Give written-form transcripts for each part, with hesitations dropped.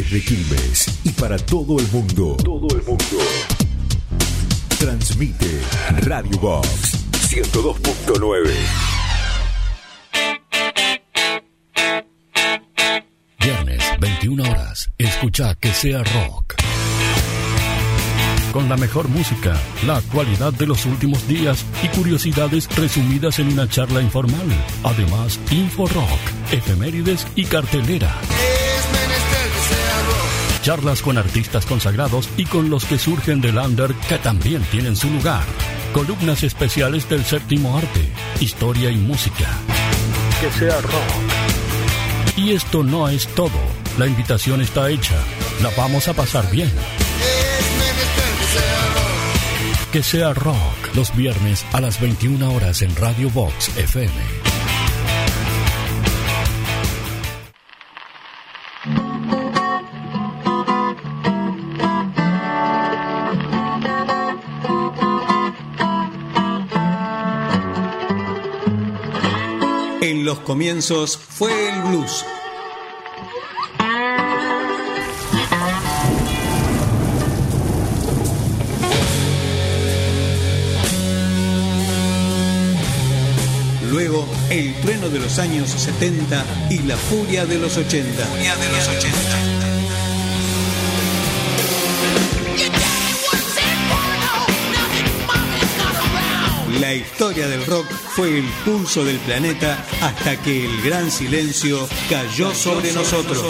Desde Quilmes y para todo el mundo. Transmite Radio Box 102.9. Viernes, 21 horas. Escucha Que Sea Rock. Con la mejor música, la actualidad de los últimos días y curiosidades resumidas en una charla informal. Además, Info Rock, efemérides y cartelera. Charlas con artistas consagrados y con los que surgen del under que también tienen su lugar. Columnas especiales del séptimo arte, historia y música. Que sea rock. Y esto no es todo. La invitación está hecha. La vamos a pasar bien. Que sea rock. Los viernes a las 21 horas en Radio Box FM. En los comienzos fue el blues. Luego, el trueno de los años 70 y la furia de los 80. La historia del rock fue el pulso del planeta hasta que el gran silencio cayó sobre nosotros.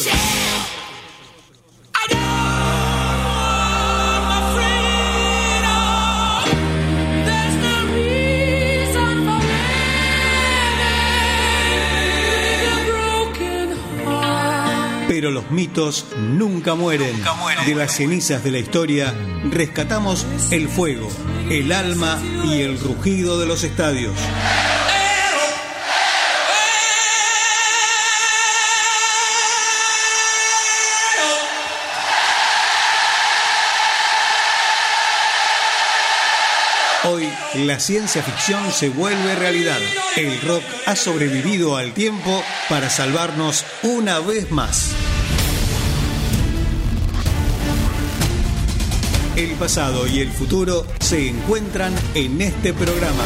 Pero los mitos nunca mueren. De las cenizas de la historia rescatamos el fuego, el alma y el rugido de los estadios. Hoy la ciencia ficción se vuelve realidad. El rock ha sobrevivido al tiempo para salvarnos una vez más. El pasado y el futuro se encuentran en este programa.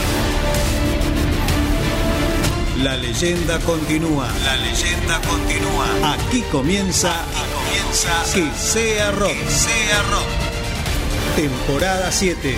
La leyenda continúa. Aquí comienza Que Sea Rock. Temporada 7.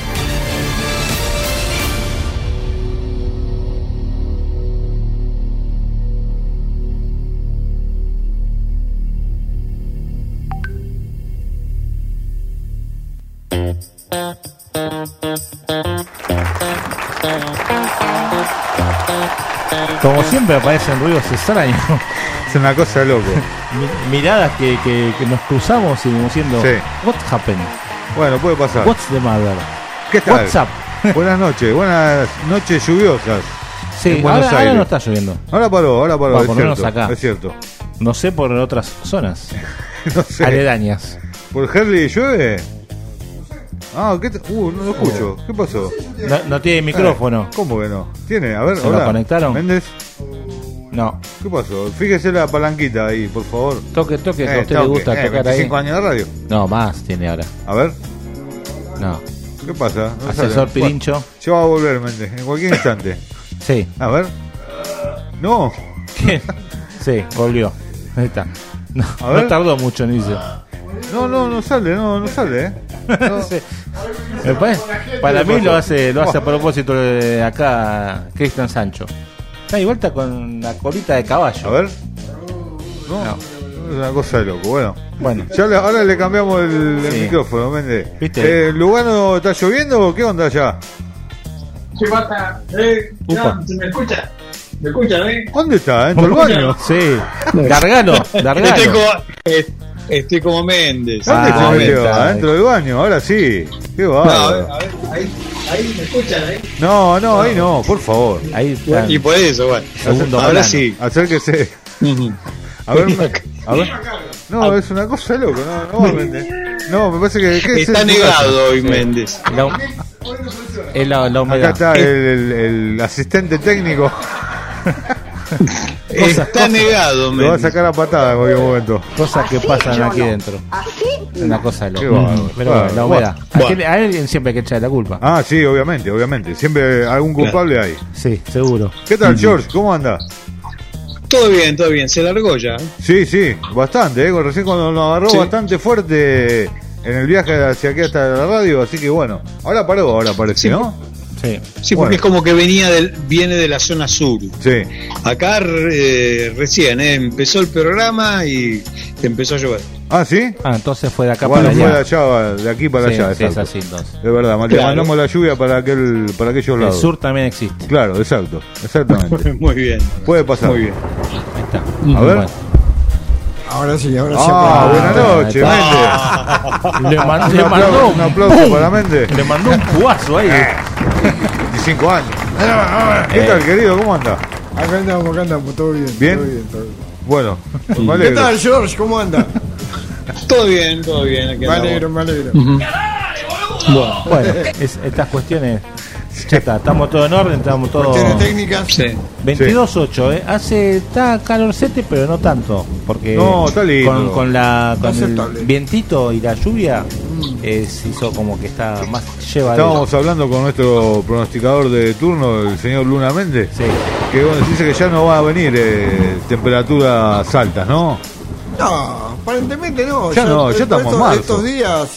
Como siempre aparecen ruidos extraños. Es una cosa loco. Miradas que nos cruzamos y vamos diciendo, sí. What happened? Bueno, puede pasar. What's the matter? ¿Qué tal? What's up? Buenas noches lluviosas. Sí, ahora no está lloviendo. Ahora paró, bueno, es por lo menos cierto, acá. es cierto. No sé por otras zonas No sé. aledañas. ¿Por Herley llueve? Ah, ¿qué no lo escucho. ¿Qué pasó? No tiene micrófono. ¿Cómo que no? ¿Tiene? A ver, ¿Se hola. lo conectaron? ¿Méndez? No. ¿Qué pasó? Fíjese la palanquita ahí, por favor. Toque, que a usted le gusta tocar 25 ahí. años de radio. No, más tiene ahora. A ver, No. ¿qué pasa? No Asesor sale. Pirincho. Bueno, ya va a volver, Méndez, en cualquier instante. Sí. A ver. No. ¿Qué? Sí, volvió. Ahí está. No, A ver. no tardó mucho en irse. No sale, no sale, No. Sí. Me parece- para mí lo hace a propósito de acá Cristian Sancho. Está de vuelta con la colita de caballo. A ver. No. Es una cosa de loco. Bueno. Ahora le cambiamos el Sí. micrófono, Méndez. ¿Viste? ¿Lugano está lloviendo o qué onda allá? ¿Qué pasa? Upa. ¿Se me escucha? ¿Me escuchan, ¿Dónde está? ¿Dentro del baño? Sí. Gargano. Estoy como Méndez. ¿Dónde Ah, se metió? está. ¿Adentro del baño? Ahora sí. Qué No, bárbaro. a ver, ahí me escuchan, ahí. No, ahí no, por favor. Ahí está. Y por eso, bueno. Segundo Ahora plano. sí. Acérquese. A ver. No, es una cosa de loco. No, Méndez. No, me parece que. ¿qué es Está en tu negado casa? hoy Méndez. Es la Acá humedad. está el asistente técnico. Está negado, Lo va a sacar a patada en cualquier momento. Cosas que pasan aquí dentro. Una cosa Qué loca. bárbaro. Pero bueno, la humedad. Bueno. A alguien siempre hay que echarle la culpa. Ah, sí, obviamente. Siempre algún culpable hay. Sí, seguro. ¿Qué tal, George? ¿Cómo anda? Todo bien, se largó ya. Sí, bastante, recién cuando nos agarró Sí. bastante fuerte en el viaje hacia aquí hasta la radio, así que bueno, ahora parece, Sí. ¿no? Sí. Sí, porque Bueno. es como que viene de la zona sur. Sí. Acá recién empezó el programa y empezó a llover. ¿Ah, sí? Ah, entonces fue de acá Bueno, para fue de allá. allá, de aquí para Sí, allá, sí, es exacto. así entonces. Es verdad, le Claro. mandamos la lluvia para aquellos El lados. sur también existe. Claro, exactamente. Muy bien. Puede pasar. Muy bien. Ahí está. A ver. Bueno. Ahora sí. Ah, buenas noches, Méndez. Le mandó Un aplauso para Méndez. Le mandó un puazo ahí. 25 años. ¿Qué tal, querido? ¿Cómo anda? Acá andamos, todo bien. ¿Bien? Todo bien, todo bien. Bueno, me ¿Qué alegro. tal, George? ¿Cómo anda? Todo bien. Aquí Me andamos. alegro. Bueno, estas cuestiones. Ya está, estamos todos en orden, estamos todos. Cuestiones técnicas. Sí. 22.8, está calorcete, pero no tanto. Porque No, está lindo. con el Aceptable. vientito y la lluvia se hizo como que está más llevadero. Estábamos hablando con nuestro pronosticador de turno, el señor Luna Méndez, Sí. que bueno, dice que ya no va a venir temperaturas altas, ¿no? No, aparentemente no. Ya no, ya estamos en marzo. Estos días,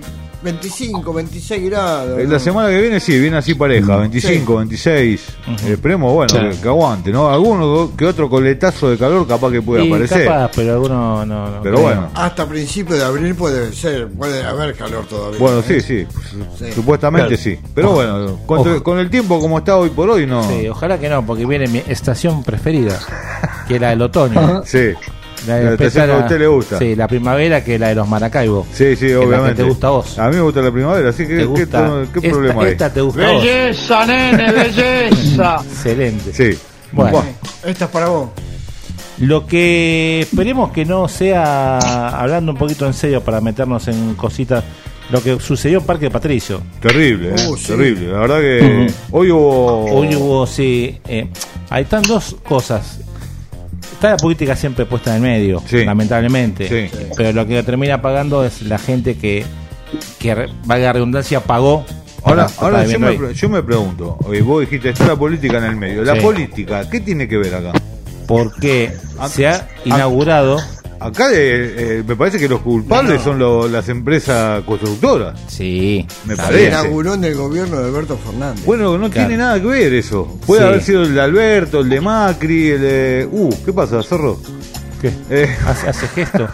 25, 26 grados. La ¿no? semana que viene sí, viene así pareja, 25, 26. Esperemos, bueno, Claro. que aguante, ¿no? Alguno que otro coletazo de calor capaz que puede Y aparecer. capaz, pero algunos no. Pero creo. bueno. Hasta principios de abril puede haber calor todavía. Bueno, ¿eh? sí. Sí. Supuestamente Claro. sí. Pero bueno, Ojo. con el tiempo como está hoy por hoy, no. Sí, ojalá que no, porque viene mi estación preferida, que es la del otoño. Sí. La de La estación que a empezar usted le gusta. Sí, la primavera, que es la de los Maracaibo. Sí, es la que obviamente. te gusta a vos. A mí me gusta la primavera, así que ¿Te gusta? ¿qué problema hay? Esta te gusta a vos. Belleza, nene, belleza. Excelente. Sí. Bueno, Esta es para vos. lo que esperemos que no sea, hablando un poquito en serio para meternos en cositas, lo que sucedió en Parque Patricio. Terrible, Sí. terrible. La verdad que hoy hubo... Hoy hubo, sí, ahí están dos cosas. Está la política siempre puesta en el medio, Sí. lamentablemente. Sí. Pero lo que termina pagando es la gente que valga la redundancia, pagó. Ahora para yo, viviendo ahí. yo me pregunto, oye, vos dijiste, está la política en el medio. La Sí. política, ¿qué tiene que ver acá? Porque se ha inaugurado. Acá me parece que los culpables son las empresas constructoras. Sí, Me está Se parece. bien. inauguró en el gobierno de Alberto Fernández. Bueno, no Claro. tiene nada que ver eso. Puede Sí. haber sido el de Alberto, el de Macri, el de... ¿qué pasa, Zorro? ¿Qué? Hace gesto.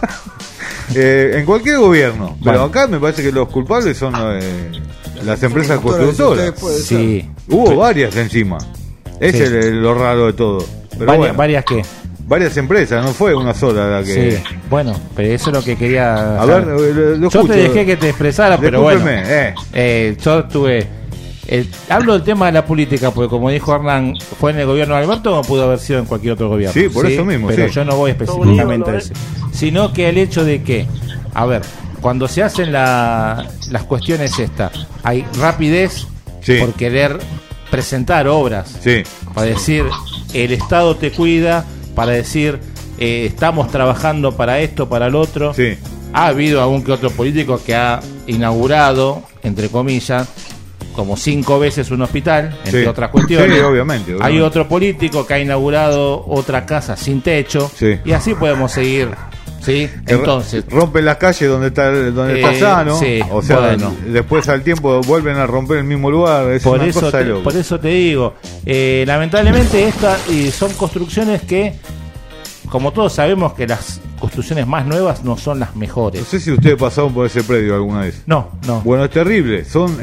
En cualquier gobierno. Pero Bueno. acá me parece que los culpables son las empresas Constructoras, constructoras. ustedes puede Sí. Hubo varias encima. Es Sí. Lo raro de todo. Pero Varias, bueno, varias que. varias empresas, no fue una sola la que... Sí. Bueno, pero eso es lo que quería. A ver, saber. lo Yo escucho. te dejé que te expresara, pero bueno. Discúlpeme, Yo tuve. Hablo del tema de la política, porque como dijo Hernán, fue en el gobierno de Alberto o pudo haber sido en cualquier otro gobierno. Sí, por eso mismo, Pero sí. yo no voy específicamente a eso. Sino que el hecho de que, a ver, cuando se hacen las cuestiones estas, hay rapidez Sí. por querer presentar obras, Sí, para decir, el Estado te cuida, para decir, estamos trabajando para esto, para el otro. sí. Ha habido algún que otro político que ha inaugurado, entre comillas, como 5 veces un hospital, entre Sí. otras cuestiones. Sí, obviamente. Hay otro político que ha inaugurado otra casa sin techo. Sí. Y así podemos seguir. ¿Sí? Entonces, rompen las calles donde está sano. sí, O sea, bueno. después al tiempo vuelven a romper el mismo lugar. Es por una eso, cosa de loco. por eso te digo, lamentablemente son construcciones que, como todos sabemos, que las construcciones más nuevas no son las mejores. No sé si ustedes pasaron por ese predio alguna vez. No. Bueno, es terrible. Son,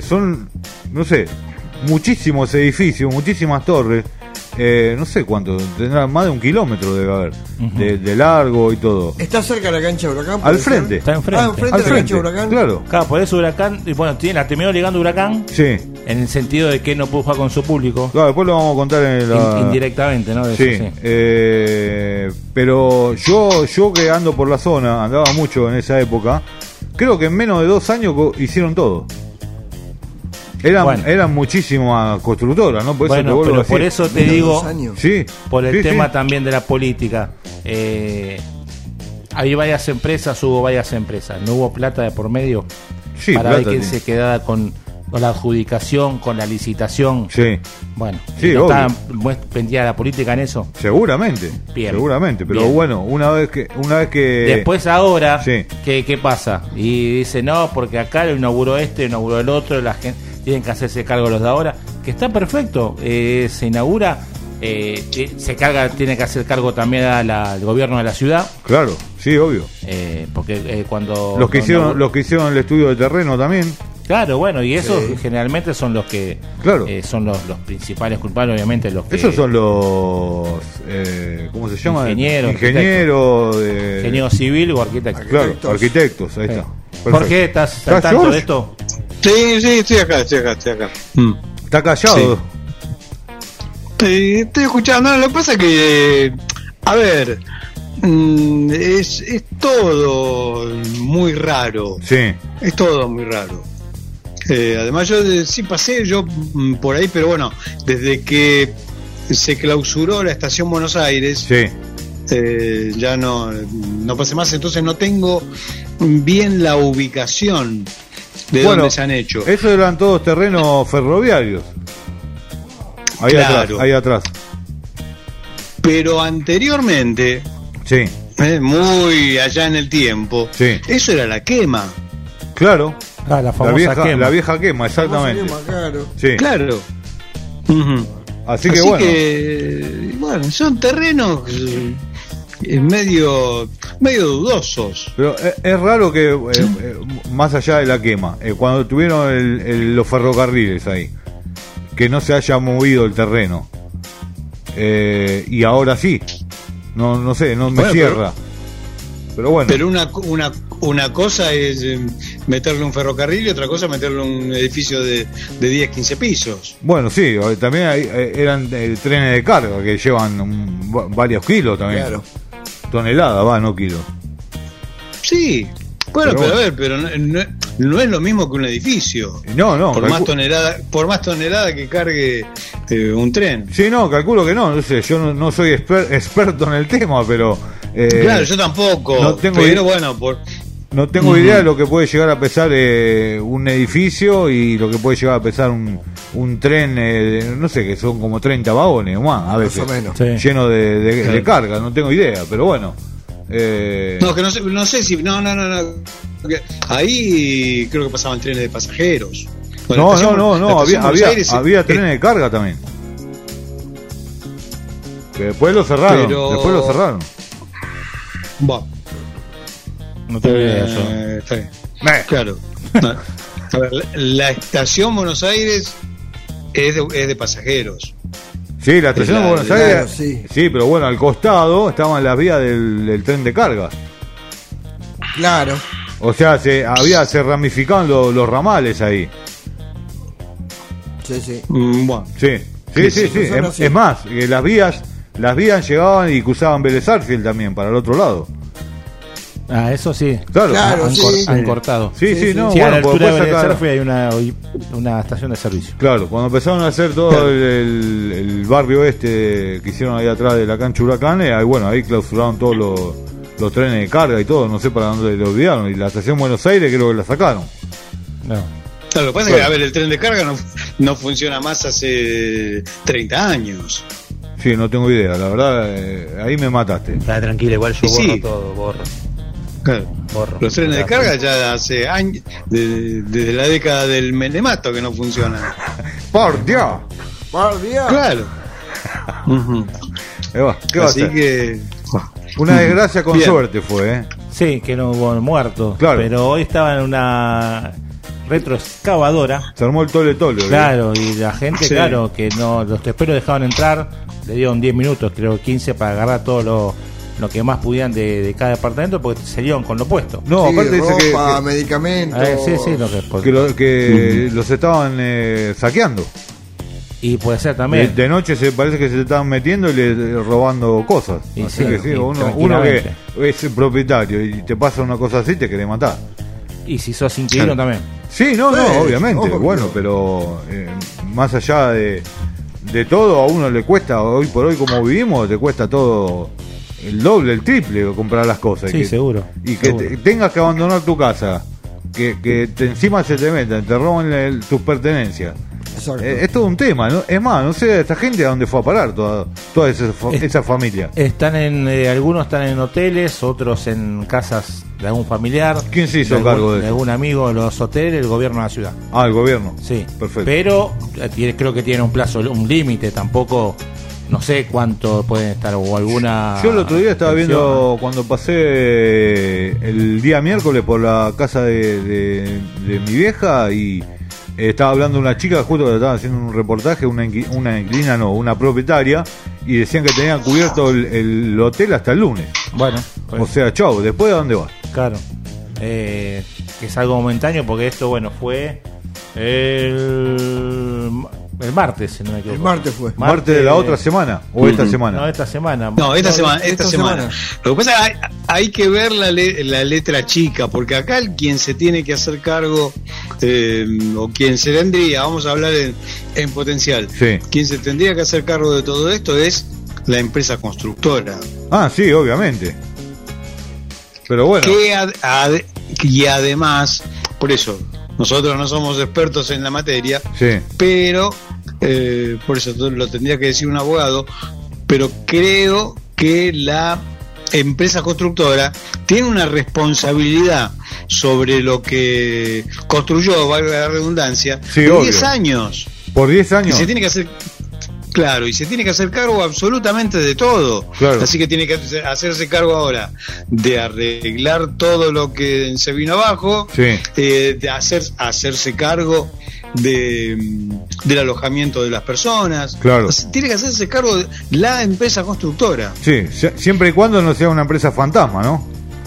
no sé, muchísimos edificios, muchísimas torres. No sé cuánto, tendrá más de 1 kilómetro debe haber. De largo y todo. ¿Está cerca de la cancha de Huracán? ¿puede Al frente. ser? Está enfrente. enfrente Al de la cancha de frente, Huracán. claro. Claro, por eso Huracán, y bueno, la terminó ligando Huracán Sí. en el sentido de que no pudo jugar con su público. Claro, después lo vamos a contar en la... Indirectamente, ¿no? De Sí, eso, sí. pero yo que ando por la zona, andaba mucho en esa época, creo que en menos de 2 años hicieron todo. Eran muchísimas constructoras, ¿no? Por eso bueno, te vuelvo pero a decir. por eso te digo, Sí, por el sí, tema sí. también de la política. Hay varias empresas, hubo varias empresas. No hubo plata de por medio Sí, para ver plata quién tiene. se quedaba con la adjudicación, con la licitación. Sí, Bueno, Sí, ¿no obvio. estaba pendida la política en eso? seguramente. Bien. Seguramente, pero Bien. bueno, una vez que Después ahora, Sí. ¿qué pasa? Y dice, no, porque acá lo inauguró inauguró el otro, la gente tienen que hacerse cargo los de ahora, que está perfecto, se inaugura, tiene que hacer cargo también el gobierno de la ciudad, Claro, sí, obvio. porque cuando... Los que hicieron el estudio de terreno también. Claro, bueno, y esos generalmente son los que Claro. son los principales culpables, obviamente los que... Esos son los ¿cómo se llama? Ingenieros, ingeniero civil o arquitecto. Claro, arquitectos, ahí está. Perfecto. Jorge, ¿estás al ¿Estás, tanto George? de esto? Sí, estoy acá. Está callado. Estoy escuchando. No, lo que pasa es que, a ver, es todo muy raro. Sí. Es todo muy raro. Además yo sí pasé yo por ahí, pero bueno, desde que se clausuró la estación Buenos Aires, Sí. ya no pasé más, entonces no tengo bien la ubicación de dónde se han hecho. Esos eran todos terrenos ferroviarios. Ahí Claro. atrás. Pero anteriormente, Sí, muy allá en el tiempo, Sí. eso era la quema. claro. La La famosa quema. vieja quema, exactamente. Claro. Sí. Claro. Ujú. Así que bueno. que, bueno, son terrenos medio dudosos. Pero es raro que, más allá de la quema, cuando tuvieron los ferrocarriles ahí, que no se haya movido el terreno. Y ahora sí. No sé, no me Bueno, cierra. Pero bueno. Pero una cosa es meterle un ferrocarril y otra cosa meterle un edificio de 10, 15 pisos. Bueno, sí, también eran trenes de carga que llevan varios kilos también. Claro. Toneladas, no kilos. Sí. Bueno, Pero pero a ver, pero no es lo mismo que un edificio. No, Por más tonelada que cargue un tren. Sí, no, calculo que no sé, yo no soy experto en el tema, pero... Claro, yo tampoco. no tengo pero bueno, No tengo idea de lo que puede llegar a pesar un edificio y lo que puede llegar a pesar un tren, no sé, que son como 30 vagones o más, a Más veces, o menos. Sí. lleno de carga, no tengo idea, pero bueno. No, que no sé si. No. Porque ahí creo que pasaban trenes de pasajeros. Bueno, No, la estación Buenos Aires, había trenes de carga también. Que después lo cerraron, Pero- Va. No tengo idea yo. Está bien. Claro. No. A ver, la estación Buenos Aires es de pasajeros. Sí, la estación de Claro, Buenos Aires. sí. Sí, pero bueno, al costado estaban las vías del tren de carga. Claro. O sea, se ramificaban los ramales ahí. Sí. Bueno. Sí. son así. Es más, que las vías llegaban y cruzaban Vélez Sarsfield también para el otro lado. Ah, eso sí. Claro. Claro, han, sí. han cortado. Sí, no, Sí, a bueno, la altura pues de después Vélez sacaron- Sarsfield hay una estación de servicio. Claro, cuando empezaron a hacer todo el barrio que hicieron ahí atrás de la cancha Huracán, ahí clausuraron todos los trenes de carga y todo, no sé para dónde lo olvidaron. Y la estación Buenos Aires creo que la sacaron. No. Claro, lo que pasa es que, a ver, el tren de carga no funciona más hace 30 años. Sí, no tengo idea, la verdad, ahí me mataste. Está tranquilo, igual yo Y borro sí. todo, borro. Los trenes de carga ya hace años, desde la década del menemato que no funcionan. ¡Por Dios! Por Dios. Claro. Ujú. ¿Qué va a Así hacer? que. Una desgracia con Bien. suerte fue, Sí, que no hubo muertos. Claro. Pero hoy estaba en una retroexcavadora. Se armó el tole. Claro, y la gente, Sí. claro, que no los tesperos dejaban entrar, le dieron 10 minutos, creo 15, para agarrar todo lo que más pudieran de cada departamento, porque se dieron con lo puesto. No, Sí, aparte dice ropa, medicamentos. Sí, lo que que los estaban saqueando. y puede ser también. De noche parece que se estaban metiendo y le robando cosas. Y Así sí, que sí, y uno tranquilamente. que es propietario y te pasa una cosa así, te quiere matar. Y si sos inquilino Claro. también. Sí, no, obviamente. Bueno, pero más allá de todo, a uno le cuesta, hoy por hoy como vivimos, te cuesta todo el doble, el triple comprar las cosas. Sí, seguro. Y que tengas que abandonar tu casa, que encima se te metan, te roban tus pertenencias. Es todo un tema, ¿no? Es más, no sé esta gente a dónde fue a parar toda esa familia. Están algunos están en hoteles, otros en casas de algún familiar. ¿Quién se hizo cargo de eso? Algún amigo de los hoteles, el gobierno de la ciudad. Ah, el gobierno. Sí, perfecto. Pero creo que tiene un plazo, un límite, tampoco. No sé cuánto pueden estar o alguna. Yo el otro día estaba viendo cuando pasé el día miércoles por la casa de mi vieja y estaba hablando una chica justo que estaba haciendo un reportaje, una inquilina, no, una propietaria, y decían que tenían cubierto el hotel hasta el lunes. Bueno, pues, o sea, chau, ¿después de dónde vas? Claro, que es algo momentáneo porque esto, bueno, fue el martes, si no me equivoco. El martes fue. ¿Martes de la otra semana o esta semana? No, esta semana. No, esta semana. Lo que pasa es que hay que ver la letra chica, porque acá quien se tiene que hacer cargo, o quien se tendría, vamos a hablar en potencial, sí. Quien se tendría que hacer cargo de todo esto es la empresa constructora. Ah, sí, obviamente. Pero bueno. Y además, por eso, nosotros no somos expertos en la materia, sí. Pero por eso lo tendría que decir un abogado, pero creo que la empresa constructora tiene una responsabilidad sobre lo que construyó, valga la redundancia, sí, por obvio. 10 años. Por 10 años. Y se tiene que hacer, claro, y se tiene que hacer cargo absolutamente de todo. Claro. Así que tiene que hacerse cargo ahora de arreglar todo lo que se vino abajo, sí. De hacerse cargo del alojamiento de las personas. Claro. Entonces, tiene que hacerse cargo de la empresa constructora. Sí, siempre y cuando no sea una empresa fantasma, ¿no?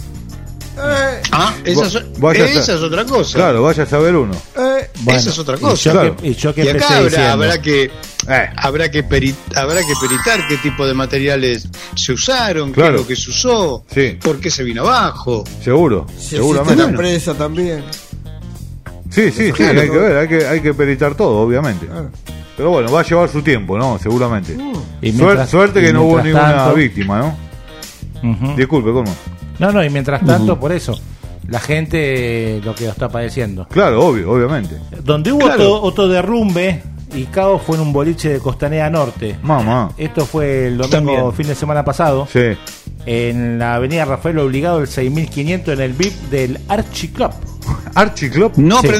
Esa es otra cosa. Claro, vaya a saber uno. Bueno, esa es otra cosa. Y acá habrá que peritar qué tipo de materiales se usaron, claro. qué es lo que se usó, sí. por qué se vino abajo. Seguramente. La empresa también. Sí, claro. Hay que ver, hay que peritar todo, obviamente. Claro. Pero bueno, va a llevar su tiempo, ¿no? Seguramente. Suerte que no hubo ninguna víctima, ¿no? Uh-huh. Disculpe, ¿cómo? No, y mientras tanto, por eso, la gente lo que lo está padeciendo. Claro, obviamente. Donde hubo otro derrumbe y caos fue en un boliche de Costanera Norte. Mamá. Esto fue el domingo, fin de semana pasado. Sí. En la avenida Rafael Obligado, el 6500, en el VIP del Archie Club. ¿Archie Club?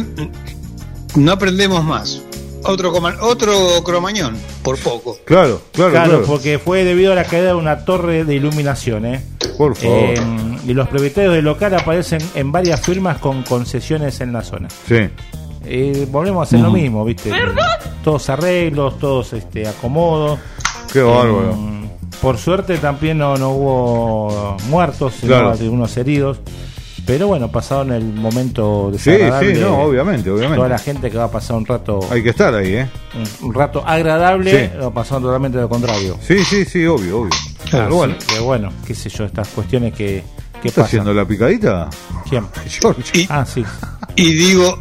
No aprendemos más. Otro cromañón, por poco. Claro, porque fue debido a la caída de una torre de iluminación, Por favor. Y los propietarios del local aparecen en varias firmas con concesiones en la zona. Sí. Volvemos a hacer lo mismo, ¿viste? Todos arreglos, todos acomodos. Qué bárbaro. Por suerte también no hubo muertos, claro. Sino algunos heridos. Pero bueno, pasaron el momento desagradable. Sí, no, obviamente. Toda la gente que va a pasar un rato. Hay que estar ahí, Un rato agradable, lo pasaron totalmente lo contrario. Sí, obvio. Claro, bueno, qué sé yo, estas cuestiones que ¿Está pasan. haciendo la picadita? ¿Quién? George. Sí. Y digo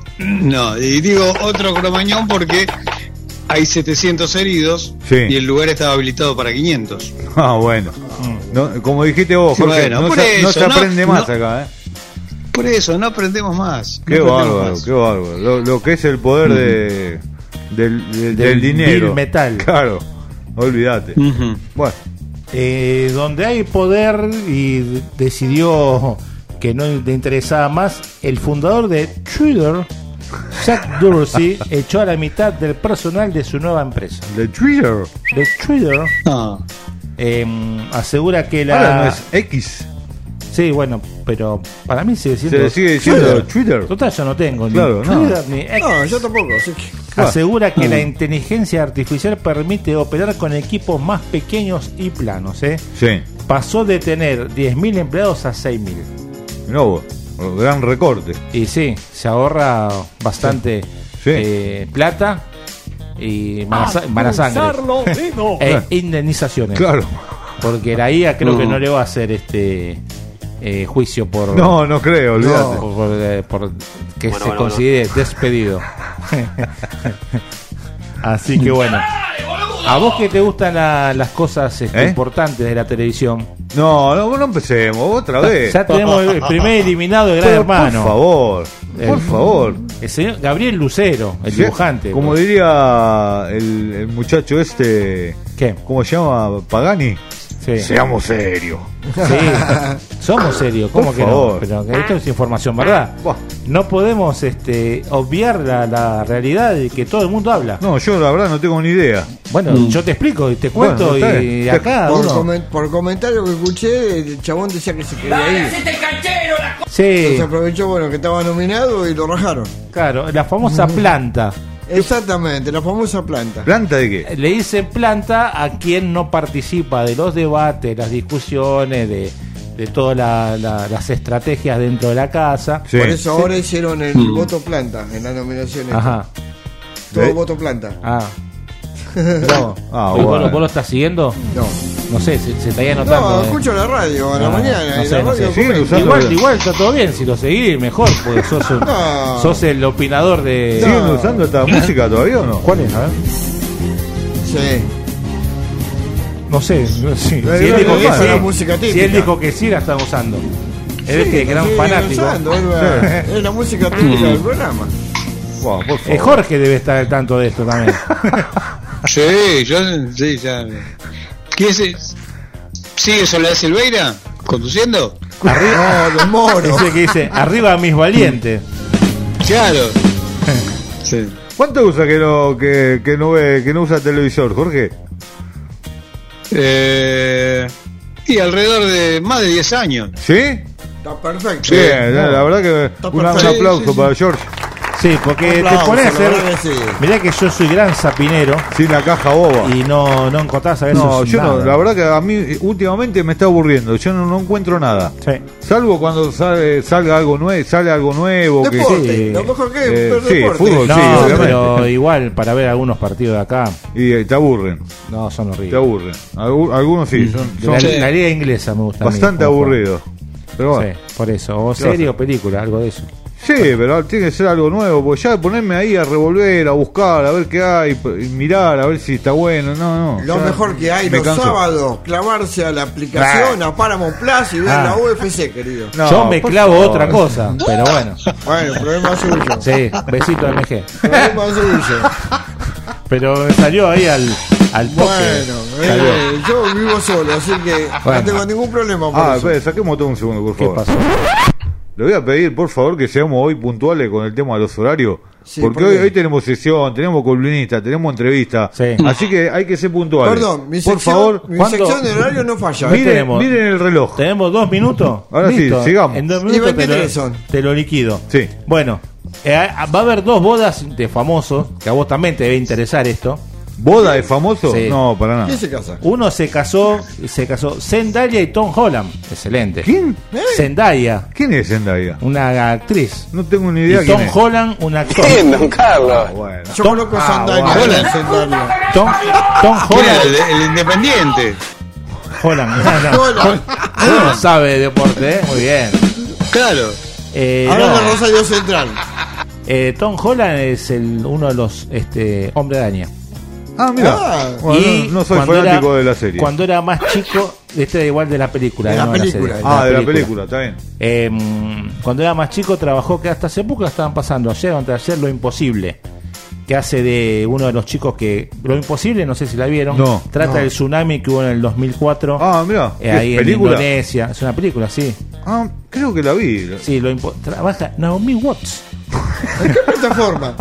otro cromañón porque hay 700 heridos, sí. Y el lugar estaba habilitado para 500. Ah, bueno. No, como dijiste vos, Jorge, bueno, no se aprende más acá, Por eso, no aprendemos más. Qué bárbaro. Lo que es el poder del dinero. Del metal. Claro, olvídate. Uh-huh. Bueno. Donde hay poder y decidió que no le interesaba más, el fundador de Twitter, Jack Dorsey, echó a la mitad del personal de su nueva empresa. ¿De Twitter? Asegura que ahora no es X. Sí, bueno, pero para mí sigue siendo. Se sigue diciendo Twitter. Total, yo no tengo claro, ni Twitter ni X. No, yo tampoco. Así que... Asegura que la inteligencia artificial permite operar con equipos más pequeños y planos. Sí. Pasó de tener 10.000 empleados a 6.000. No, gran recorte. Y sí, se ahorra bastante plata y mala sangre. Indemnizaciones. Claro. Porque la IA creo que no le va a hacer juicio por... No creo, olvídate. Por que se considere despedido. Así que bueno. ¿A vos que te gustan las cosas importantes de la televisión? No empecemos, otra vez. Ya tenemos el primer eliminado de Gran Hermano. Por favor. El señor Gabriel Lucero, el dibujante. Como diría el muchacho este... ¿Qué? ¿Cómo se llama? Pagani. Sí. Seamos serios. Sí, somos serios, ¿cómo por que favor. no? Pero que esto es información, ¿verdad? Buah. No podemos obviar la realidad de que todo el mundo habla. No, yo la verdad no tengo ni idea. Bueno, yo te explico y te cuento, Bueno, está bien. y acá Por comentario que escuché, el chabón decía que se quería ir. Sí, Entonces aprovechó, bueno, que estaba nominado y lo rajaron. claro, la famosa planta. Exactamente, la famosa planta. ¿Planta de qué? Le dicen planta a quien no participa de los debates, las discusiones, de todas las estrategias dentro de la casa. Sí. Por eso ahora hicieron el voto planta en las nominaciones. Ajá. Todo voto planta. Ah. No. Bueno. ¿Vos lo estás siguiendo? No. No sé, se estaría notando. No, escucho la radio a la mañana. No y sé, la no radio sé. Siguen comenta. usando- Igual está todo bien, si lo seguís mejor, porque sos el opinador de... ¿Siguen usando esta música todavía o no? ¿Cuál es? A ver. Sí. No sé, si él no, dijo no, que no, sí, la música si él típica. dijo que sí, la están usando. Él es gran Sí, fanático. usando, es la música típica del programa. Wow, por favor. Jorge debe estar al tanto de esto también. Sí, ya. ¿Quién es? ¿Sigue Soledad Silveira conduciendo? Arriba, No, los moros. ese que dice, arriba mis valientes. Claro. Sí. ¿Cuánto usa que no usa televisor, Jorge? Y alrededor de más de 10 años. ¿Sí? Está perfecto. Bien, la verdad que un perfecto. aplauso Sí. para George. Sí, porque te Aplauso, pones a la hacer... verdad que sí. Mirá que yo soy gran zapinero Sin la caja boba. y no encontrás a veces No, yo no, nada. la verdad que a mí últimamente me está aburriendo. Yo no encuentro nada. Sí. Salvo cuando sale algo nuevo. Que, Deporte, sí. lo mejor que es ver sí, deporte. fútbol, No, sí, obviamente. pero igual para ver algunos partidos de acá, Y te aburren, no, son te horribles. aburren. Algunos sí, son La liga inglesa me gusta a mí, bastante cómo juegan. aburridos. Pero bueno. Sí, por eso, o ¿Qué va a serie hacer? o película, algo de eso. Sí, pero tiene que ser algo nuevo, porque ya ponerme ahí a revolver, a buscar, a ver qué hay, y mirar, a ver si está bueno, no. Lo ya mejor que hay me los canso. sábados, clavarse a la aplicación, a Paramount Plus y ver Ah. la UFC, querido. No, Yo me por clavo favor. otra cosa, pero bueno. Bueno, problema suyo. Sí, besito de MG. Problema suyo. Pero me salió ahí al toque. Bueno, Salió. yo vivo solo, así que Bueno. no tengo ningún problema por eso. Espera, saquemos todo un segundo, por ¿Qué favor. pasó? Le voy a pedir, por favor, que seamos hoy puntuales con el tema de los horarios. Sí, porque ¿por qué? hoy tenemos sesión, tenemos columnista, tenemos entrevista. Sí. Así que hay que ser puntuales. Perdón, mi por sección, favor, mi ¿cuándo? sección de horario no falla. Ahí miren, tenemos. miren el reloj. ¿Tenemos 2 minutos? Ahora sí, Listo. sigamos. En 2 Y minutos 23 son. te lo liquido. Sí. Bueno, va a haber 2 bodas de famosos, que a vos también te debe interesar esto. ¿Boda de famoso? Sí. No, para nada. ¿Quién se casa? Uno se casó Zendaya y Tom Holland. Excelente. ¿Quién? Zendaya, ¿Quién es Zendaya? una actriz. No tengo ni idea Y quién Tom es. Holland, un actor. Bueno. Yo conozco a Sandalia. bueno. Sandalia. Tom Mira, Holland. el Independiente. Holland. Uno no sabe de deporte, ¿eh? Muy bien. Claro. Ahora No, de Rosario Central. Tom Holland es uno de los hombres de Daña. Ah, mira. Ah. Bueno, Y no soy cuando fanático era- de la serie. Cuando era más chico, igual de la película. De la no película. serie, de la película, está bien. Cuando era más chico trabajó, que hasta hace poco la estaban pasando, ayer o antes de ayer, Lo Imposible, que hace de uno de los chicos que... Lo Imposible, no sé si la vieron, No. trata del tsunami que hubo en el 2004, Ah, mira. ahí en ¿Película? Indonesia. Es una película, sí. Ah, creo que la vi. Sí, trabaja Naomi Watts. ¿En qué plataforma?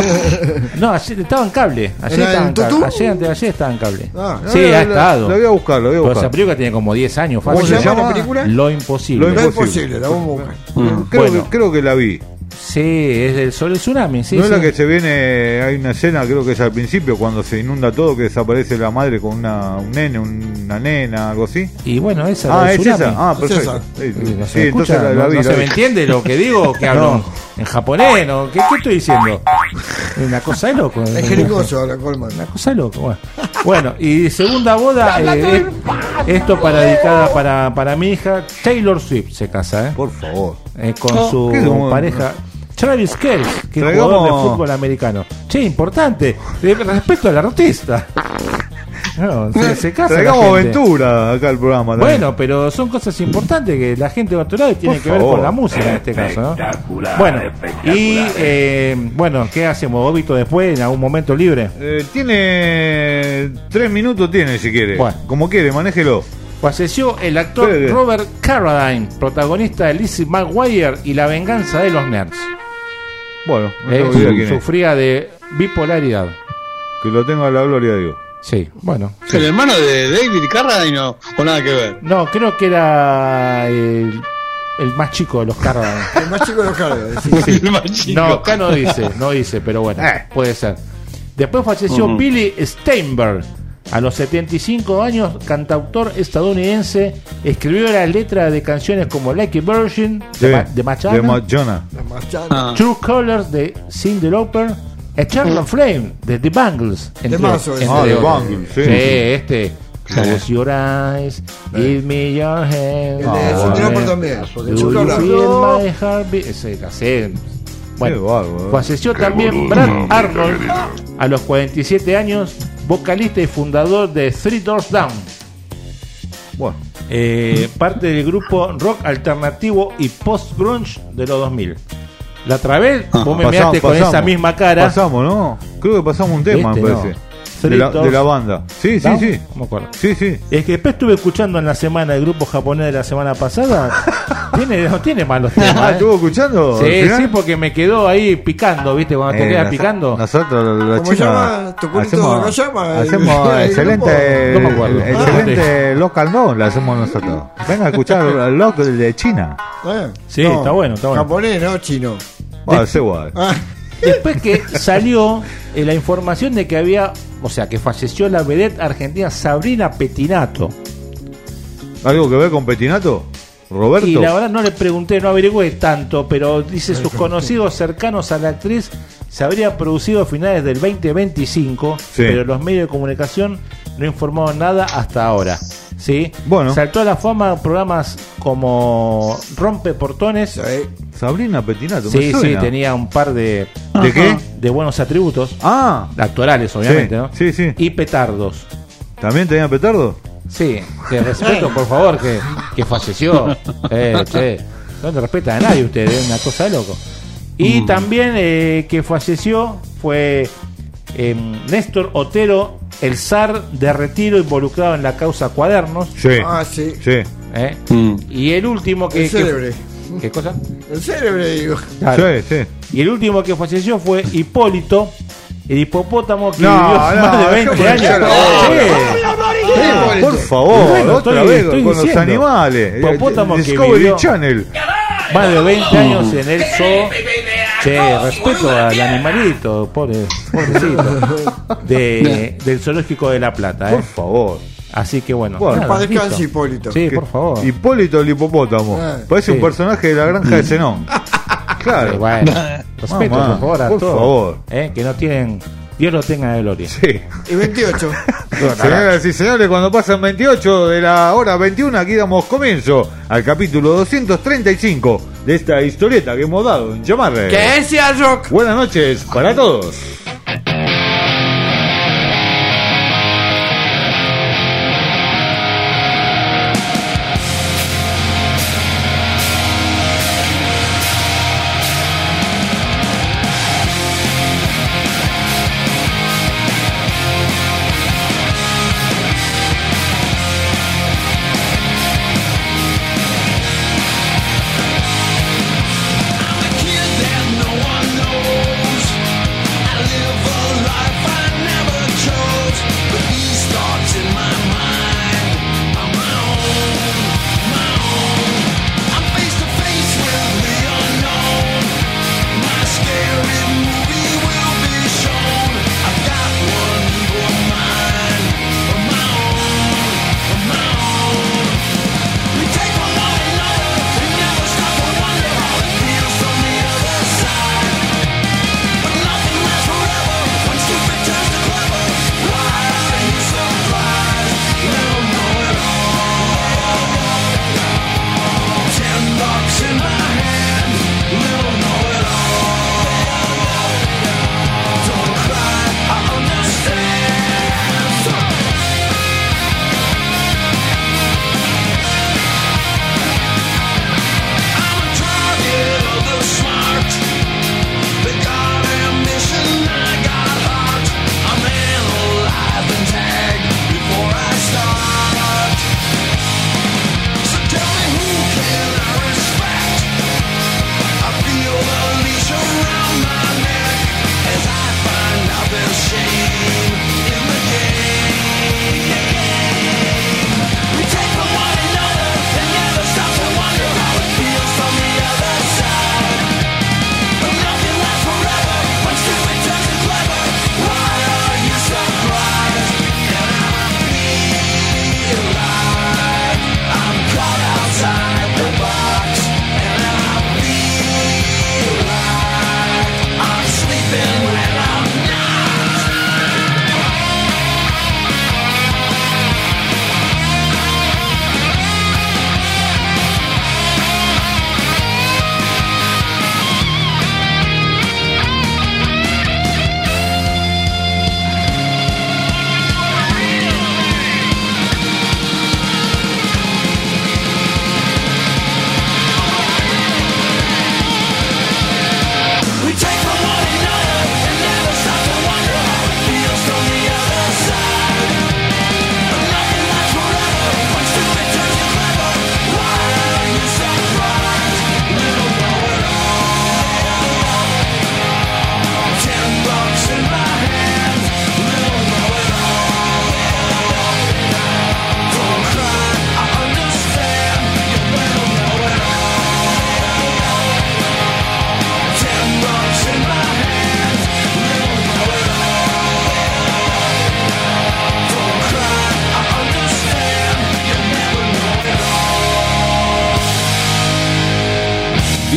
No, ayer estaba en cable. Ayer ¿Era estaba en en cable. Tutú? Ayer, antes de ayer estaba en cable. Ah, Sí, ha estado. La voy a buscar, la voy a Pero buscar. esa película tiene como 10 años ¿Cómo fácil. se llama la película? Lo Imposible. Lo No es Imposible. posible, la vamos a buscar. Creo que la vi. Sí, es sobre el tsunami. Sí, No es sí. la que se viene, hay una escena, creo que es al principio, cuando se inunda todo, que desaparece la madre con un nene, una nena, algo así. Y bueno, esa la Ah, del es tsunami. esa. Ah, Es perfecto. esa. Sí, No sí, se escucha, entonces la no vi. se me entiende lo que digo o que hablo. en japonés, ¿no? ¿Qué estoy diciendo? Una cosa de loco. Es jeringoso ahora, Colman. Una cosa de loco. Bueno, y segunda boda, esto dedicada para mi hija. Taylor Swift se casa, Por favor. con su pareja Travis Kelce, que es jugador de fútbol americano. Che, importante, respeto al artista. No, se casa. Traigamos aventura acá al programa también. Bueno, pero son cosas importantes que la gente de otro lado tiene que ver con la música en este caso, ¿no? Bueno, y ¿qué hacemos? ¿Obito después en algún momento libre? Tiene 3 minutos, tiene si quiere. Bueno. Como quiere, manéjelo. Falleció el actor Robert Carradine, protagonista de Lizzie McGuire y La venganza de los nerds. Bueno, no tengo idea quién es. Sufría de bipolaridad. Que lo tenga la gloria de Dios. Sí, bueno. ¿El hermano de David Carradine o nada que ver? No, creo que era el más chico de los Carradine. El más chico de los Carradine. Sí. El más chico. No, acá no dice, pero bueno, puede ser. Después falleció Billy Steinberg. A los 75 años, cantautor estadounidense, escribió la letra de canciones como Like a Virgin de Madonna, True Colors de Cyndi Lauper, Eternal Flame de The Bangles, The Bangles, Close Your Eyes, Give Me Your Hand. El de Cyndi Lauper también. Do you feel my heartbeat? Ese cassette. Bueno, falleció también Brad Arnold a los 47 años, vocalista y fundador de Three Doors Down. Bueno, parte del grupo rock alternativo y post-grunge de los 2000. La otra vez, vos me miraste con esa misma cara. Pasamos, ¿no? Creo que pasamos un tema, me parece. De la banda. Sí. No me acuerdo. Sí. Es que después estuve escuchando en la semana el grupo japonés de la semana pasada. No tiene malos temas. ¿Estuvo escuchando? Sí, porque me quedó ahí picando, ¿viste? Cuando te queda picando. Nosotros, los ¿Cómo chinos, llama? ¿Cómo llama? hacemos excelente, No me acuerdo. excelente local no, lo hacemos nosotros. Venga a escuchar el local de China. Sí, está bueno. Japonés, no chino. Ese guay. Después que salió la información de que que falleció la vedette argentina Sabrina Pettinato. ¿Algo que ver con Pettinato? ¿Roberto? Y la verdad no le pregunté, no averigüé tanto, pero dice sus conocidos cercanos a la actriz se habría producido a finales del 2025, pero los medios de comunicación no informaron nada hasta ahora. ¿Sí? Bueno. Saltó a la fama programas como Rompe Portones. Sabrina Pettinato. Sí, tenía un par de qué? De buenos atributos. Actorales, obviamente, ¿no? Sí. Y petardos. ¿También tenía petardos? Sí, que respeto, por favor, que falleció. No te respeta a nadie ustedes, una cosa de loco. Y también que falleció fue Néstor Otero, el zar de retiro involucrado en la causa Cuadernos. Sí. Y el último que... El célebre. ¿Qué cosa? El célebre, digo. Claro. Sí. Y el último que falleció fue Hipólito, el hipopótamo que vivió más de 20 años. Por favor, otra vez con los animales. Hipopótamo Discovery que vivió Channel. Más de 20 años en el zoo. Respeto al animalito, pobrecito. Del zoológico de La Plata. Por favor. Así que bueno. Para descanse, Hipólito. Sí, por favor. Hipólito el hipopótamo. Parece un personaje de la granja de Zenón. Claro. Respeto, por favor, a por todos. Favor. Que no tienen. Dios lo tenga de gloria. Sí. Y 28. Señoras y señores, cuando pasan 28 de la hora 21, aquí damos comienzo al capítulo 235 de esta historieta que hemos dado en llamarle ¡Que sea rock! Buenas noches para todos. I live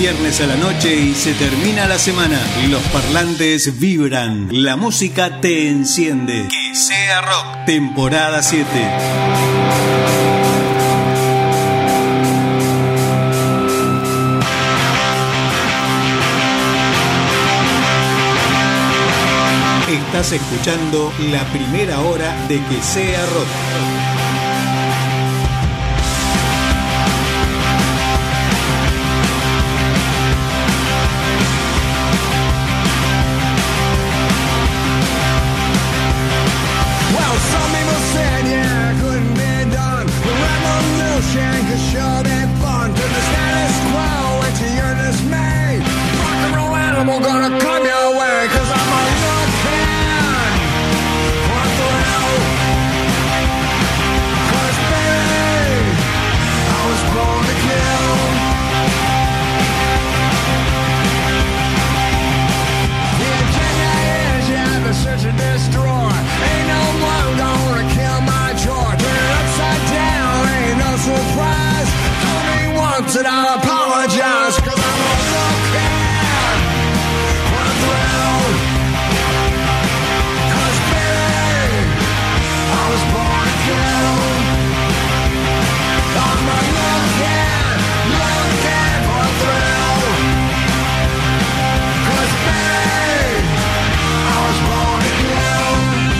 viernes a la noche y se termina la semana. Los parlantes vibran, la música te enciende. Que sea rock. Temporada 7. Estás escuchando la primera hora de Que sea rock. And I apologize, 'cause I'm a little kid for a thrill. 'Cause baby, I was born to kill. I'm a little kid for a thrill. 'Cause baby, I was born to kill.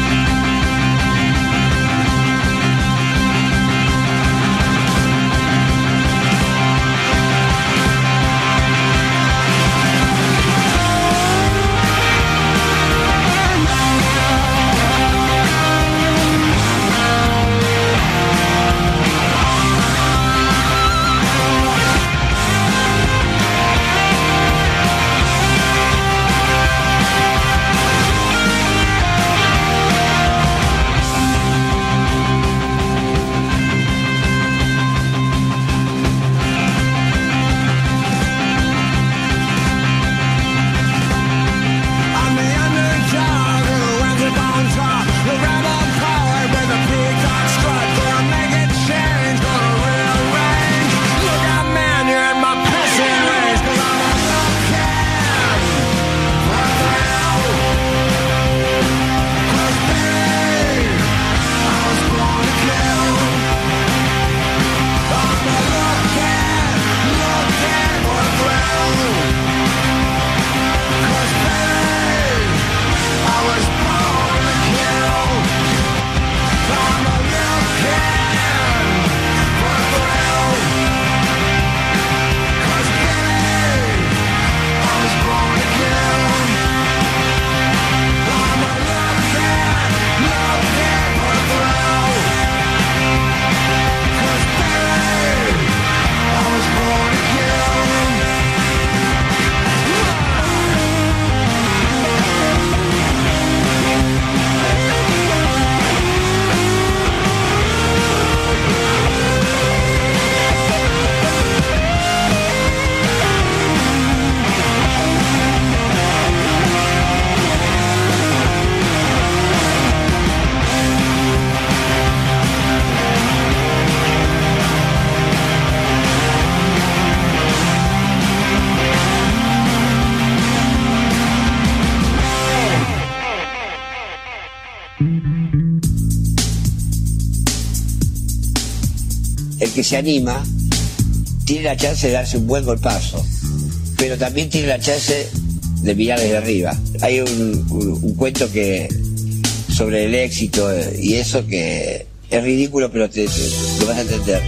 El que se anima tiene la chance de darse un buen golpazo, pero también tiene la chance de mirar desde arriba. Hay un cuento que sobre el éxito y eso que es ridículo, pero lo vas a entender.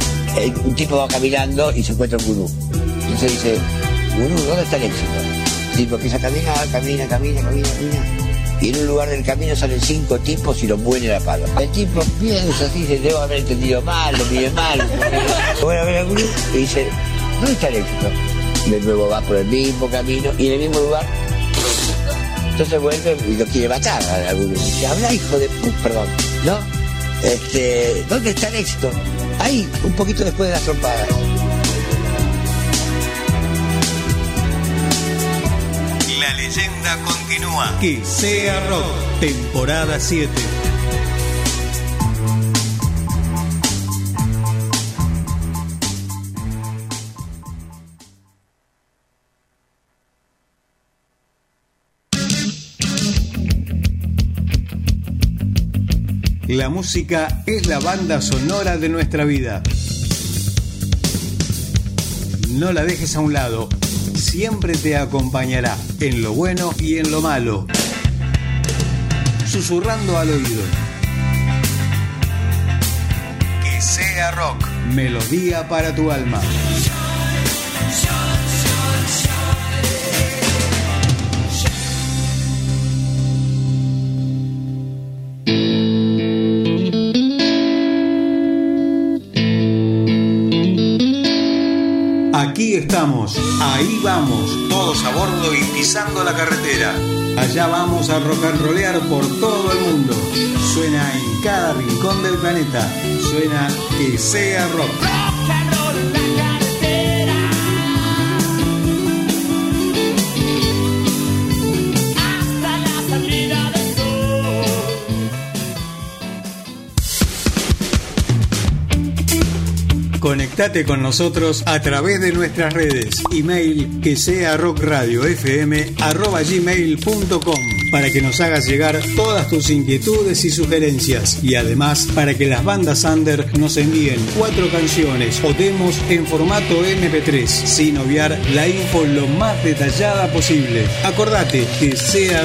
Un tipo va caminando y se encuentra un gurú. Entonces dice, gurú, ¿dónde está el éxito? El tipo empieza a caminar. Y en un lugar del camino salen 5 tipos y los mueren a palo. El tipo piensa así, dice, debo haber entendido mal, lo miré mal. Bueno, a ver al gurú y dice, ¿dónde está el éxito? De nuevo va por el mismo camino y en el mismo lugar. Entonces vuelve y lo quiere matar al gurú. Dice, habla, hijo de perdón, ¿no? ¿Dónde está el éxito? Ahí, un poquito después de las trompadas. La leyenda continúa. Que sea rock, temporada 7. La música es la banda sonora de nuestra vida. No la dejes a un lado. Siempre te acompañará en lo bueno y en lo malo. Susurrando al oído. Que sea rock. Melodía para tu alma. Aquí estamos, ahí vamos, todos a bordo y pisando la carretera. Allá vamos a rock and rollear por todo el mundo. Suena en cada rincón del planeta. Suena Que Sea Rock. Conectate con nosotros a través de nuestras redes. Email que sea rockradiofm@gmail.com para que nos hagas llegar todas tus inquietudes y sugerencias. Y además para que las bandas under nos envíen 4 canciones o demos en formato MP3, sin obviar la info lo más detallada posible. Acordate que sea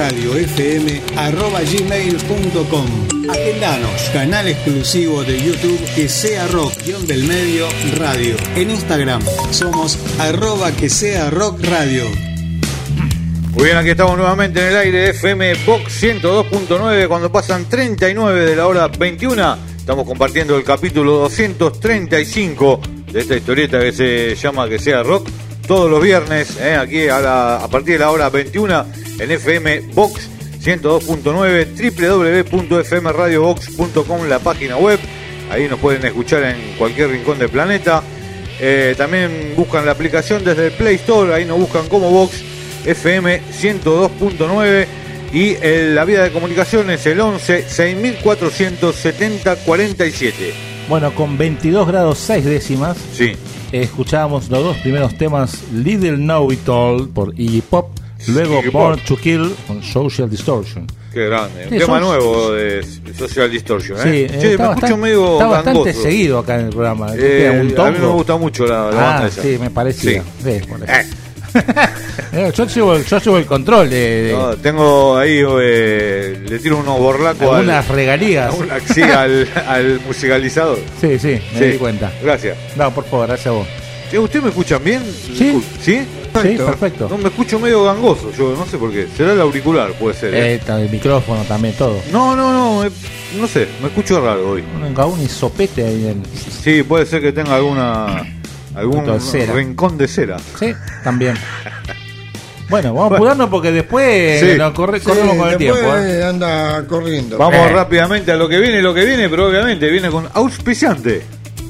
rockradiofm@gmail.com. Agendanos, canal exclusivo de YouTube que sea rock_del_medio radio. En Instagram somos @que sea rock radio. Muy bien, aquí estamos nuevamente en el aire de FM Box 102.9 cuando pasan 39 de la hora 21. Estamos compartiendo el capítulo 235 de esta historieta que se llama Que Sea Rock. Todos los viernes, aquí a partir de la hora 21 en FM Box 102.9, www.fmradiobox.com, la página web. Ahí nos pueden escuchar en cualquier rincón del planeta. También buscan la aplicación desde el Play Store, ahí nos buscan como Box FM 102.9. Y la vía de comunicación es el 11 6470 47. Bueno, con 22 grados 6 décimas. Sí. Escuchábamos los 2 primeros temas, Little Know It All por Iggy Pop. Luego Born to Kill con Social Distortion. Qué grande, sí, un tema nuevo de Social Distortion. Sí, me escucho medio está bastante gangoso. seguido acá en el programa. A mí me gusta mucho la banda esa. Sí, me parecía. Sí. Por eso. Yo llevo el control de... No, tengo ahí, le tiro unos borlacos. Algunas regalías. Sí, al musicalizador. Sí, me di cuenta. Gracias. No, por favor, gracias a vos. ¿Ustedes me escuchan bien? Sí. ¿Sí? Sí, perfecto. No, me escucho medio gangoso, yo no sé por qué. Será el auricular, puede ser. El micrófono también, todo. No, no sé, me escucho raro hoy. Un hisopete ahí en... Sí, puede ser que tenga algún rincón de cera. Sí, también. Bueno, vamos a apurarnos porque después nos corremos con el tiempo. Anda corriendo. Vamos rápidamente a lo que viene, pero obviamente viene con auspiciante.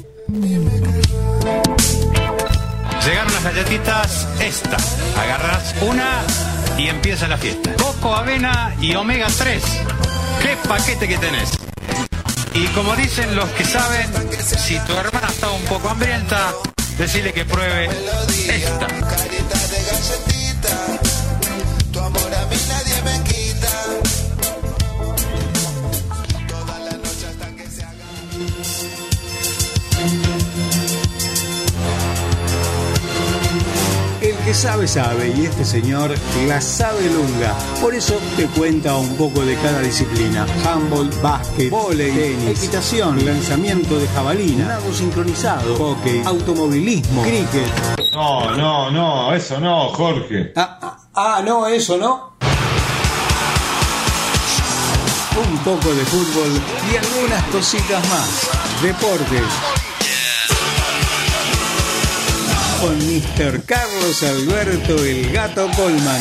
Llegaron las galletitas estas. Agarrás una y empieza la fiesta. Coco, avena y omega 3. ¿Qué paquete que tenés? Y como dicen los que saben, si tu hermana está un poco hambrienta, decile que pruebe esta. Tu amor a mí nadie me quita. Toda la noche hasta que se haga. El que sabe, sabe, y este señor la sabe lunga. Por eso te cuenta un poco de cada disciplina: handball, básquet, vóley, tenis, equitación, lanzamiento de jabalina, nado sincronizado, hockey, automovilismo, cricket. No, eso no, Jorge. No, eso no. Un poco de fútbol y algunas cositas más. Deportes. Con Mr. Carlos Alberto el Gato Colman.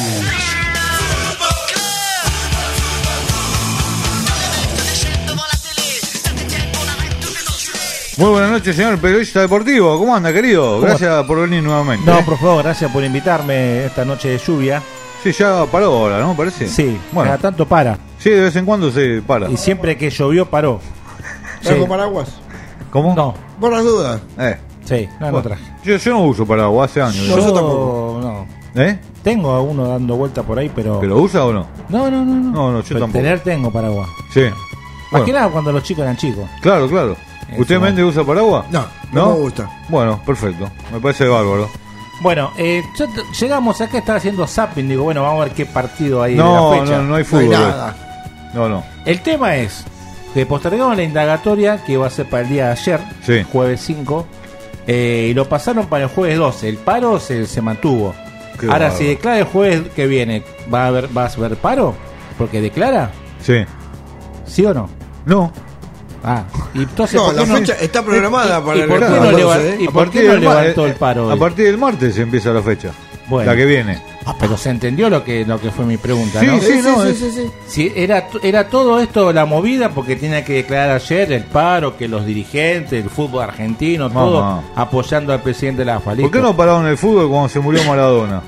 Muy buenas noches, señor periodista deportivo. ¿Cómo anda, querido? Gracias por venir nuevamente. No, por favor, gracias por invitarme esta noche de lluvia. Sí, ya paró ahora, ¿no? Parece. Sí, bueno. Cada tanto para. Sí, de vez en cuando se para. Y siempre que llovió, paró. ¿Trajo paraguas? ¿Cómo? No. Por las dudas. Sí, no traje. Yo no uso paraguas hace años. Yo tampoco. No. Tengo a uno dando vuelta por ahí, pero... ¿Pero usa o no? No, No, yo pero tampoco. tengo paraguas. Sí. Más que nada cuando los chicos eran chicos. Claro, claro. ¿Usted, Méndez, usa paraguas? No me gusta. Bueno, perfecto. Me parece bárbaro. Bueno, llegamos acá, estaba haciendo zapping. Digo, bueno, vamos a ver qué partido hay de la No, fecha. no hay fútbol. No hay nada. No. El tema es que postergamos la indagatoria que iba a ser para el día de ayer, Sí. jueves 5, y lo pasaron para el jueves 12. El paro se mantuvo. Qué Ahora, bárbaro. si declara el jueves que viene, ¿va a haber paro? ¿Porque declara? Sí. ¿Sí o no? No. Ah, y entonces No, ¿por qué la no? fecha está programada para ¿Y el por qué jueves no, 12, ¿y por qué no levantó el paro A hoy? partir del martes empieza la fecha. Bueno. La que viene. Pero se entendió lo que fue mi pregunta, Sí, ¿no? sí, no, es- sí. Si era todo esto la movida porque tenía que declarar ayer el paro, que los dirigentes, el fútbol argentino, todo Mamá. apoyando al presidente de la AFA. ¿Por qué no pararon el fútbol cuando se murió Maradona?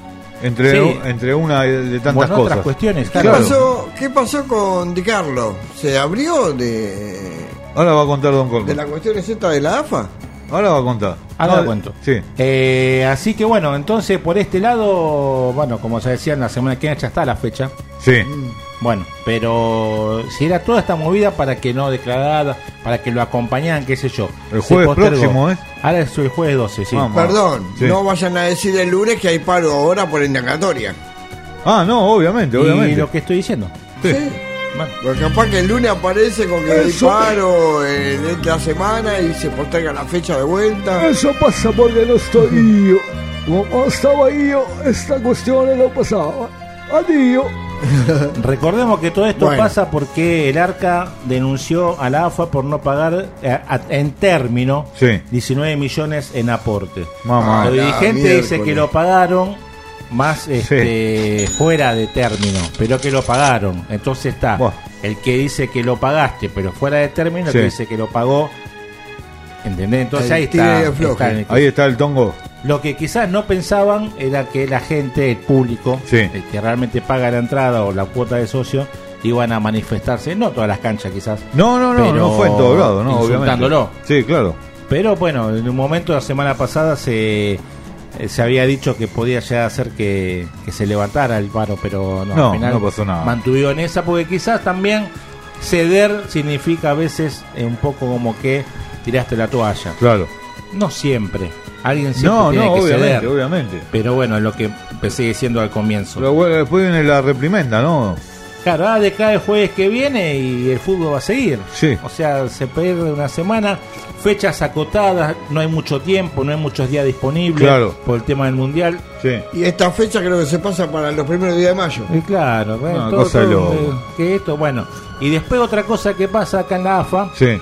Entre una de tantas Bueno, cosas. otras cuestiones. ¿Qué pasó con Di Carlo? ¿Se abrió Ahora va a contar Don Colmo. de la cuestión esta de la AFA? Ahora va a contar. Ahora No, lo cuento. Sí. Así que bueno, entonces por este lado, bueno, como se decía, en la semana que viene ya está la fecha. Sí. Bueno, pero si era toda esta movida para que no declarara, para que lo acompañaran, qué sé yo. El se jueves postergó. próximo, ¿eh? Ahora es el jueves 12, sí. Vamos. Perdón, Sí. no vayan a decir el lunes que hay paro ahora por indagatoria. Ah, no, obviamente, Y obviamente. lo que estoy diciendo. Sí. Bueno, Porque capaz que el lunes aparece con que hay paro en esta semana y se posterga la fecha de vuelta. Eso pasa porque no estoy yo. Como estaba yo, esta cuestión no pasaba. Adiós. recordemos que todo esto Bueno. pasa porque el Arca denunció a la AFA por no pagar en término Sí. 19 millones en aporte. Mamá. Los la dirigentes dicen miércoles. que lo pagaron más fuera de término, pero que lo pagaron. Entonces está Buah. el que dice que lo pagaste, pero fuera de término, el Sí. que dice que lo pagó. ¿Entendés? Entonces El ahí tire está. y afloje. está en el- Ahí está el tongo. Lo que quizás no pensaban era que la gente, el público, Sí. el que realmente paga la entrada o la cuota de socio, iban a manifestarse, no todas las canchas quizás, No, Pero no fue en todos lados, no, insultándolo. obviamente. Sí, claro. pero bueno, en un momento la semana pasada se había dicho que podía ya hacer que se levantara el paro, pero no, No, al final no pasó nada. mantuvieron esa, porque quizás también ceder significa a veces un poco como que tiraste la toalla. Claro. No siempre. Alguien siempre No, tiene no, que obviamente, ceder. obviamente. Pero bueno, es lo que sigue diciendo al comienzo. Pero bueno, después viene la reprimenda, ¿no? Claro, ahora decae el jueves que viene y el fútbol va a seguir. Sí. O sea, se pierde una semana, fechas acotadas, no hay mucho tiempo, no hay muchos días disponibles Claro. por el tema del mundial. Sí. Y esta fecha creo que se pasa para los primeros días de mayo. Y claro, Una cosa de loco. que esto, bueno. Y después otra cosa que pasa acá en la AFA, Sí.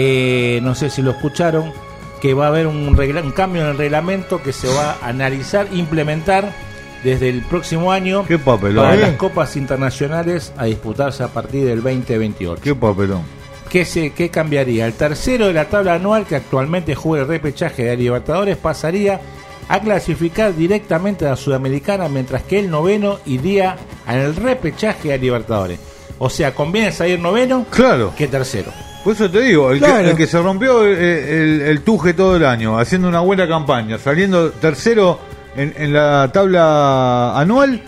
no sé si lo escucharon, que va a haber un cambio en el reglamento que se va a analizar, implementar desde el próximo año Qué papelón. para las copas internacionales a disputarse a partir del 2028. Qué papelón. ¿Qué cambiaría? El tercero de la tabla anual, que actualmente juega el repechaje de Libertadores, pasaría a clasificar directamente a la Sudamericana, mientras que el noveno iría al repechaje de Libertadores. O sea, conviene salir noveno Claro. que tercero. Por eso te digo, Claro. el que se rompió el tuje todo el año, haciendo una buena campaña, saliendo tercero en la tabla anual,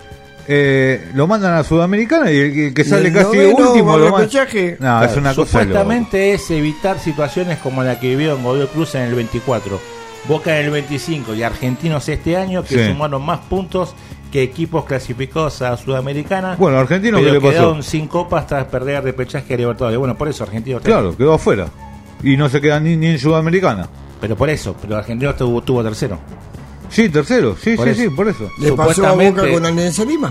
lo mandan a Sudamericana y el que sale el casi de noveno último va lo al mandan. repechaje. No, es una cosa de loco. Supuestamente es evitar situaciones como la que vivió en Godoy Cruz en el 24, Boca en el 25 y Argentinos este año, que Sí. sumaron más puntos que equipos clasificados a Sudamericana. Bueno, Argentino, pero ¿qué le pasó? quedaron sin copas tras perder el repechaje a Libertadores. Bueno, por eso Argentino Claro, quedó afuera. Y no se queda ni en Sudamericana. pero Argentino tuvo tercero. Sí, tercero. Sí, Por sí, eso. sí, por eso. Le pasó a Supuestamente- Boca con Alianza Lima.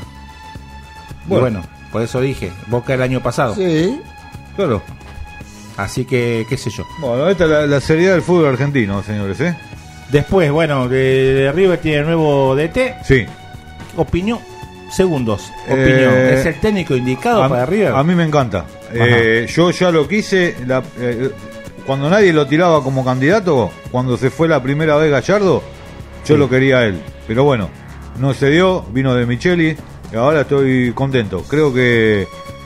Y bueno, por eso dije, Boca el año pasado. Sí. Claro. Así que, qué sé yo. Bueno, esta es la seriedad del fútbol argentino, señores, ¿eh? Después, bueno, de River tiene nuevo DT. Sí. Opinión, segundos. Opinión. ¿Es el técnico indicado para River? A mí me encanta. Yo ya lo quise. Cuando nadie lo tiraba como candidato, cuando se fue la primera vez Gallardo, yo lo quería a él. Pero bueno, no se dio, vino de Micheli y ahora estoy contento. Creo que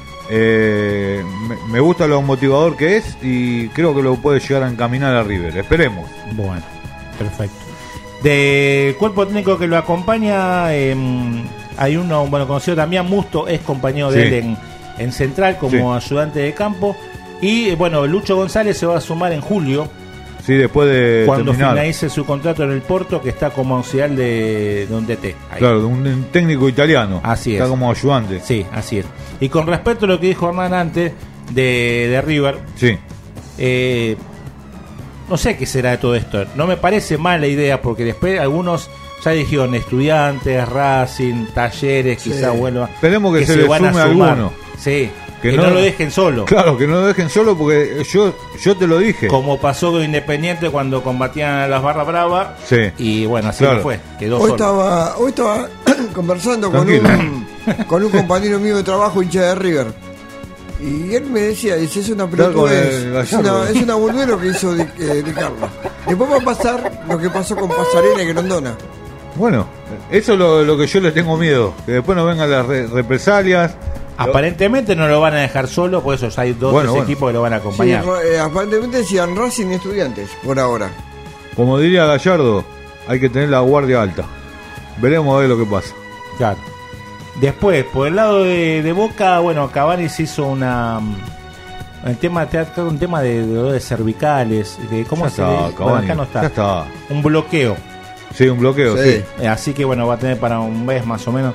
me gusta lo motivador que es y creo que lo puede llegar a encaminar a River. Esperemos. Bueno, perfecto. Del cuerpo técnico que lo acompaña, hay uno, bueno, conocido también, Musto, es compañero de Sí. él en Central como ayudante de campo. Y bueno, Lucho González se va a sumar en julio. Sí, después de cuando terminar. finalice su contrato en el Porto, que está como auxiliar de un DT. Ahí. Claro, un técnico italiano. Así está es. como ayudante. Sí, así es. Y con respecto a lo que dijo Hernán antes de River, sí. No sé qué será de todo esto. No me parece mala idea, porque después algunos ya dijeron Estudiantes, Racing, Talleres, quizá vuelva. Esperemos que se le van sume a sumar. alguno. Sí. Que no lo dejen solo. Claro, que no lo dejen solo, porque yo te lo dije. Como pasó con Independiente cuando combatían a las barras bravas. Sí. Y bueno, así claro. no fue. Quedó hoy solo. Estaba conversando con un compañero mío de trabajo, hincha de River. Y él me decía, dice, es una pelotudez, es una boludez lo que hizo de Carlos. Después va a pasar lo que pasó con Pasarela y Grondona. Bueno, eso es lo que yo le tengo miedo. Que después no vengan las represalias. Aparentemente no lo van a dejar solo, por eso ya hay dos equipos que lo van a acompañar. Sí, aparentemente decían Racing y Estudiantes, por ahora. Como diría Gallardo, hay que tener la guardia alta. Veremos a ver lo que pasa. Claro. Después, por el lado de Boca, bueno, Cavani se hizo un tema de dolores cervicales. ¿Cómo se dice? Bueno, acá no está. Ya está. Un bloqueo. Sí, un bloqueo, sí. Así que bueno, va a tener para un mes más o menos.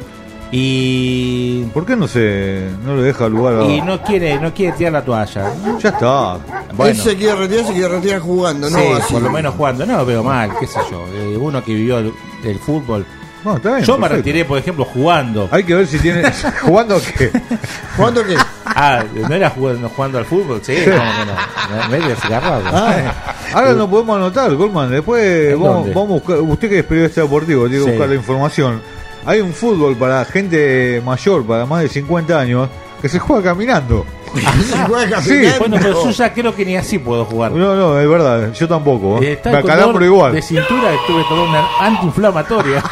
Y ¿por qué no le deja lugar a... Y no quiere tirar la toalla. Ya está. Bueno. Él se quiere retirar jugando, ¿no? Sí, así. por lo menos jugando. No lo veo mal, qué sé yo. Uno que vivió el fútbol. No, está bien, yo perfecto. Me retiré, por ejemplo, jugando. Hay que ver si tiene... ¿Jugando qué? ¿Jugando qué? ¿No era jugando al fútbol? Sí, como que no. Medio cigarrado. Ahora no podemos anotar, Goldman. Después vamos a buscar... Usted que es periodista deportivo, tiene que buscar la información. Hay un fútbol para gente mayor, para más de 50 años, que se juega caminando. Sí. Bueno, pero yo ya creo que ni así puedo jugar. No, es verdad, yo tampoco. Me acalambro igual. De cintura tuve toda una antiinflamatoria.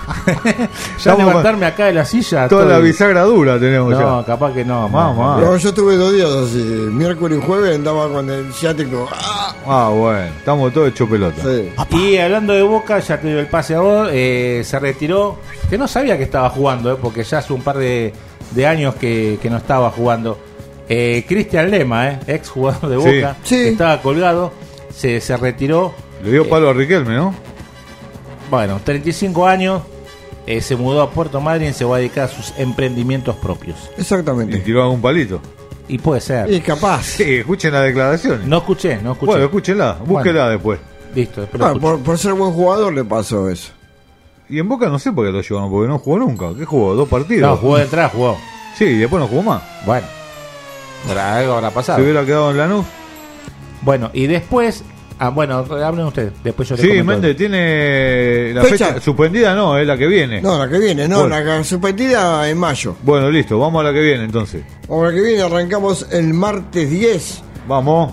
Ya levantarme acá de la silla. Toda la bisagra dura tenemos ya. No, capaz que no. No, yo tuve 2 días así. Miércoles y jueves andaba con el ciático. Bueno, estamos todos hechos pelota. Sí. Y hablando de Boca, ya te dio el pase a vos. Se retiró. Que no sabía que estaba jugando, porque ya hace un par de años que no estaba jugando. Cristian Lema, ex jugador de Boca, estaba colgado, se retiró. Le dio palo a Riquelme, ¿no? Bueno, 35 años, se mudó a Puerto Madryn y se va a dedicar a sus emprendimientos propios. Exactamente. ¿Y tiró algún palito? Y puede ser. Y capaz. Sí, escuchen las declaraciones. No escuché. Bueno, escúchenla, búsquela después. Listo. Por ser buen jugador le pasó eso. Y en Boca no sé por qué lo llevaron, porque no jugó nunca. ¿Qué jugó? 2 partidos. No, jugó de entrada, jugó. Sí, y después no jugó más. Bueno. Algo habrá pasado. ¿Se hubiera quedado en Lanús? Bueno, y después... hablen ustedes. Después yo les comento. Méndez tiene la fecha suspendida, no, es la que viene. No, la que viene, no, bueno. La suspendida en mayo. Bueno, listo, vamos a la que viene entonces. Vamos a la que viene, arrancamos el martes 10. Vamos.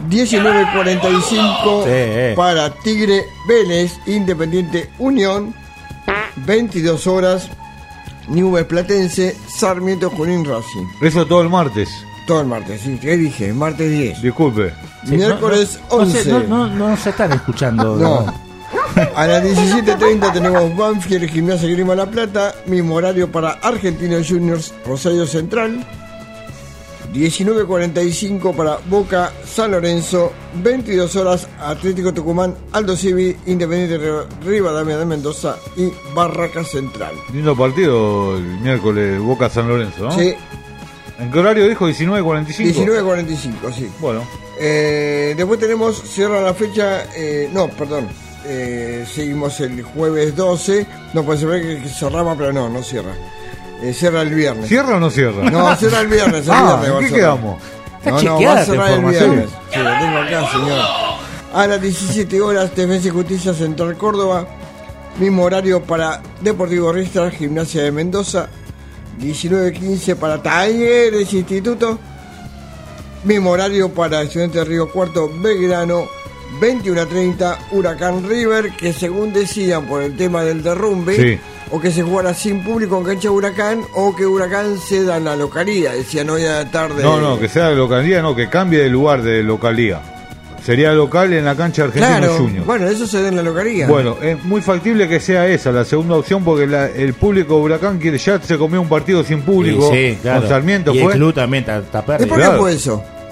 19:45 para Tigre Vélez, Independiente Unión. 22 horas, Newell's Platense, Sarmiento Junín Racing. Eso todo el martes. Todo el martes, sí. ¿Qué dije? Martes 10. Disculpe. Sí, miércoles 11. No se están escuchando. No. A las 17:30 tenemos Banfield, Gimnasia Grima La Plata. Mismo horario para Argentinos Juniors, Rosario Central. 19:45 para Boca, San Lorenzo. 22 horas, Atlético Tucumán, Aldo Civi, Independiente Rivadavia de Mendoza y Barraca Central. Lindo partido el miércoles, Boca San Lorenzo, ¿no? Sí. ¿En qué horario dijo? 19:45. 19:45, sí. Bueno. Después cierra la fecha, seguimos el jueves 12. No, puede ser que cerramos, pero no cierra. Cierra el viernes. ¿Cierra o no cierra? No, cierra el viernes. ¿En qué quedamos? No, va a cerrar el viernes. Sí, lo tengo acá, señor. A las 17 horas, Defensa y Justicia Central Córdoba. Mismo horario para Deportivo Ristra, Gimnasia de Mendoza. 19:15 para Talleres Instituto. Mismo horario para Estudiantes de Río Cuarto, Belgrano. 21:30 Huracán River, que según decían por el tema del derrumbe, o que se jugara sin público en cancha de Huracán, o que Huracán ceda en la localía, decían hoy a la tarde. No, que sea de localía, no, que cambie de lugar de localía. Sería local en la cancha Argentinos Juniors. Bueno, eso se da en la localía. Bueno, es muy factible que sea esa la segunda opción, porque el público de Huracán ya se comió un partido sin público. Sí, claro. Con Sarmiento y fue. el club también está perdido. ¿Y por qué fue eso?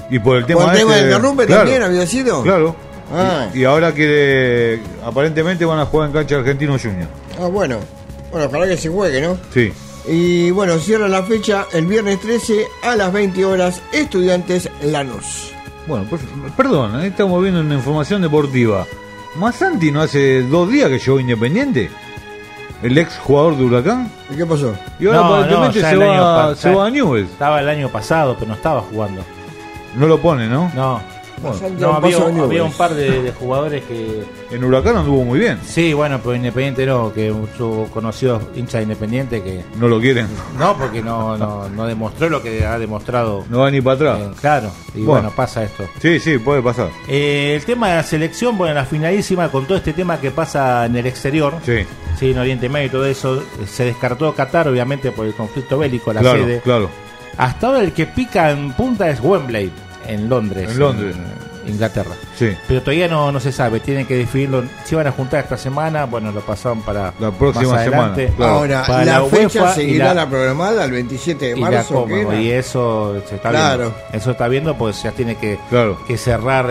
Y por el tema, ¿Por el tema del derrumbe también había sido? Claro. Ah. Y ahora que aparentemente van a jugar en cancha Argentino Junior. Ah, bueno. Bueno, ojalá que se juegue, ¿no? Sí. Y bueno, cierra la fecha el viernes 13 a las 20 horas, Estudiantes Lanús. Bueno, pues, perdón, ahí estamos viendo una información deportiva. ¿Masanti no hace 2 días que llegó Independiente? ¿El ex jugador de Huracán? ¿Y qué pasó? Y ahora aparentemente ya se el año va a Newell's. Estaba el año pasado, pero no estaba jugando. No lo pone, ¿no? No. Bueno, No, había un par de jugadores que... En Huracán anduvo muy bien. Sí, bueno, pero Independiente no, que muchos conocidos hinchas de Independiente que... No lo quieren. No, porque no demostró lo que ha demostrado. No va ni para atrás. Claro, y bueno, pasa esto. Sí, puede pasar. El tema de la selección, bueno, la finalísima, con todo este tema que pasa en el exterior, sí, en Oriente Medio y todo eso, se descartó Qatar, obviamente, por el conflicto bélico, la sede. Claro. Hasta ahora el que pica en punta es Wembley, en Londres. Inglaterra. Sí. Pero todavía no se sabe, tienen que definirlo. Si van a juntar esta semana, bueno, lo pasaron para la próxima más adelante. semana. Claro. Ahora, para la fecha UEFA seguirá la programada el 27 de marzo. Y eso se está viendo. Eso está viendo, pues ya tiene que cerrar,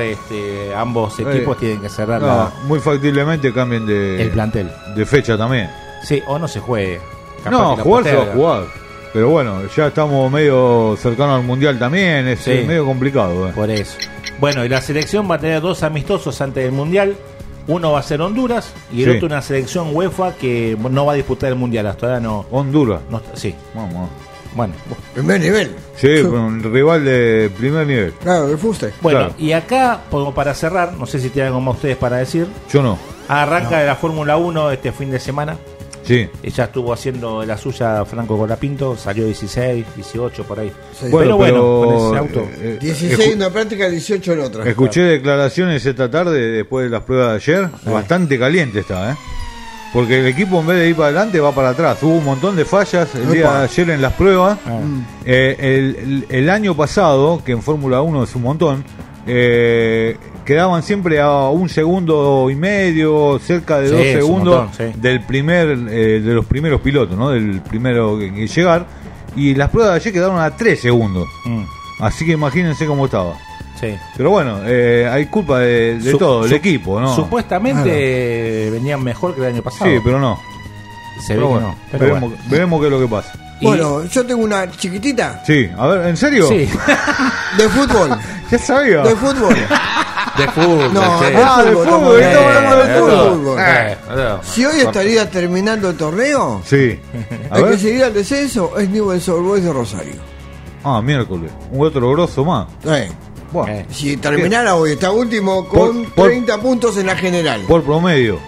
ambos equipos tienen que cerrar. Muy factiblemente cambien el plantel. De fecha también. Sí, o no se juegue. No, jugar se va a jugar. Pero bueno, ya estamos medio cercanos al Mundial también, es medio complicado. Por eso. Bueno, y la selección va a tener 2 amistosos antes del Mundial. Uno va a ser Honduras y el otro una selección UEFA que no va a disputar el Mundial. Hasta ahora no. Honduras. No, sí. Vamos. Bueno. Primer nivel. Sí, un rival de primer nivel. Claro, de fuste. Bueno, y acá, como para cerrar, no sé si tienen algo más ustedes para decir. Yo no. Arranca de la Fórmula 1 este fin de semana. Sí. Ella estuvo haciendo la suya Franco Colapinto, salió 16, 18 por ahí. Sí. Pero bueno, con ese auto. 16 en una práctica, 18 en otra. Escuché declaraciones esta tarde después de las pruebas de ayer, bastante caliente está, porque el equipo en vez de ir para adelante va para atrás. Hubo un montón de fallas el día de ayer en las pruebas. El año pasado, que en Fórmula 1 es un montón, quedaban siempre a 1,5 segundos, cerca de 2 segundos del de los primeros pilotos, ¿no? Del primero que llegar. Y las pruebas de ayer quedaron a 3 segundos. Así que imagínense cómo estaba. Sí. Pero bueno, hay culpa de todo el equipo, ¿no? Supuestamente venían mejor que el año pasado. Sí, pero no. Se ve que no. Pero veremos qué es lo que pasa. Bueno, yo tengo una chiquitita. Sí, a ver, ¿en serio? Sí. De fútbol. Ya sabía. De fútbol. De fútbol. No, sí. de fútbol. Estamos hablando de fútbol. No. Si hoy estaría terminando el torneo, sí. El que seguiría el descenso es Newell's Old Boys de Rosario. Ah, miércoles. Un otro grosso más. Bueno, si terminara hoy, está último con 30 puntos en la general. Por promedio.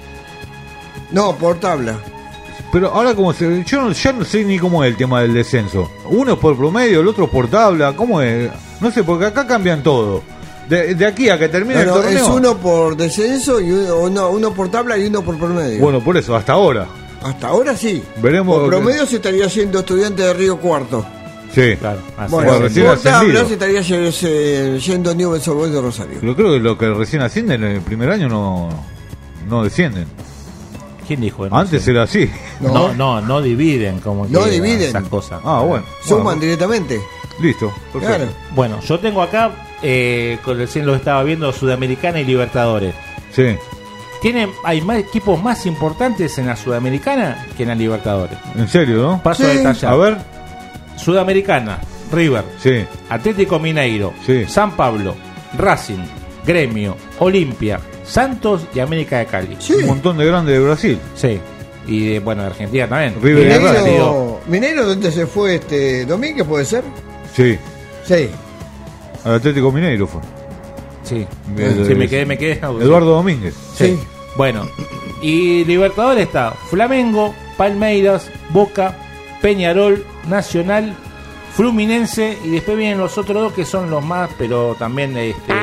No, por tabla. Pero ahora yo ya no sé ni cómo es el tema del descenso. Uno es por promedio, el otro es por tabla. ¿Cómo es? No sé, porque acá cambian todo. De aquí a que termine el torneo. Es uno por descenso y uno por tabla y uno por promedio. Bueno, por eso, hasta ahora. Hasta ahora sí. Veremos. Por promedio se estaría siendo Estudiante de Río Cuarto. Sí, claro. Bueno, por tabla se estaría yendo Newell's Old Boys de Rosario. Yo creo que lo que recién ascienden en el primer año no descienden. ¿Quién dijo? Antes era así. No dividen como no dividen esas cosas. Ah, bueno. Suman directamente. Listo, perfecto. Claro. Bueno, yo tengo acá, recién lo estaba viendo, Sudamericana y Libertadores. Sí. Hay más equipos más importantes en la Sudamericana que en la Libertadores. ¿En serio, no? Paso a detallar. A ver. Sudamericana, River, sí. Atlético Mineiro, sí. San Pablo, Racing, Gremio, Olimpia, Santos y América de Cali. Sí. Un montón de grandes de Brasil. Sí. Y de Argentina también. Mineiro, ¿dónde se fue Domínguez, puede ser? Sí. Sí. Al Atlético Mineiro fue. Sí. Sí, me quedé. Eduardo Domínguez. Sí. Bueno. Y Libertadores está Flamengo, Palmeiras, Boca, Peñarol, Nacional, Fluminense y después vienen los otros dos que son los más, pero también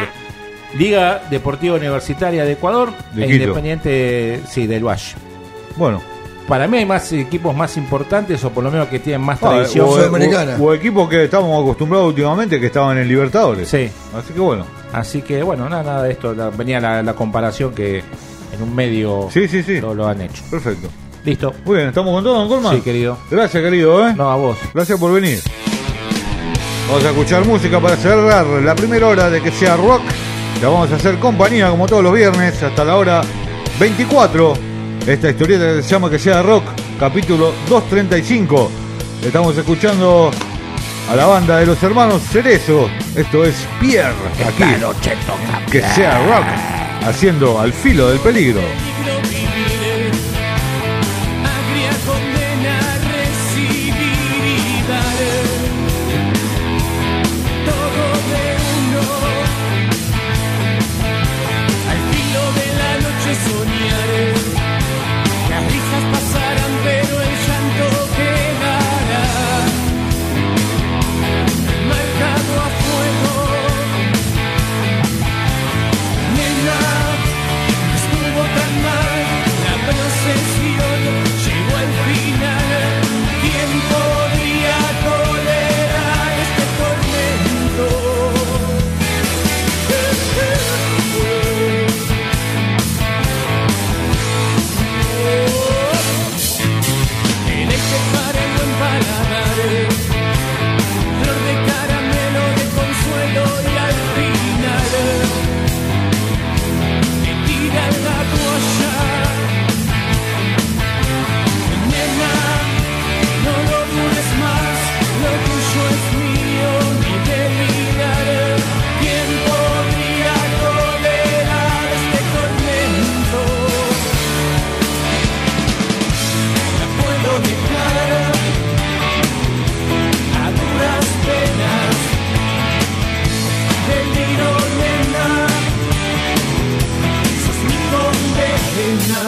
Liga Deportiva Universitaria de Ecuador e Independiente del Valle. Bueno, para mí hay más equipos más importantes o por lo menos que tienen más tradición o equipos que estamos acostumbrados últimamente que estaban en Libertadores. Sí. Así que bueno. Nada de esto, venía la comparación que en un medio sí. Lo han hecho. Perfecto. Listo. Muy bien, ¿estamos con todo, don Colman? Sí, querido. Gracias, querido. No, a vos. Gracias por venir. Vamos a escuchar música para cerrar la primera hora de Que Sea Rock. La vamos a hacer compañía como todos los viernes hasta la hora 24. Esta historieta que se llama Que Sea Rock, capítulo 235. Estamos escuchando a la banda de los hermanos Cerezo. Esto es Pierre, aquí. Esta noche toca Que Sea Rock, haciendo Al Filo del Peligro. Agria condena, recibir y dar todo de uno. Al filo de la noche soñar, las risas pasarán pero el llanto quedará marcado a fuego. Nena, estuvo tan mal, la procesión llegó al final. ¿Quién podría tolerar este tormento? En este para el buen paladar, flor de caramelo de consuelo y al final me tira la toalla. Nena, no lo dudes más, lo tuyo es mío, ni delirar. ¿Quién podría tolerar este tormento? La puedo dejar a duras penas. Deliro, nena, sos mi condena.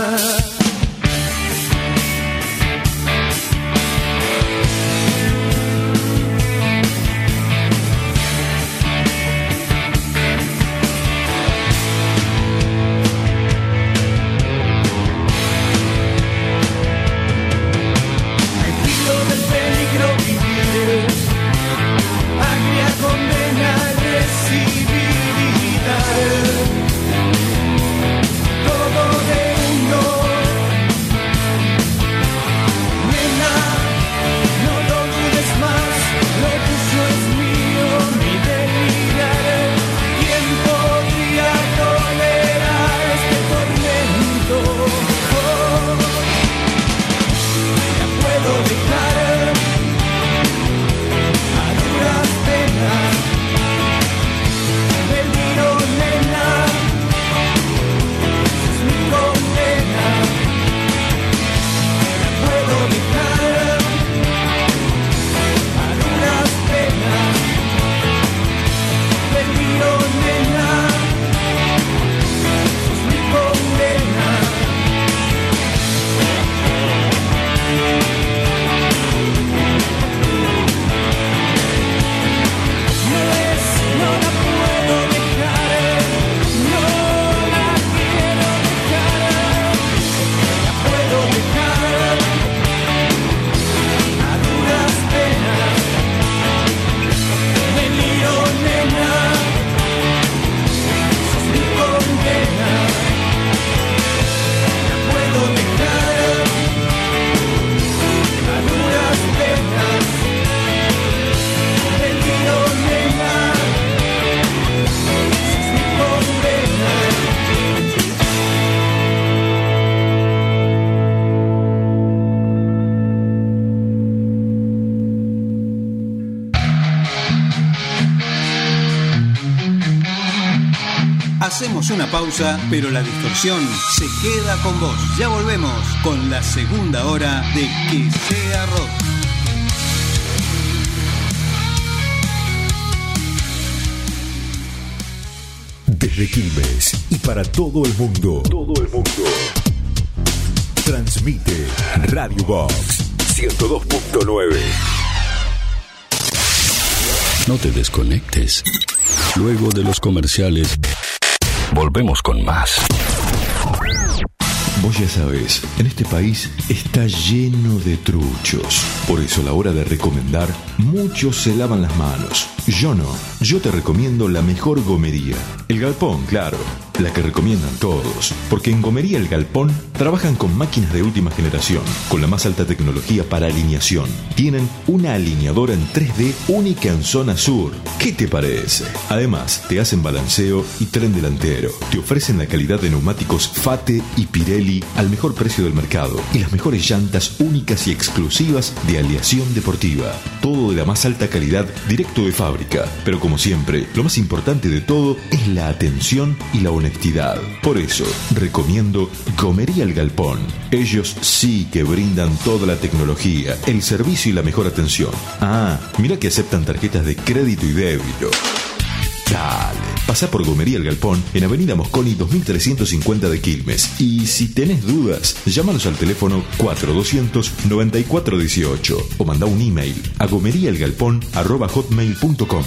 Al filo del peligro vivir, agria condena, recibir y dar todo de uno. Nena, no lo dudes más, lo tuyo es mío, ni delirar. ¿Quién podría tolerar este tormento? La puedo dejar a duras penas. Deliro, nena, es mi condena. La puedo dejar a duras penas. Deliro, nena, es mi condena. No la puedo dejar, no la quiero dejar. La puedo dejar a duras penas. Deliro, nena, sos mi condena. La puedo dejar a duras penas. Deliro, nena, sos mi condena. Hacemos una pausa, pero la distorsión se queda con vos. Ya volvemos con la segunda hora de Que Sea Rock. Desde Quilmes y para todo el mundo. Transmite Radio Box 102.9. No te desconectes. Luego de los comerciales, volvemos con más. Vos ya sabés, en este país está lleno de truchos. Por eso a la hora de recomendar, muchos se lavan las manos. Yo no. Yo te recomiendo la mejor gomería. El Galpón, claro. la que recomiendan todos, porque en Gomería El Galpón trabajan con máquinas de última generación, con la más alta tecnología para alineación. Tienen una alineadora en 3D única en zona sur. ¿Qué te parece? Además, te hacen balanceo y tren delantero. Te ofrecen la calidad de neumáticos Fate y Pirelli al mejor precio del mercado y las mejores llantas únicas y exclusivas de aleación deportiva. Todo de la más alta calidad, directo de fábrica. Pero como siempre, lo más importante de todo es la atención y la honestidad. Por eso, recomiendo Gomería El Galpón. Ellos sí que brindan toda la tecnología, el servicio y la mejor atención. Ah, mira que aceptan tarjetas de crédito y débito. Dale, pasá por Gomería El Galpón en Avenida Mosconi 2350 de Quilmes. Y si tenés dudas, llámanos al teléfono 4200-9418 o mandá un email a gomeriaelgalpón@hotmail.com.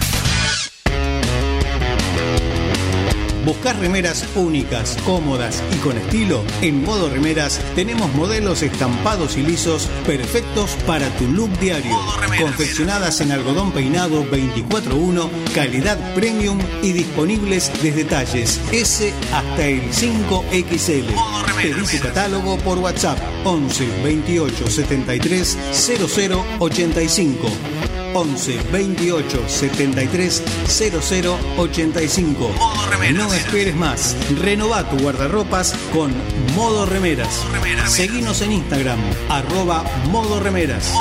¿Buscás remeras únicas, cómodas y con estilo? En Modo Remeras tenemos modelos estampados y lisos perfectos para tu look diario. Confeccionadas en algodón peinado 24/1, calidad premium y disponibles desde talles S hasta el 5XL. Pedí tu catálogo por WhatsApp 11 28 73 00 85. 11 28 73 00 85. No esperes más. Renová tu guardarropas con Modo Remeras. Seguinos en Instagram, @Modo Remeras.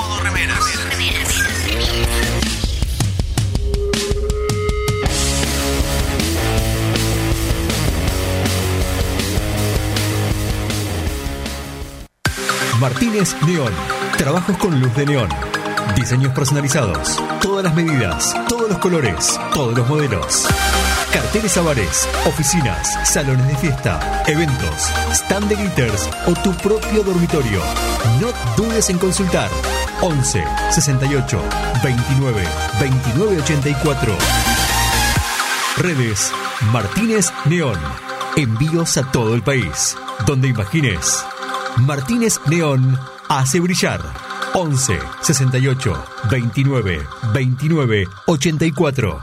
Martínez Neón. Trabajos con luz de neón. Diseños personalizados. Todas las medidas, todos los colores, todos los modelos. Carteles a bares, oficinas, salones de fiesta, eventos, stand de glitters o tu propio dormitorio. No dudes en consultar. 11 68 29 29 84. Redes Martínez Neón. Envíos a todo el país. Donde imagines. Martínez Neón hace brillar. 11 68 29 29 84.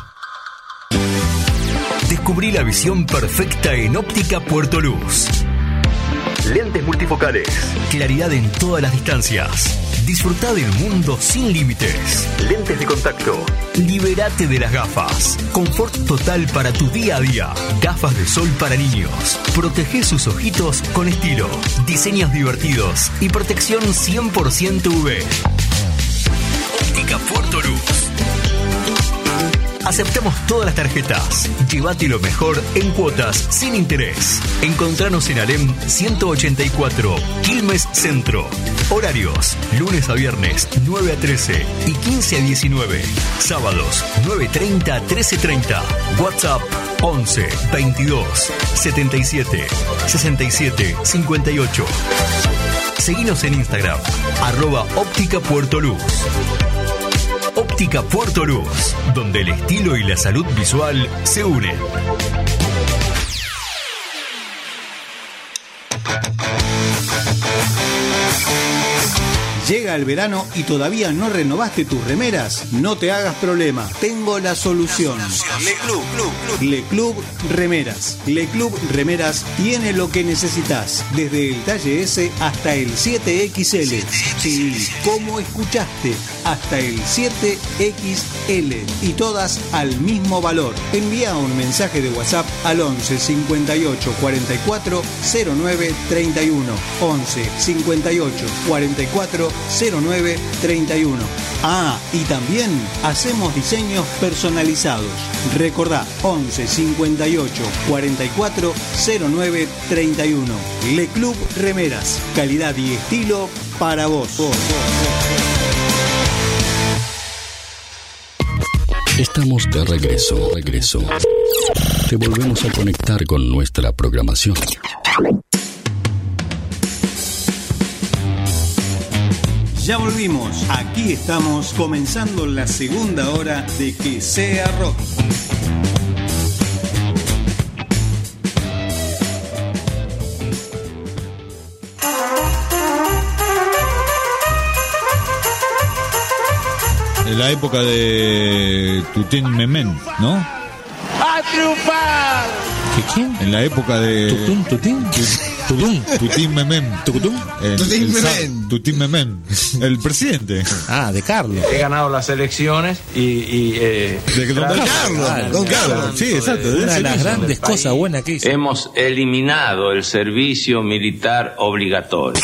Descubrí la visión perfecta en Óptica Puerto Luz. Lentes multifocales. Claridad en todas las distancias. Disfrutá del mundo sin límites. Lentes de contacto. Libérate de las gafas. Confort total para tu día a día. Gafas de sol para niños. Protege sus ojitos con estilo. Diseños divertidos y protección 100% UV. Óptica Puerto Luz. Aceptamos todas las tarjetas. Llévate lo mejor en cuotas sin interés. Encontranos en Alem 184, Quilmes Centro. Horarios: lunes a viernes 9 a 13 y 15 a 19. Sábados 9:30 a 13:30. WhatsApp 11 22 77 67 58. Seguinos en Instagram @Óptica Puerto Luz. Óptica Puerto Luz, donde el estilo y la salud visual se unen. Llega el verano y todavía no renovaste tus remeras. No te hagas problema. Tengo la solución. Le Club Remeras. Le Club Remeras tiene lo que necesitas. Desde el talle S hasta el 7XL. Sí, como escuchaste. Hasta el 7XL. Y todas al mismo valor. Envía un mensaje de WhatsApp al 11 58 44 09 31. 11 58 44 09 31. Ah, y también hacemos diseños personalizados. Recordá, 11 58 44 09 31. Le Club Remeras, calidad y estilo para vos. Estamos de regreso. Te volvemos a conectar con nuestra programación. Ya volvimos. Aquí estamos comenzando la segunda hora de Que Sea Rock. En la época de Tutín Memén, ¿no? ¡A triunfar! ¿Quién? En la época de... Tutín Memem. Tutín Memem. El presidente. Ah, de Carlos. He ganado las elecciones de Don Carlos. Sí, exacto. Una de las grandes cosas buenas que hizo. hemos eliminado el servicio militar obligatorio.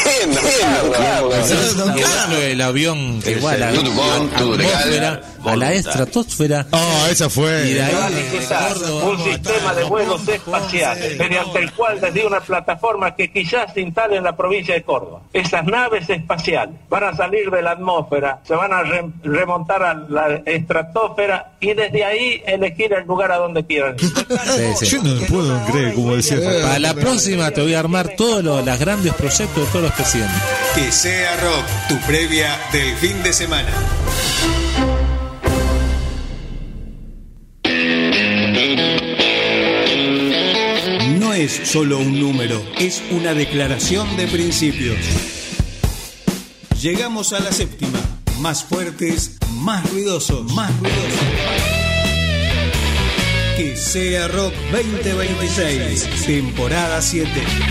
El avión que va a la atmósfera, a la estratosfera. Esa fue. Y de ahí, un sistema de vuelos espaciales mediante el cual desde una plataforma que quizás se instale en la provincia de Córdoba. Esas naves espaciales van a salir de la atmósfera, se van a remontar a la estratosfera y desde ahí elegir el lugar a donde quieran ir. Yo no puedo creer, como decía. Para la próxima te voy a armar todos los grandes proyectos de todos los presidentes. Que sea rock, tu previa del fin de semana. No es solo un número, es una declaración de principios. Llegamos a la séptima, más fuertes, más ruidosos, más ruidosos. Que sea rock 2026, temporada 7.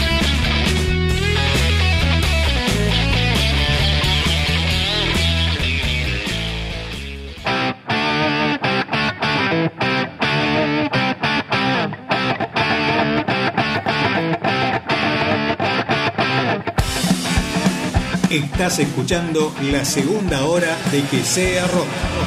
Estás escuchando la segunda hora de Que sea rock.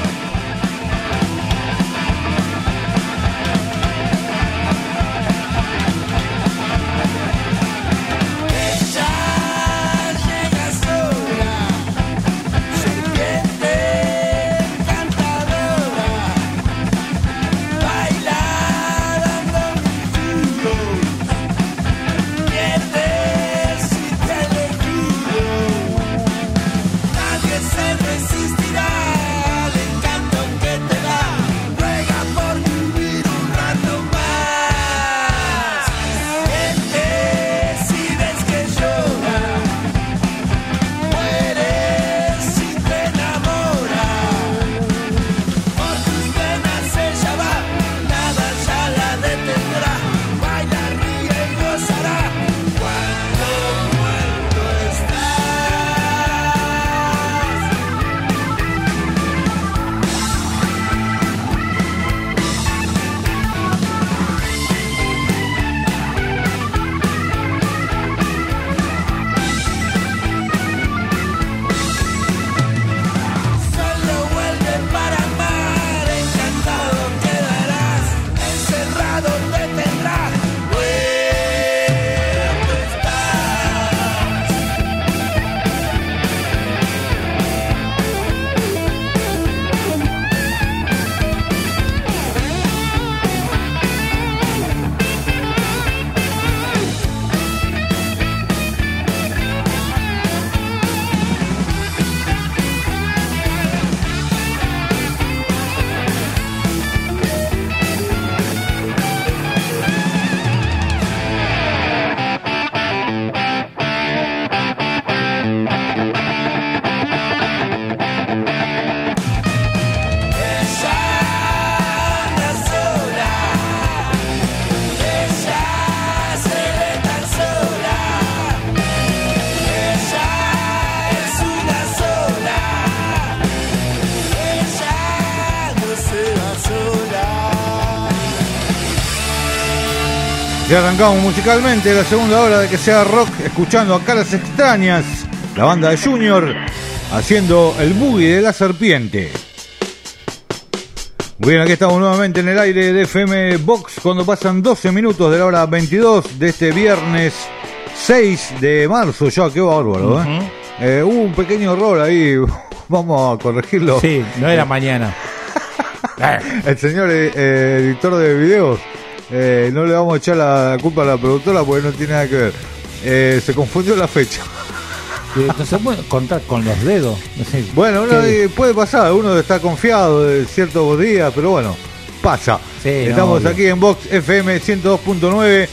Ya arrancamos musicalmente la segunda hora de Que sea rock, escuchando a Caras Extrañas, la banda de Junior, haciendo el boogie de la serpiente. Muy bien, aquí estamos nuevamente en el aire de FM Box, cuando pasan 12 minutos de la hora 22 de este viernes 6 de marzo. Ya, qué bárbaro, hubo un pequeño error ahí, vamos a corregirlo. Sí, no era mañana. El señor editor de videos, no le vamos a echar la culpa a la productora porque no tiene nada que ver. Se confundió la fecha. No se puede contar con los dedos. No sé, bueno, puede pasar, uno está confiado de ciertos días, pero bueno, pasa. Sí, estamos aquí en Vox FM 102.9,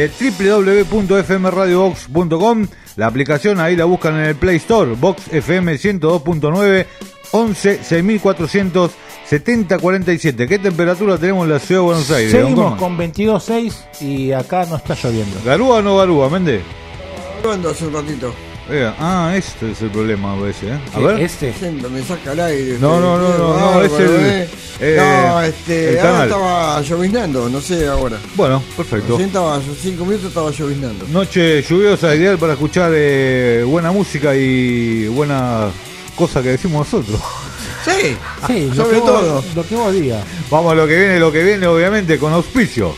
www.fmradiobox.com. La aplicación ahí la buscan en el Play Store, Vox FM 102.9, 11 6400 70-47. ¿Qué temperatura tenemos en la ciudad de Buenos Aires? Seguimos con 22.6 y acá no está lloviendo. ¿Garúa o no garúa, Méndez? Hablando hace un ratito. Este es el problema, a veces, A ver. Me saca el aire. No, es el. Ahora estaba lloviznando, no sé ahora. Bueno, perfecto. Recién hace 5 minutos estaba lloviznando. Noche lluviosa, ideal para escuchar buena música y buena cosa que decimos nosotros. Sí, sobre todo. Lo que vos digas. Vamos a lo que viene, obviamente, con auspicio.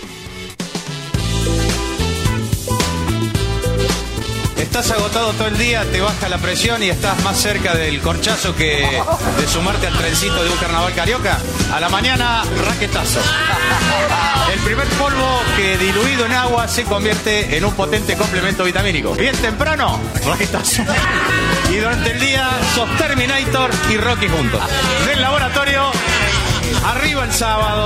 Estás agotado todo el día, te baja la presión y estás más cerca del corchazo que de sumarte al trencito de un carnaval carioca. A la mañana, raquetazo. El primer polvo que diluido en agua se convierte en un potente complemento vitamínico. Bien temprano, raquetazo. Y durante el día sos Terminator y Rocky juntos. Del laboratorio, arriba el sábado.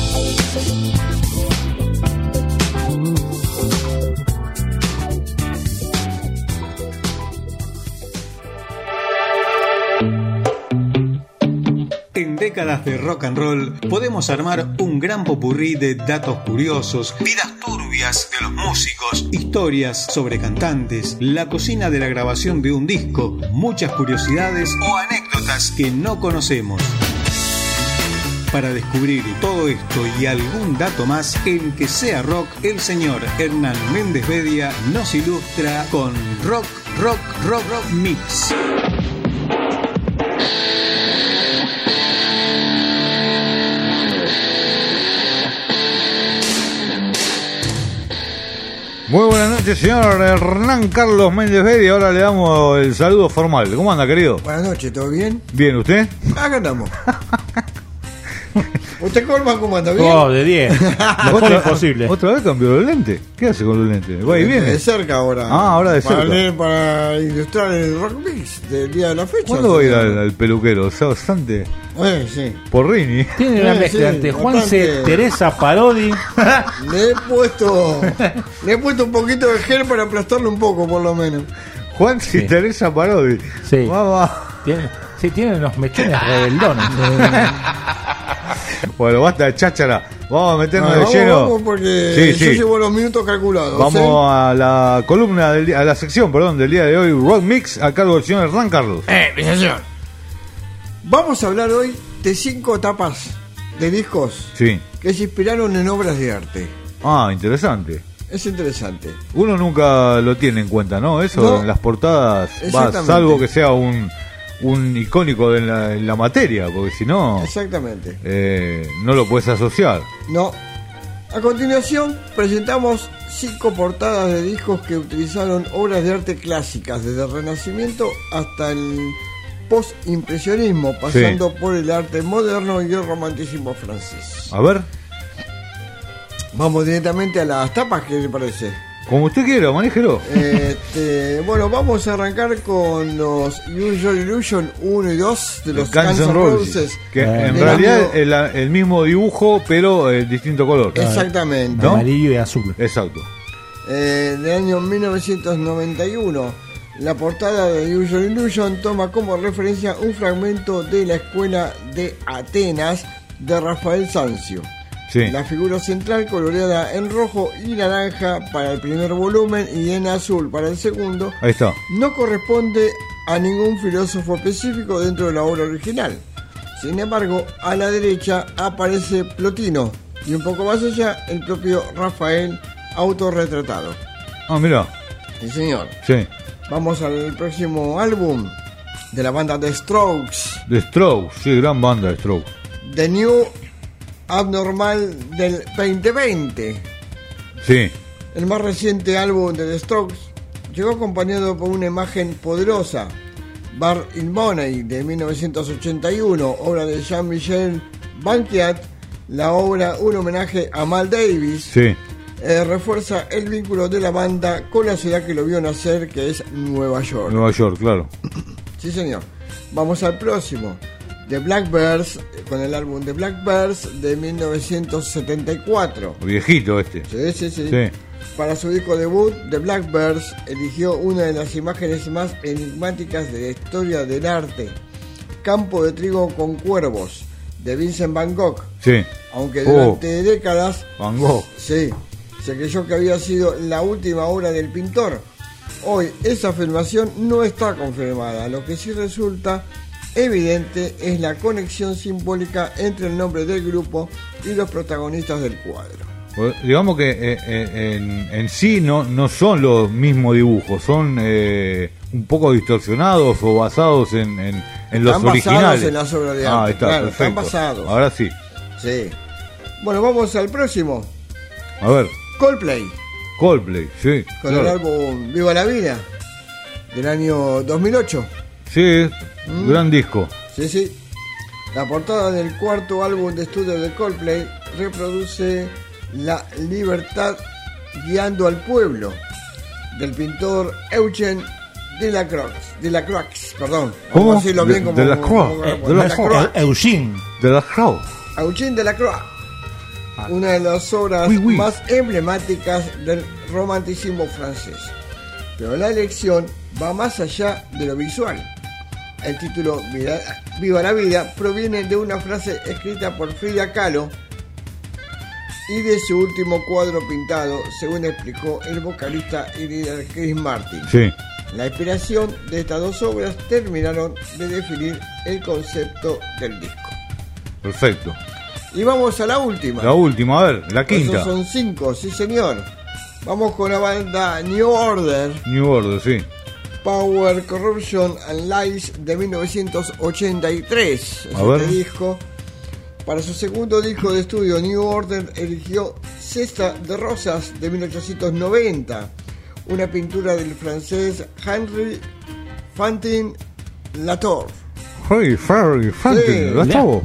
En décadas de rock and roll podemos armar un gran popurrí de datos curiosos, vidas turbias de los músicos, historias sobre cantantes, la cocina de la grabación de un disco, muchas curiosidades o anécdotas que no conocemos. Para descubrir todo esto y algún dato más en Que Sea Rock, el señor Hernán Méndez Bedia nos ilustra con Rock Mix. Muy buenas noches, señor Hernán Carlos Méndez Bedia. Ahora le damos el saludo formal. ¿Cómo anda, querido? Buenas noches, ¿todo bien? Bien, ¿usted? Acá andamos. ¿Usted cómo anda? ¿Bien? De 10. Mejor imposible. ¿Otra vez cambió los lentes? ¿Qué hace con los lentes? ¿Va y viene? De cerca ahora. Ahora de cerca. Para ilustrar el Rock Mix del día de la fecha. ¿Cuándo voy a ir al peluquero? O sea, bastante... sí. Porrini. Tiene una mezcla entre Juanse, Teresa Parodi. Le he puesto un poquito de gel para aplastarlo un poco, por lo menos. Juanse y Teresa Parodi. Sí. Tiene unos mechones rebeldones. Bueno, basta de cháchara. Vamos a meternos de lleno. Vamos porque yo llevo los minutos calculados. Vamos a la columna, a la sección, del día de hoy, Rock Mix, a cargo del señor Hernán Carlos. Mi señor. Vamos a hablar hoy de 5 tapas de discos que se inspiraron en obras de arte. Interesante. Es interesante. Uno nunca lo tiene en cuenta, ¿no? Eso en las portadas, salvo que sea un icónico en la materia, porque si no... Exactamente. No lo puedes asociar. No. A continuación presentamos 5 portadas de discos que utilizaron obras de arte clásicas, desde el Renacimiento hasta el post-impresionismo, pasando por el arte moderno y el romanticismo francés. A ver. Vamos directamente a las tapas, ¿qué le parece? Como usted quiera, manéjelo. Bueno, vamos a arrancar con los Use Your Illusion 1 y 2 de los Guns N' Roses. Que en realidad es el mismo dibujo, pero distinto color. Exactamente. ¿No? Amarillo y azul. Exacto. Del año 1991. La portada de Use Your Illusion toma como referencia un fragmento de la Escuela de Atenas de Rafael Sanzio. La figura central coloreada en rojo y naranja para el primer volumen y en azul para el segundo. Ahí está. No corresponde a ningún filósofo específico dentro de la obra original. Sin embargo, a la derecha aparece Plotino y un poco más allá el propio Rafael autorretratado. Mira. Sí, señor. Sí. Vamos al próximo álbum de la banda The Strokes. The Strokes, sí, gran banda The Strokes. The New Abnormal del 2020. Sí. El más reciente álbum de The Strokes llegó acompañado por una imagen poderosa, Bar in Money de 1981, obra de Jean-Michel Basquiat. La obra, un homenaje a Mal Davis, refuerza el vínculo de la banda con la ciudad que lo vio nacer, que es Nueva York. Nueva York, claro. Sí, señor. Vamos al próximo. The Blackbirds, con el álbum The Blackbirds de 1974. Viejito este. Sí. Para su disco debut, The Blackbirds eligió una de las imágenes más enigmáticas de la historia del arte. Campo de trigo con cuervos. de Vincent Van Gogh. Sí. Aunque durante décadas Van Gogh. Sí, se creyó que había sido la última obra del pintor. Hoy esa afirmación no está confirmada. Lo que sí resulta evidente es la conexión simbólica entre el nombre del grupo y los protagonistas del cuadro. Pues, digamos que en sí no son los mismos dibujos, son un poco distorsionados o basados en los están originales. Basados en las obras de arte. Está, claro, perfecto. están basados. Ahora sí. Sí. Bueno, vamos al próximo. A ver. Coldplay. Sí. Con el álbum Viva la Vida del año 2008. Sí, gran disco. Sí. La portada del cuarto álbum de estudio de Coldplay reproduce la libertad guiando al pueblo del pintor Eugene Delacroix, perdón. ¿Cómo? Vamos a decirlo bien como Eugene Delacroix. Una de las obras más emblemáticas del romanticismo francés. Pero la elección va más allá de lo visual. El título Viva la Vida proviene de una frase escrita por Frida Kahlo y de su último cuadro pintado, según explicó el vocalista y líder Chris Martin. Sí. La inspiración de estas dos obras terminaron de definir el concepto del disco. Perfecto. Y vamos a la última. La última, a ver, la quinta. Esos son 5, sí señor. Vamos con la banda New Order. Sí. Power, Corruption and Lies de 1983. A ver. Este disco. Para su segundo disco de estudio, New Order eligió Cesta de Rosas de 1890, una pintura del francés Henri Fantin Latour. Fantin Latour.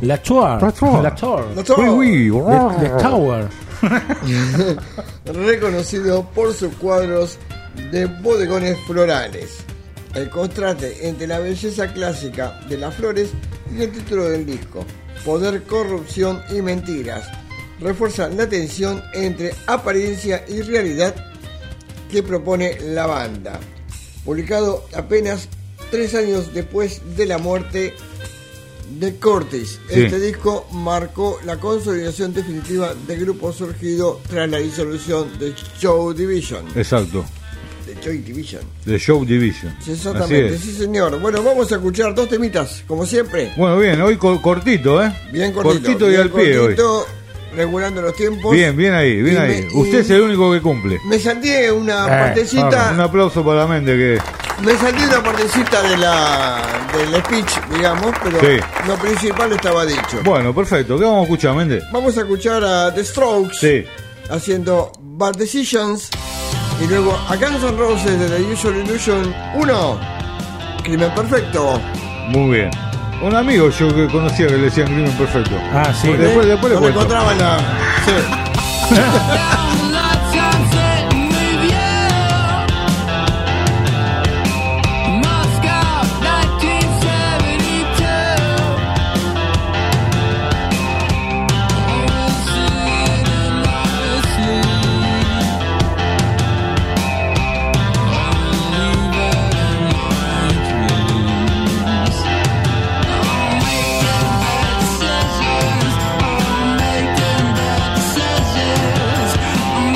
Reconocido por sus cuadros de bodegones florales. El contraste entre la belleza clásica de las flores y el título del disco, Poder, Corrupción y Mentiras, refuerza la tensión entre apariencia y realidad que propone la banda. Publicado apenas 3 años después de la muerte de Curtis, este disco marcó la consolidación definitiva del grupo surgido tras la disolución de Joy Division. Exacto. De Joy Division. The Show Division. Sí, exactamente, sí señor. Bueno, vamos a escuchar 2 temitas, como siempre. Bueno, bien, hoy cortito, Bien cortito. Cortito y al pie hoy. Regulando los tiempos. Bien ahí. Usted es el único que cumple. Me salté una partecita. Un aplauso para la mente que... Me salté una partecita del speech, digamos, pero lo principal estaba dicho. Bueno, perfecto. ¿Qué vamos a escuchar, Méndez? Vamos a escuchar a The Strokes haciendo Bad Decisions. Y luego a Guns N' Roses de The Usual Illusion 1, Crimen Perfecto. Muy bien. Un amigo yo que conocía que le decían Crimen Perfecto. Sí. Después le cuento. Encontraba en la... Sí. I'm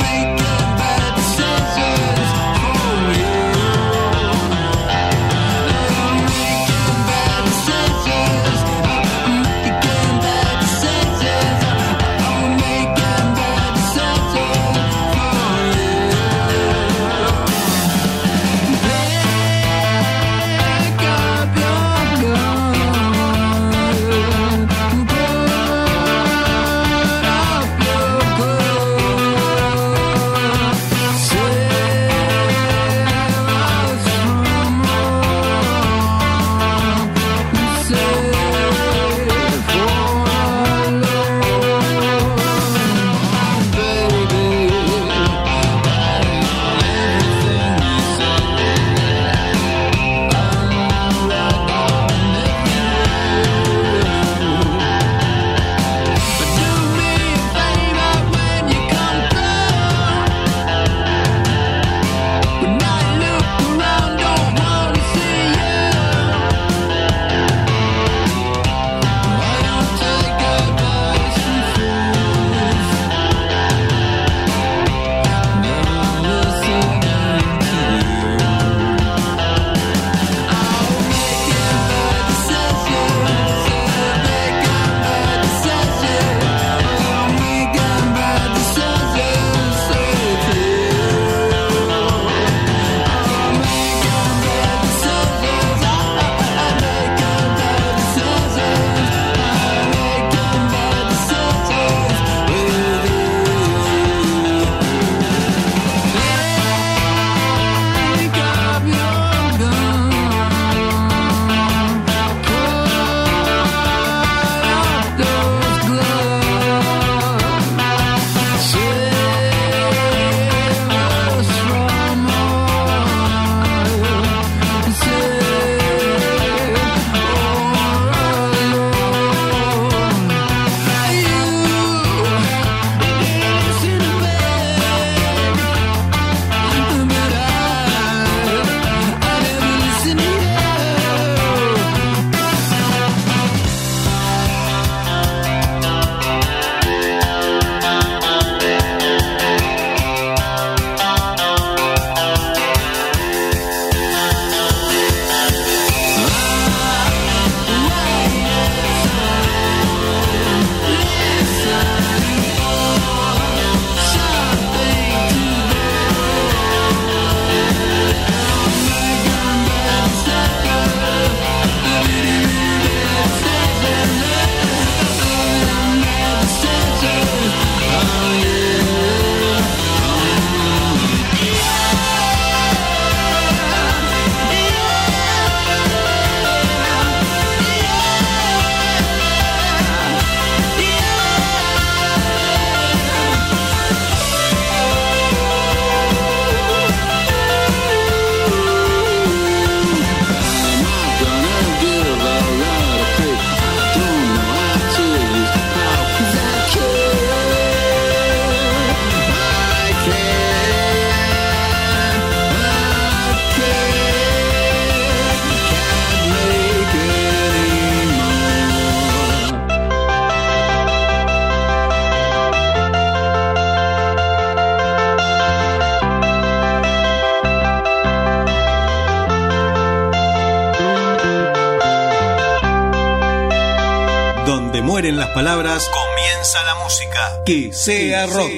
Donde mueren las palabras, comienza la música. Que sea rock.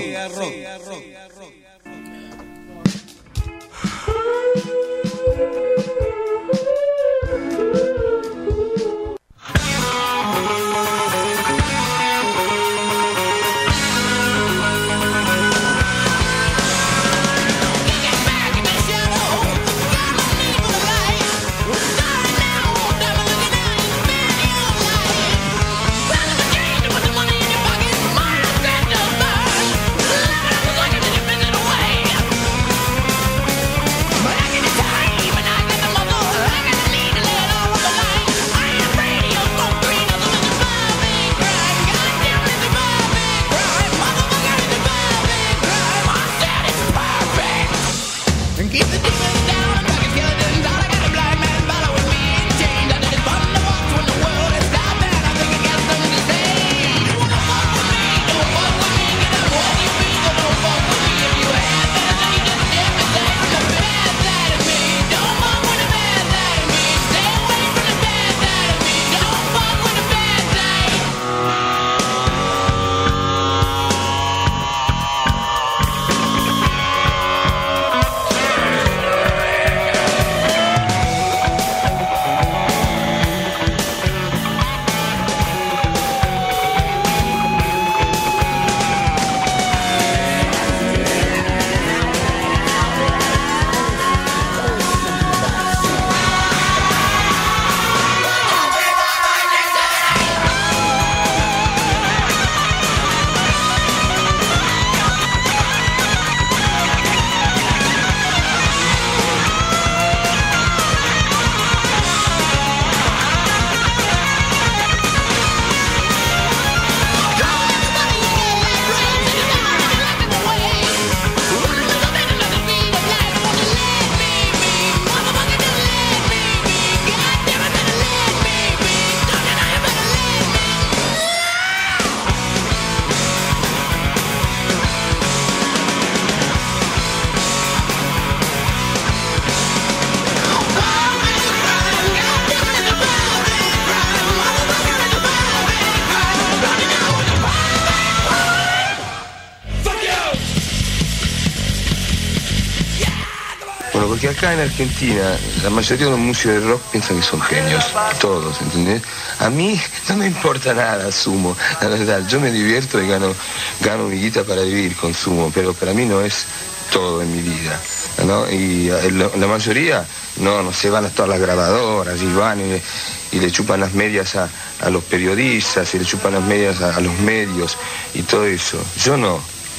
Porque acá en Argentina la mayoría de los músicos de rock piensan que son genios, todos, ¿entendés? A mí no me importa nada Sumo, la verdad, yo me divierto y gano mi guita para vivir con Sumo, pero para mí no es todo en mi vida, ¿no? Y la mayoría no se van a todas las grabadoras y van y le chupan las medias a los periodistas y le chupan las medias a los medios y todo eso. Yo no,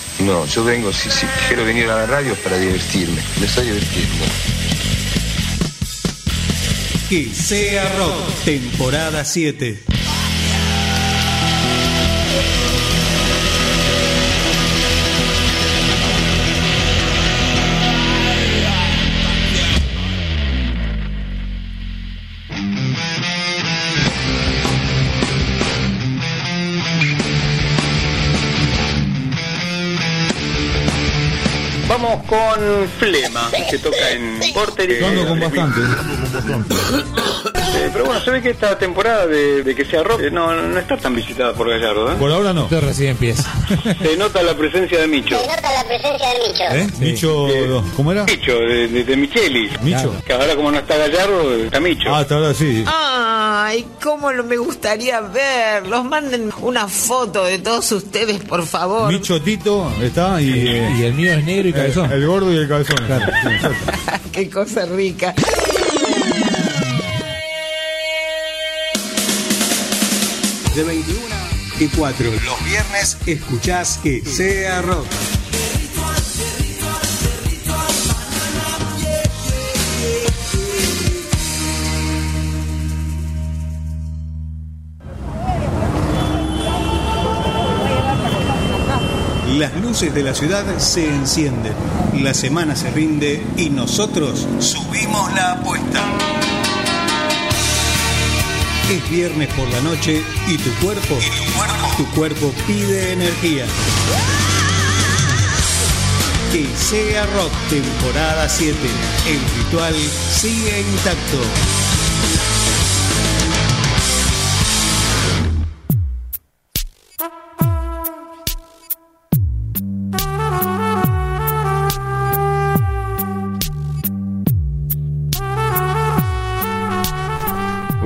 yo vengo, si quiero venir a la radio para divertirme, me estoy divirtiendo. Que sea rock, temporada 7. Vamos con Flema, que toca en Porter. Yo ando con bastante. Pero bueno, se ve que esta temporada de que sea rock no está tan visitada por Gallardo, ¿eh? Por ahora no. Esto recién empieza. Se nota la presencia de Micho. Sí. Micho, ¿cómo era? Micho, de Michelis. Micho. Que ahora como no está Gallardo, está Micho. Hasta ahora sí. Ay, cómo me gustaría verlos. Manden una foto de todos ustedes, por favor. Micho Tito está y el mío es negro y cabezón. El gordo y el cabezón. Claro. Qué cosa rica. De 21 y 4. Los viernes escuchás Que Sea Rock. Las luces de la ciudad se encienden, la semana se rinde y nosotros subimos la apuesta. Es viernes por la noche y tu cuerpo pide energía. Que sea rock, temporada 7. El ritual sigue intacto.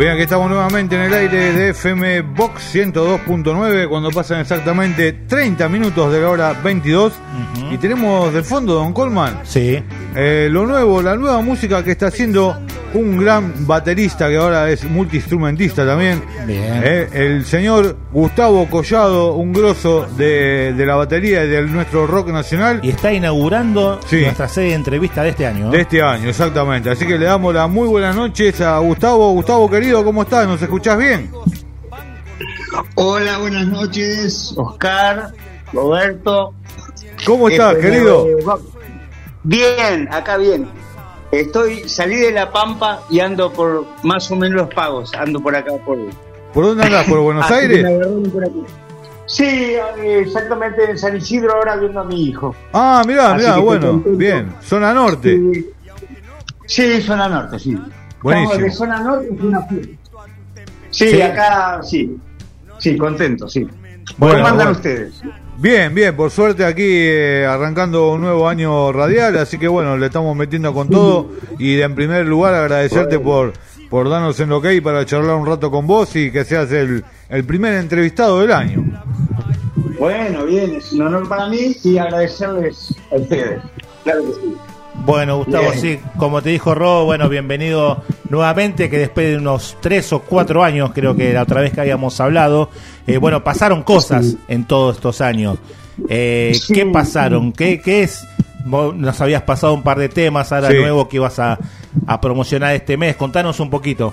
Bien, aquí estamos nuevamente en el aire de FM Box 102.9 cuando pasan exactamente 30 minutos de la hora 22. Y tenemos de fondo, don Colman, lo nuevo, la nueva música que está haciendo un gran baterista que ahora es multiinstrumentista también. El señor Gustavo Collado, un grosso de la batería y de nuestro rock nacional. Y está inaugurando nuestra serie de entrevistas de este año. De este año, exactamente. Así que le damos las muy buenas noches a Gustavo. Gustavo, querido, ¿cómo estás? ¿Nos escuchás bien? Hola, buenas noches, Oscar, Roberto. ¿Cómo estás, querido? Bien, acá bien. Salí de La Pampa y ando por más o menos Los Pagos. Ando por acá. ¿Por dónde andás? ¿Por Buenos Aires? Sí, exactamente en San Isidro, ahora viendo a mi hijo. Ah, mirá, bueno, bien. Zona norte. Sí, zona norte, sí. Buenísimo. Estamos de zona norte es una fiesta. Sí, acá sí. Sí, contento, sí. Bueno, ¿Cómo andan ustedes? Bien, por suerte aquí arrancando un nuevo año radial, así que bueno, le estamos metiendo con todo y en primer lugar agradecerte por darnos el ok para charlar un rato con vos y que seas el primer entrevistado del año. Bueno, bien, es un honor para mí y agradecerles a ustedes, claro que sí. Bueno, Gustavo, sí, como te dijo Ro, bueno, bienvenido nuevamente, que después de unos 3 o 4 años, creo que la otra vez que habíamos hablado, bueno, pasaron cosas en todos estos años. ¿Qué pasaron? ¿Qué es? Vos nos habías pasado un par de temas, ahora nuevo que ibas a promocionar este mes. Contanos un poquito.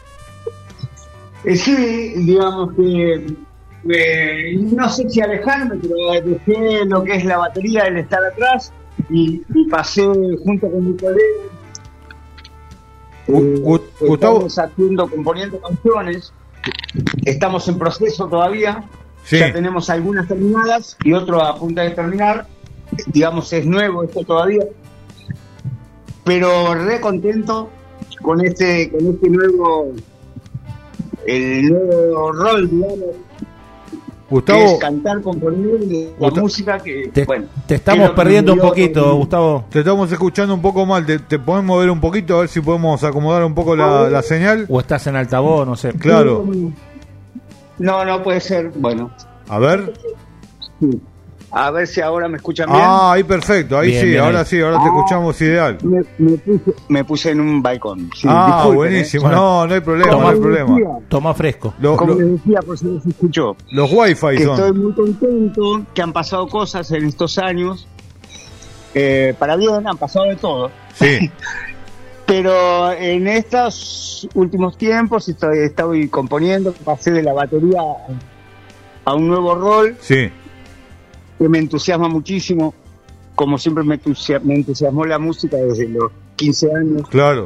Sí, digamos que no sé si alejarme, pero dejé lo que es la batería, el estar atrás, y pasé junto con mi colega. Gustavo, estamos componiendo canciones, estamos en proceso todavía, ya tenemos algunas terminadas y otro a punto de terminar, digamos es nuevo esto todavía, pero re contento con este nuevo, el nuevo rol, digamos. Gustavo, que es cantar, componer la música que, te estamos perdiendo un poquito, Gustavo. Te estamos escuchando un poco mal. ¿Te podemos mover un poquito? A ver si podemos acomodar un poco la señal. O estás en altavoz, no sé. Claro. No puede ser. Bueno. A ver. A ver si ahora me escuchan bien. Ah, ahí perfecto. Ahí bien, bien, ahora te escuchamos ideal. Me puse en un balcón. Sí, disculpen, buenísimo. No hay problema. Toma fresco. Como les decía, por si no se escuchó. Los wifi son. Estoy muy contento, que han pasado cosas en estos años. Para bien, han pasado de todo. Sí. Pero en estos últimos tiempos estoy componiendo, pasé de la batería a un nuevo rol. Sí. Que me entusiasma muchísimo, como siempre me entusiasmó la música desde los 15 años. Claro.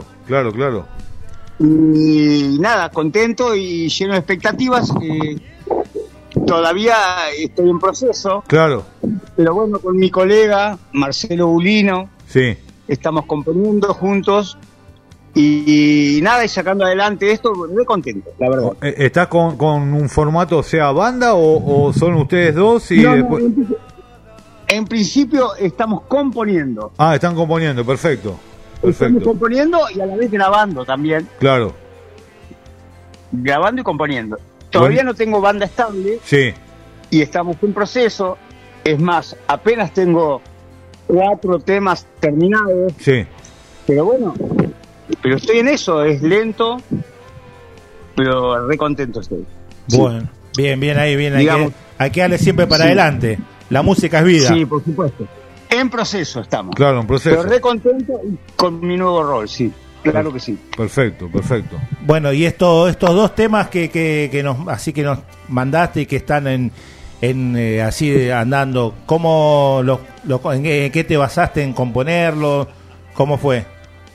Y nada, contento y lleno de expectativas. Todavía estoy en proceso. Claro. Pero bueno, con mi colega Marcelo Bulino, estamos componiendo juntos. Y nada, y sacando adelante esto, muy contento, la verdad. ¿Estás con un formato, sea banda, o son ustedes dos? Y después... en principio estamos componiendo. Ah, están componiendo, perfecto. Estamos componiendo y a la vez grabando también. Claro. Grabando y componiendo. Todavía no tengo banda estable. Sí. Y estamos en proceso. Es más, apenas tengo 4 temas terminados. Sí. Pero bueno... Pero estoy en eso, es lento, pero re contento estoy. Bueno, bien ahí, digamos, hay que darle siempre para adelante. La música es vida. Sí, por supuesto. En proceso estamos. Claro, en proceso. Pero re contento con mi nuevo rol, sí. Claro que sí. Perfecto. Bueno, y estos 2 temas que nos mandaste y que están en así andando, ¿cómo en qué te basaste en componerlo? ¿Cómo fue?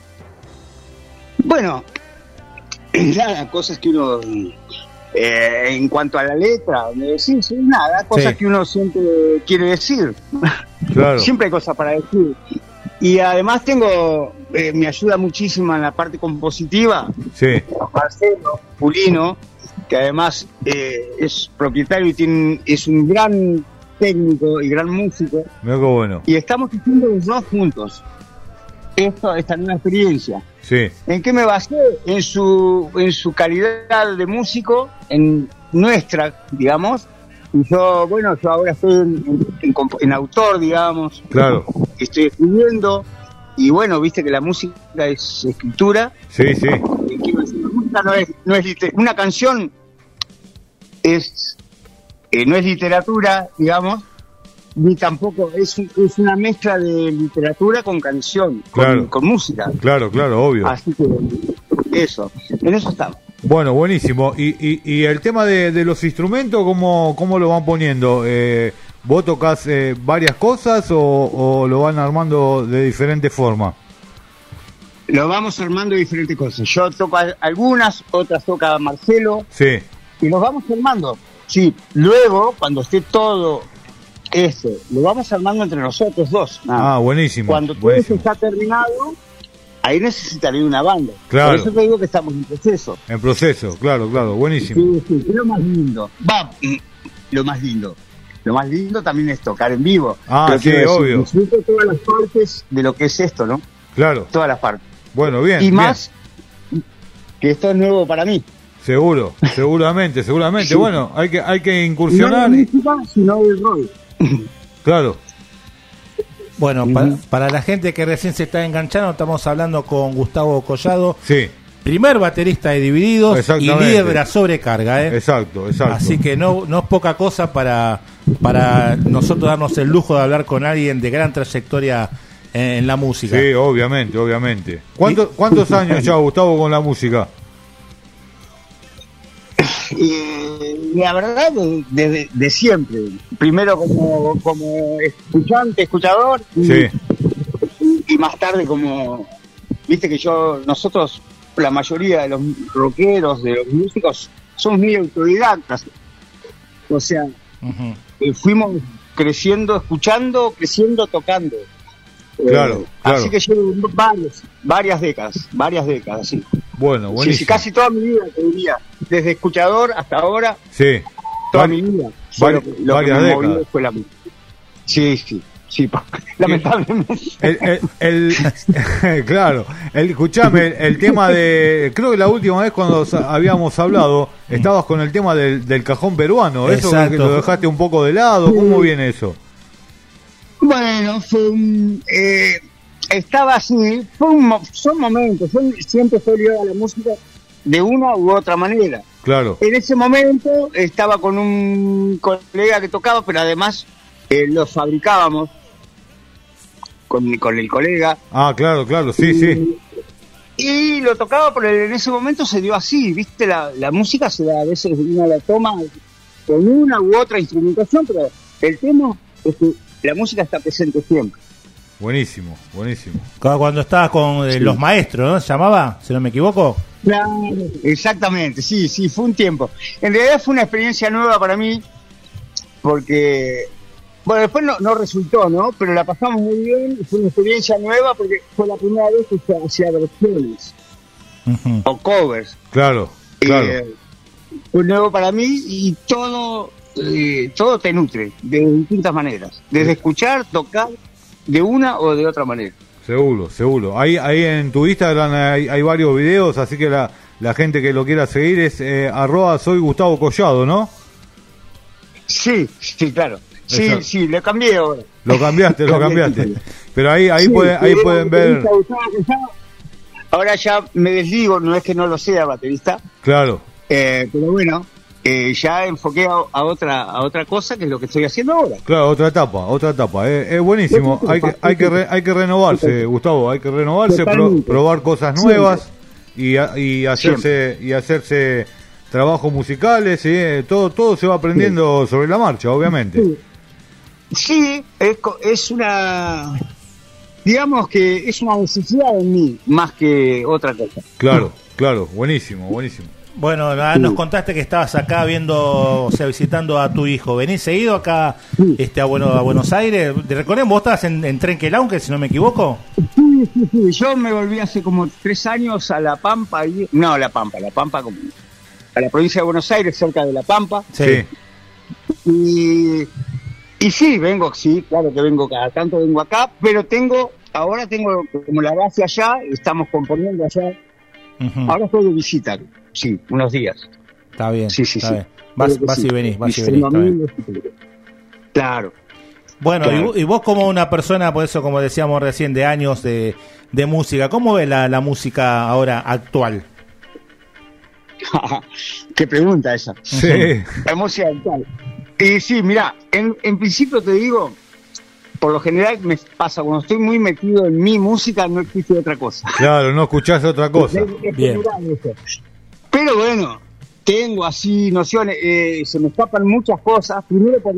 Bueno, nada, cosas que uno, en cuanto a la letra, cosas que uno siempre quiere decir. Claro. Siempre hay cosas para decir. Y además me ayuda muchísimo en la parte compositiva. Sí. Marcelo Pulino, que además es propietario y es un gran técnico y gran músico. Mira qué bueno. Y estamos haciendo los 2 juntos. Esta nueva experiencia. Sí. ¿En qué me basé? En su calidad de músico, en nuestra, digamos. Y yo ahora estoy en autor, digamos. Claro. Estoy escribiendo. Y bueno, viste que la música es escritura. Sí, sí. La música no es una canción no es literatura, digamos, ni tampoco es una mezcla de literatura con canción, claro, con música. Claro, obvio. Así que en eso estamos. Bueno, buenísimo. Y el tema de los instrumentos, ¿cómo lo van poniendo? ¿Vos tocás varias cosas o lo van armando de diferente forma? Lo vamos armando de diferentes cosas. Yo toco algunas, otras toca Marcelo. Sí. Y los vamos armando. Sí, luego, cuando esté todo lo vamos armando entre nosotros dos. Buenísimo. Cuando todo eso está terminado, ahí necesitaré una banda. Claro. Por eso te digo que estamos en proceso. En proceso, claro, buenísimo. Sí, lo más lindo. Lo más lindo también es tocar en vivo. Sí, obvio. Disfruto todas las partes de lo que es esto, ¿no? Claro. Todas las partes. Bueno, bien. Y bien. Más que esto es nuevo para mí. Seguramente. Sí. Bueno, hay que incursionar. No es música, sino el rol. Claro. Bueno, para la gente que recién se está enganchando, estamos hablando con Gustavo Collado. Sí. Primer baterista de Divididos y líder de la Sobrecarga, ¿eh? Exacto. Así que no es poca cosa para nosotros darnos el lujo de hablar con alguien de gran trayectoria en la música. Sí, obviamente. ¿Cuántos años ya, Gustavo, con la música? La verdad, de siempre. Primero como escuchador, y más tarde como... Viste que nosotros, la mayoría de los rockeros, de los músicos, somos muy autodidactas. O sea, fuimos creciendo, escuchando, creciendo, tocando. Claro. Así que llevo varias décadas, sí. Bueno, buenísimo. Sí, casi toda mi vida, te diría, desde escuchador hasta ahora. Sí. Toda mi vida. Varias décadas. Movió fue la música. Sí, lamentablemente. Claro. Escuchame, el tema creo que la última vez cuando habíamos hablado, estabas con el tema del cajón peruano. Eso que lo dejaste un poco de lado. ¿Cómo viene eso? Bueno, estaba así, son momentos, siempre estoy ligado a la música de una u otra manera. Claro. En ese momento estaba con un colega que tocaba, pero además lo fabricábamos con el colega. Claro, sí. Y lo tocaba, pero en ese momento se dio así, viste, la música se da, a veces uno la toma con una u otra instrumentación, pero el tema es que la música está presente siempre. Buenísimo. Cuando estabas con los maestros, ¿no? ¿Se llamaba? Si no me equivoco. Claro, exactamente, sí, fue un tiempo. En realidad fue una experiencia nueva para mí, porque, bueno, después no resultó, ¿no? Pero la pasamos muy bien, fue una experiencia nueva porque fue la primera vez que se hacía versiones o covers. Claro. Fue nuevo para mí y todo te nutre de distintas maneras, desde escuchar, tocar de una o de otra manera. Seguro. Ahí en tu Instagram hay varios videos, así que la gente que lo quiera seguir es @soy Gustavo Collado, ¿no? Sí, claro. Sí, lo cambié ahora. Lo cambiaste. Pero ahí pueden ver. Ahora ya me desligo, no es que no lo sea baterista. Claro. Pero bueno, ya enfoqué a otra cosa, que es lo que estoy haciendo ahora. Claro, otra etapa. Es buenísimo. Hay que renovarse, Gustavo. Hay que renovarse, probar cosas nuevas y hacerse trabajos musicales. Todo se va aprendiendo sobre la marcha, obviamente. Sí, es una... Digamos que es una necesidad en mí, más que otra cosa. Claro, buenísimo. Bueno, nos contaste que estabas acá visitando a tu hijo. ¿Venís seguido acá a Buenos Aires? Recordemos, vos estabas en Trenquelauquen, si no me equivoco. Sí. Yo me volví hace como 3 años a La Pampa. La Pampa como a la provincia de Buenos Aires, cerca de La Pampa. Sí. Y sí, claro que vengo cada tanto, vengo acá, pero tengo ahora tengo como la base allá, estamos componiendo allá. Ahora estoy de visita, sí, unos días. Está bien, sí, está bien. Vas sí. y venís, vas y venís. Está bien. Claro. Bueno, claro. Y vos como una persona, por eso como decíamos recién, de años de música, ¿cómo ves la música ahora actual? Qué pregunta esa. Sí. La música actual. Y sí, mira, en principio te digo, por lo general me pasa, cuando estoy muy metido en mi música, no existe otra cosa. Claro, no escuchás otra cosa. Bien. Pero bueno, tengo así nociones, se me escapan muchas cosas, primero por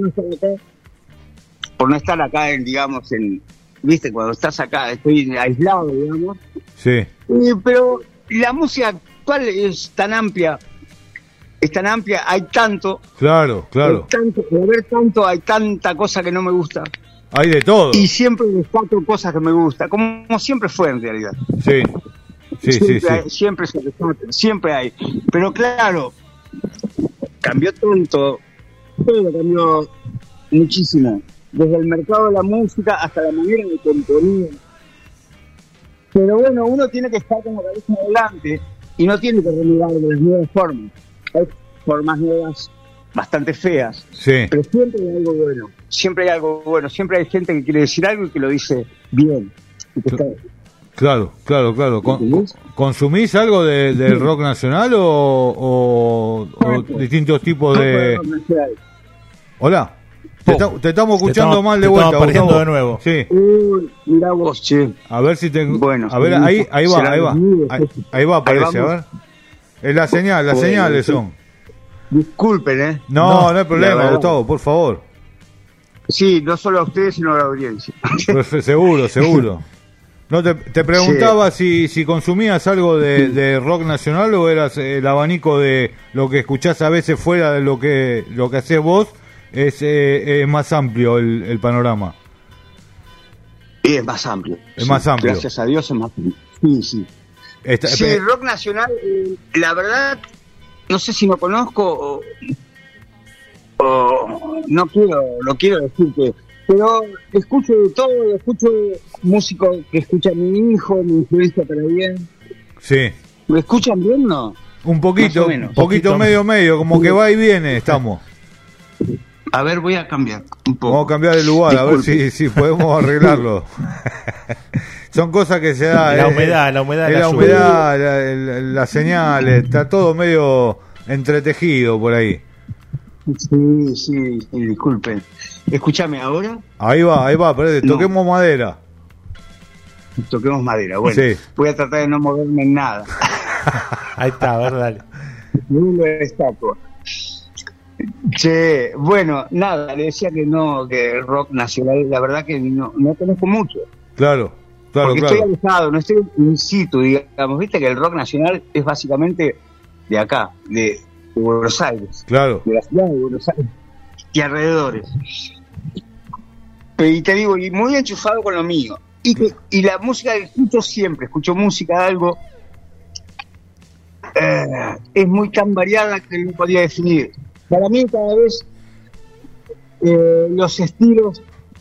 no estar acá, viste, cuando estás acá, estoy aislado, digamos. Sí. Pero la música actual es tan amplia, hay tanto. Claro. Hay tanta cosa que no me gusta. Hay de todo. Y siempre rescato cosas que me gustan, como siempre fue en realidad. Sí. Siempre se rescata, siempre hay. Pero claro, cambió tanto, todo cambió muchísimo. Desde el mercado de la música hasta la manera de componer. Pero bueno, uno tiene que estar con la cabeza adelante y no tiene que renegar de las nuevas formas. Hay formas nuevas bastante feas, pero siempre hay algo bueno, siempre hay gente que quiere decir algo y que lo dice bien. Claro. ¿Consumís algo del rock nacional o distintos tipos de...? Hola. Te estamos escuchando mal de vuelta. Estamos perdiendo de nuevo. Sí. Mirá vos, che. A ver si te... Bueno. A ver, ahí va, aparece, a ver. Es la señal, las señales son. Disculpen, No hay problema, Gustavo, por favor. Sí, no solo a ustedes, sino a la audiencia. Pues, seguro. No te preguntaba si consumías algo de rock nacional o eras el abanico de lo que escuchás a veces fuera de lo que hacés vos. Es más amplio el panorama. Y es más amplio. Gracias a Dios es más amplio. Sí. Sí, rock nacional, la verdad, no sé si no conozco o no quiero decir pero escucho de todo, escucho músicos que escucha mi hijo, me influencia para bien. Sí. ¿Me escuchan bien, no? Un poquito medio, como que va y viene, estamos. A ver, voy a cambiar un poco. Vamos a cambiar de lugar, disculpe. A ver si podemos arreglarlo. Son cosas que se da. La humedad, la señal, está todo medio entretejido por ahí. Sí, disculpen. Escúchame ahora. Ahí va, toquemos madera. Toquemos madera, bueno. Sí. Voy a tratar de no moverme en nada. Ahí está, a ver, dale. No estatua. Che, bueno, nada, le decía que el rock nacional, la verdad que no conozco mucho. Claro. Porque estoy alejado, no estoy in situ, digamos, viste que el rock nacional es básicamente de acá, de Buenos Aires. Claro. De la ciudad de Buenos Aires y alrededores. Y te digo, y muy enchufado con lo mío. Y la música que escucho música, algo, es muy tan variada que no podría definir. Para mí cada vez los estilos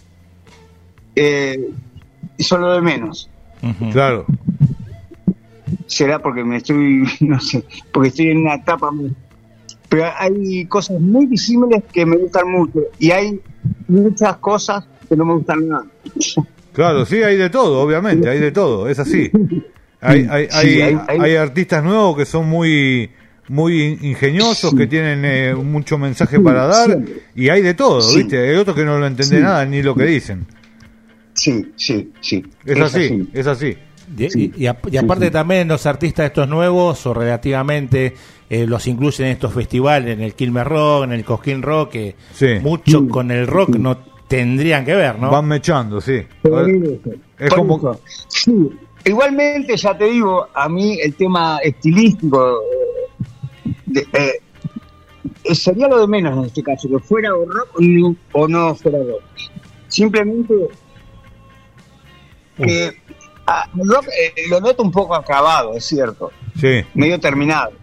son lo de menos. Claro. Será porque porque estoy en una etapa pero hay cosas muy disímiles que me gustan mucho y hay muchas cosas que no me gustan nada. Claro, sí, hay de todo, obviamente, hay de todo, es así. Hay artistas nuevos que son muy ingeniosos, que tienen mucho mensaje para dar, y hay de todo, ¿viste? Hay otros que no lo entienden nada ni lo que dicen. Sí. Es así. Y aparte también los artistas estos nuevos, o relativamente, los incluyen en estos festivales, en el Quilmes Rock, en el Cosquín Rock, que mucho con el rock no tendrían que ver, ¿no? Van mechando, sí. Es como... Sí. Igualmente, ya te digo, a mí el tema estilístico sería lo de menos en este caso, que fuera o rock o no fuera rock. Simplemente que rock lo noto un poco acabado, es cierto. Sí. Medio terminado.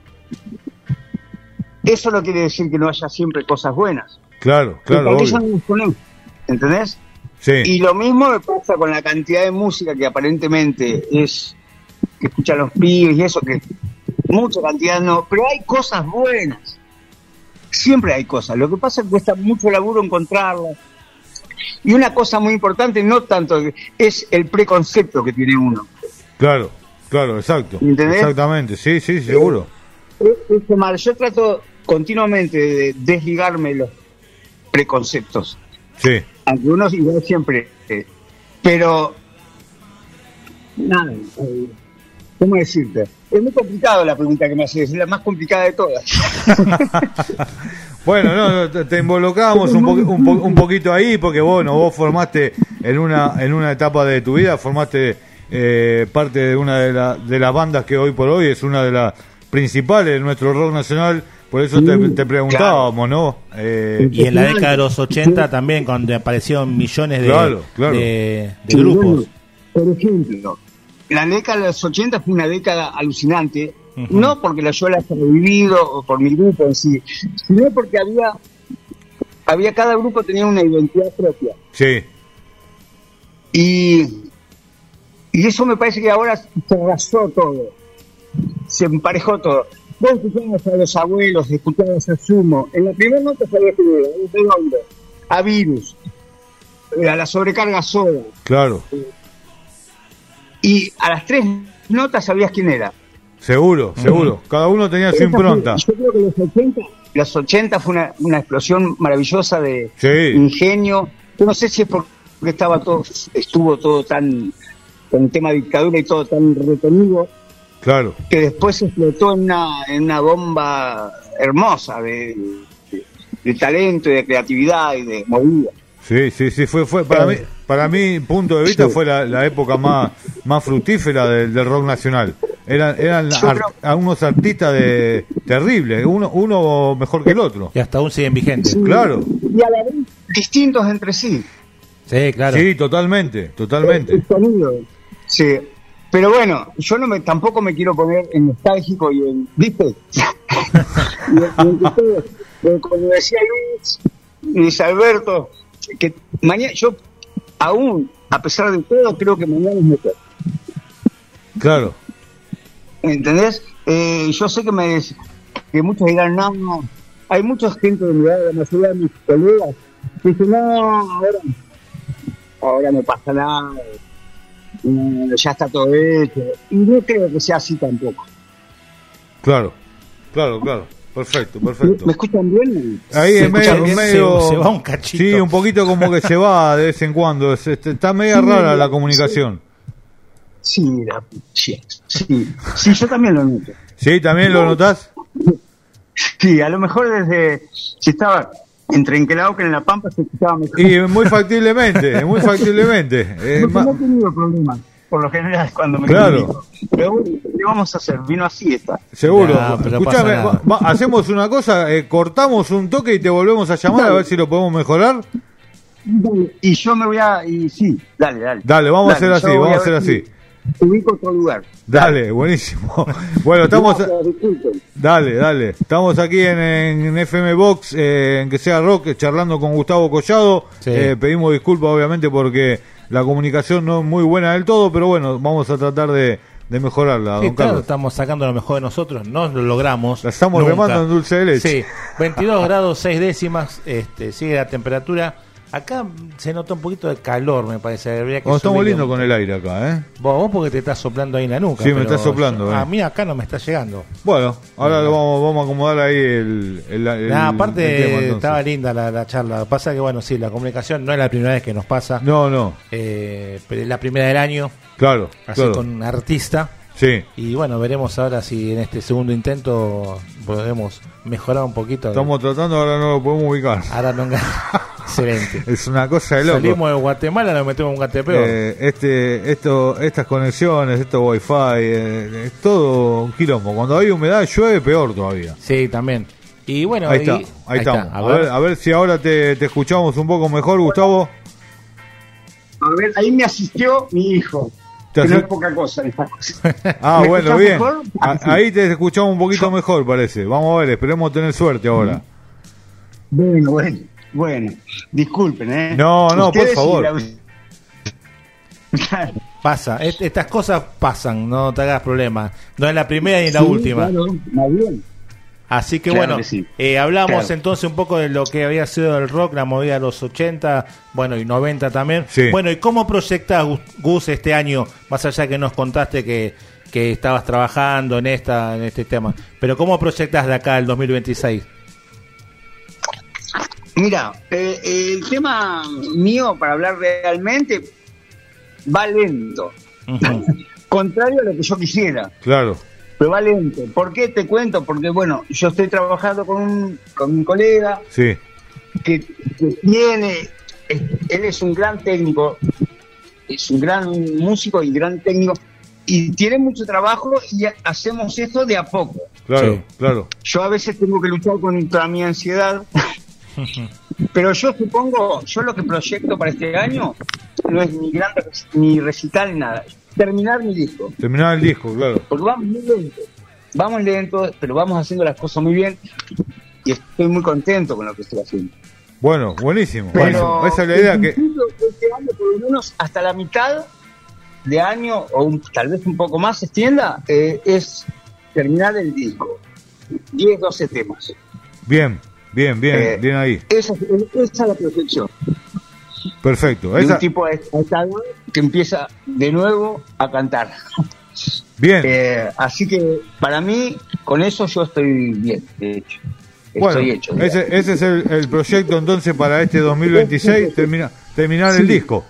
Eso no quiere decir que no haya siempre cosas buenas. Claro. Porque yo no las conozco, ¿entendés? Sí. Y lo mismo me pasa con la cantidad de música que aparentemente es que escuchan los pibes y eso, que mucha cantidad no, pero hay cosas buenas. Siempre hay cosas. Lo que pasa es que cuesta mucho laburo encontrarlas. Y una cosa muy importante, no tanto, es el preconcepto que tiene uno. Claro, exacto. ¿Entendés? Exactamente, sí, seguro. Es mal. Yo trato continuamente de desligarme los preconceptos. Sí. Aunque uno igual siempre. Pero, nada, ¿cómo decirte? Es muy complicado la pregunta que me haces, es la más complicada de todas. Bueno, te involucramos un poquito ahí, porque vos formaste en una etapa de tu vida, formaste parte de una de las bandas que hoy por hoy es una de las principales de nuestro rock nacional, por eso te preguntábamos, ¿no? Y en la década de los 80 también, cuando aparecieron millones de grupos. Por ejemplo, la década de los 80 fue una década alucinante, no porque yo la haya vivido o por mi grupo en sí, sino porque había cada grupo tenía una identidad propia. Sí. Y eso me parece que ahora se arrasó todo, se emparejó todo. Vos escuchabas a los abuelos, escuchabas a Sumo, en la primera nota sabías que era un Redondo, a Virus, a la sobrecarga Soda. Claro. Y a las 3 notas sabías quién era. Seguro. Cada uno tenía su impronta. Yo creo que los 80 fue una explosión maravillosa de ingenio. Yo no sé si es porque estuvo todo tan, con el tema de dictadura y todo tan retenido. Claro. Que después explotó en una bomba hermosa de talento y de creatividad y de movida. Sí, fue para mí, punto de vista, fue la época más fructífera del rock nacional. Eran unos artistas terribles, uno mejor que el otro. Y hasta aún siguen vigentes. Sí, claro. Y a la vez distintos entre sí. Sí, claro. Sí, totalmente. Sí. Pero bueno, yo tampoco me quiero poner en nostálgico y en, ¿viste? Como decía Luis Alberto, que mañana, yo aún, a pesar de todo, creo que mañana es mejor. Claro. ¿Entendés? Yo sé que muchos dirán, no, hay mucha gente de mi edad, la mayoría de mis colegas, que dicen, no, ahora no pasa nada, ya está todo hecho. Y no creo que sea así tampoco. Claro. Perfecto. ¿Me escuchan bien? Ahí en medio se va un cachito. Sí, un poquito como que se va de vez en cuando. Está media rara la comunicación. Sí, yo también lo noto. ¿Sí? ¿También lo notás? Sí, a lo mejor si estaba entre Enquelauquen en La Pampa se escuchaba mejor. Y muy factiblemente. No he tenido problemas, por lo general, cuando me claro. Pero bueno, ¿qué vamos a hacer? Vino así esta. Seguro. Escuchame, hacemos una cosa, cortamos un toque y te volvemos a llamar a ver si lo podemos mejorar. Y yo me voy dale. Dale, vamos a hacer así. Ubico otro lugar. Dale, buenísimo. Bueno, estamos. Dale. Estamos aquí en FM Box, en Que Sea Rock, charlando con Gustavo Collado. Sí. Pedimos disculpas, obviamente, porque la comunicación no es muy buena del todo, pero bueno, vamos a tratar de mejorarla, don Carlos. Estamos sacando lo mejor de nosotros, no lo logramos. La estamos remando en dulce de leche. Sí, 22 grados 6 décimas, sigue la temperatura. Acá se nota un poquito de calor, me parece. Estamos lindo con el aire acá, ¿eh? Vos porque te estás soplando ahí en la nuca. Sí, me está soplando. A mí acá no me está llegando. Bueno, ahora vamos a acomodar ahí aparte el tema, estaba linda la charla. Pasa que, bueno, sí, la comunicación no es la primera vez que nos pasa. No. Pero es la primera del año. Claro. Así con un artista. Sí. Y bueno, veremos ahora si en este segundo intento podemos mejorar un poquito. Estamos tratando, ahora no lo podemos ubicar. Ahora no. Excelente. Es una cosa de loco. Salimos de Guatemala, nos metemos en Guatepeor. Estas conexiones, estos wifi, es todo un quilombo. Cuando hay humedad, llueve, peor todavía. Sí, también. Y bueno, ahí estamos. A ver si ahora te escuchamos un poco mejor, Gustavo. A ver, ahí me asistió mi hijo. Que no es poca cosa estas cosas. Bueno, bien. Ahí te escuchamos un poquito mejor, parece. Vamos a ver, esperemos tener suerte ahora. Bueno. Bueno, disculpen, ¿eh? No, por Ustedes favor. Pasa, estas cosas pasan, no te hagas problemas. No es la primera ni en la última. Claro, más bien. Así que Claro bueno, que sí. hablamos Claro. entonces un poco de lo que había sido el rock, la movida de los 80, bueno, y 90 también. Sí. Bueno, ¿y cómo proyectas, Gus, este año, más allá que nos contaste que estabas trabajando en este tema, pero cómo proyectas de acá al 2026? Mira, el tema mío, para hablar realmente, va lento. Contrario a lo que yo quisiera. Claro. Pero va lento. ¿Por qué te cuento? Porque, bueno, yo estoy trabajando con un colega Sí. que tiene... Él es un gran técnico, es un gran músico y gran técnico, y tiene mucho trabajo y hacemos esto de a poco. Claro, Sí. claro. Yo a veces tengo que luchar contra mi ansiedad, pero yo supongo, yo lo que proyecto para este año no es ni recital ni nada, terminar mi disco. Terminar el disco, claro. Porque vamos lentos, pero vamos haciendo las cosas muy bien y estoy muy contento con lo que estoy haciendo. Bueno, buenísimo. Pero buenísimo. Esa es la idea que... este año, por lo menos hasta la mitad de año, o tal vez un poco más se extienda, es terminar el disco. 10, 12 temas. Bien bien ahí. Esa es la perfección. Perfecto. De Esa... un tipo que empieza de nuevo a cantar. Bien. Así que para mí, con eso yo estoy bien, de hecho. Bueno, Estoy hecho. ese es el proyecto entonces para este 2026, terminar el disco.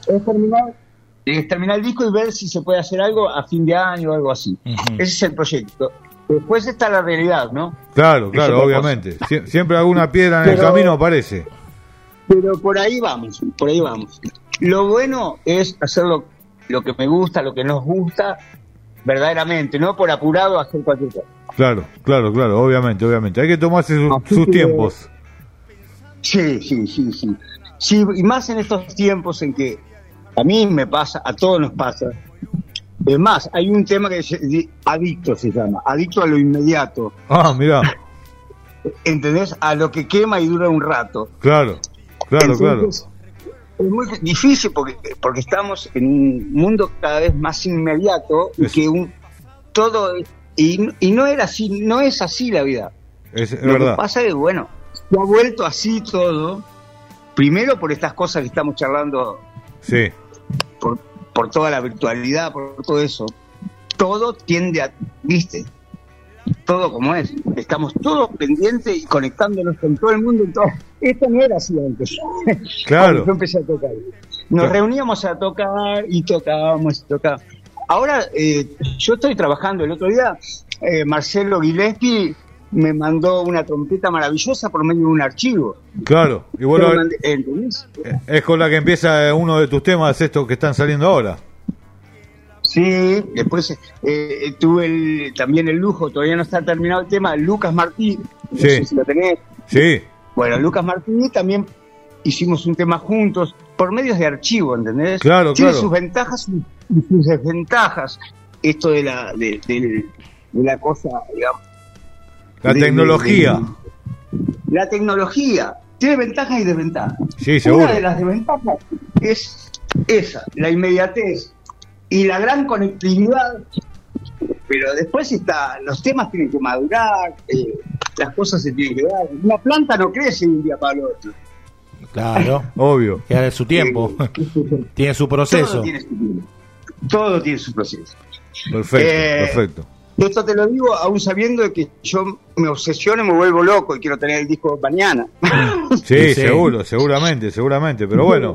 Es terminar el disco y ver si se puede hacer algo a fin de año o algo así. Ese es el proyecto. Después está la realidad, ¿no? Claro, obviamente. Siempre alguna piedra en el camino aparece. Pero por ahí vamos. Lo bueno es hacer lo que me gusta, lo que nos gusta, verdaderamente, no por apurado hacer cualquier cosa. Claro, obviamente. Hay que tomarse sus tiempos. Sí. Sí, y más en estos tiempos en que a mí me pasa, a todos nos pasa. Es más, hay un tema que adicto se llama, adicto a lo inmediato. Ah, mirá. ¿Entendés? A lo que quema y dura un rato. Claro. Entonces, es muy difícil porque estamos en un mundo cada vez más inmediato y que todo y no era así, no es así la vida. Es lo verdad. que pasa es que bueno, se ha vuelto así todo. Primero por estas cosas que estamos charlando. Sí. Por toda la virtualidad, por todo eso. Todo tiende a, ¿viste? Todo como es. Estamos todos pendientes y conectándonos con todo el mundo. Esto no era así antes. Claro. Cuando yo empecé a tocar. Nos reuníamos a tocar y tocábamos. Ahora, yo estoy trabajando. El otro día, Marcelo Gillespie me mandó una trompeta maravillosa por medio de un archivo. Claro, y bueno, ¿entendés? Es con la que empieza uno de tus temas, estos que están saliendo ahora. Sí, después tuve también el lujo, todavía no está terminado el tema, Lucas Martí, no sé si lo tenés. Sí. Bueno, Lucas Martí también hicimos un tema juntos, por medios de archivo, ¿entendés? Claro, Tiene claro. sus ventajas y sus desventajas, esto de la cosa, digamos. La tecnología. La tecnología tiene ventajas y desventajas. Sí, seguro. Una de las desventajas es esa, la inmediatez y la gran conectividad, pero después los temas tienen que madurar, las cosas se tienen que dar. Una planta no crece de un día para el otro. Claro, obvio. Que de su tiempo. Tiene su proceso. Todo tiene su proceso. Perfecto. Esto te lo digo aún sabiendo de que yo me obsesiono y me vuelvo loco y quiero tener el disco mañana. Sí, seguramente, pero bueno.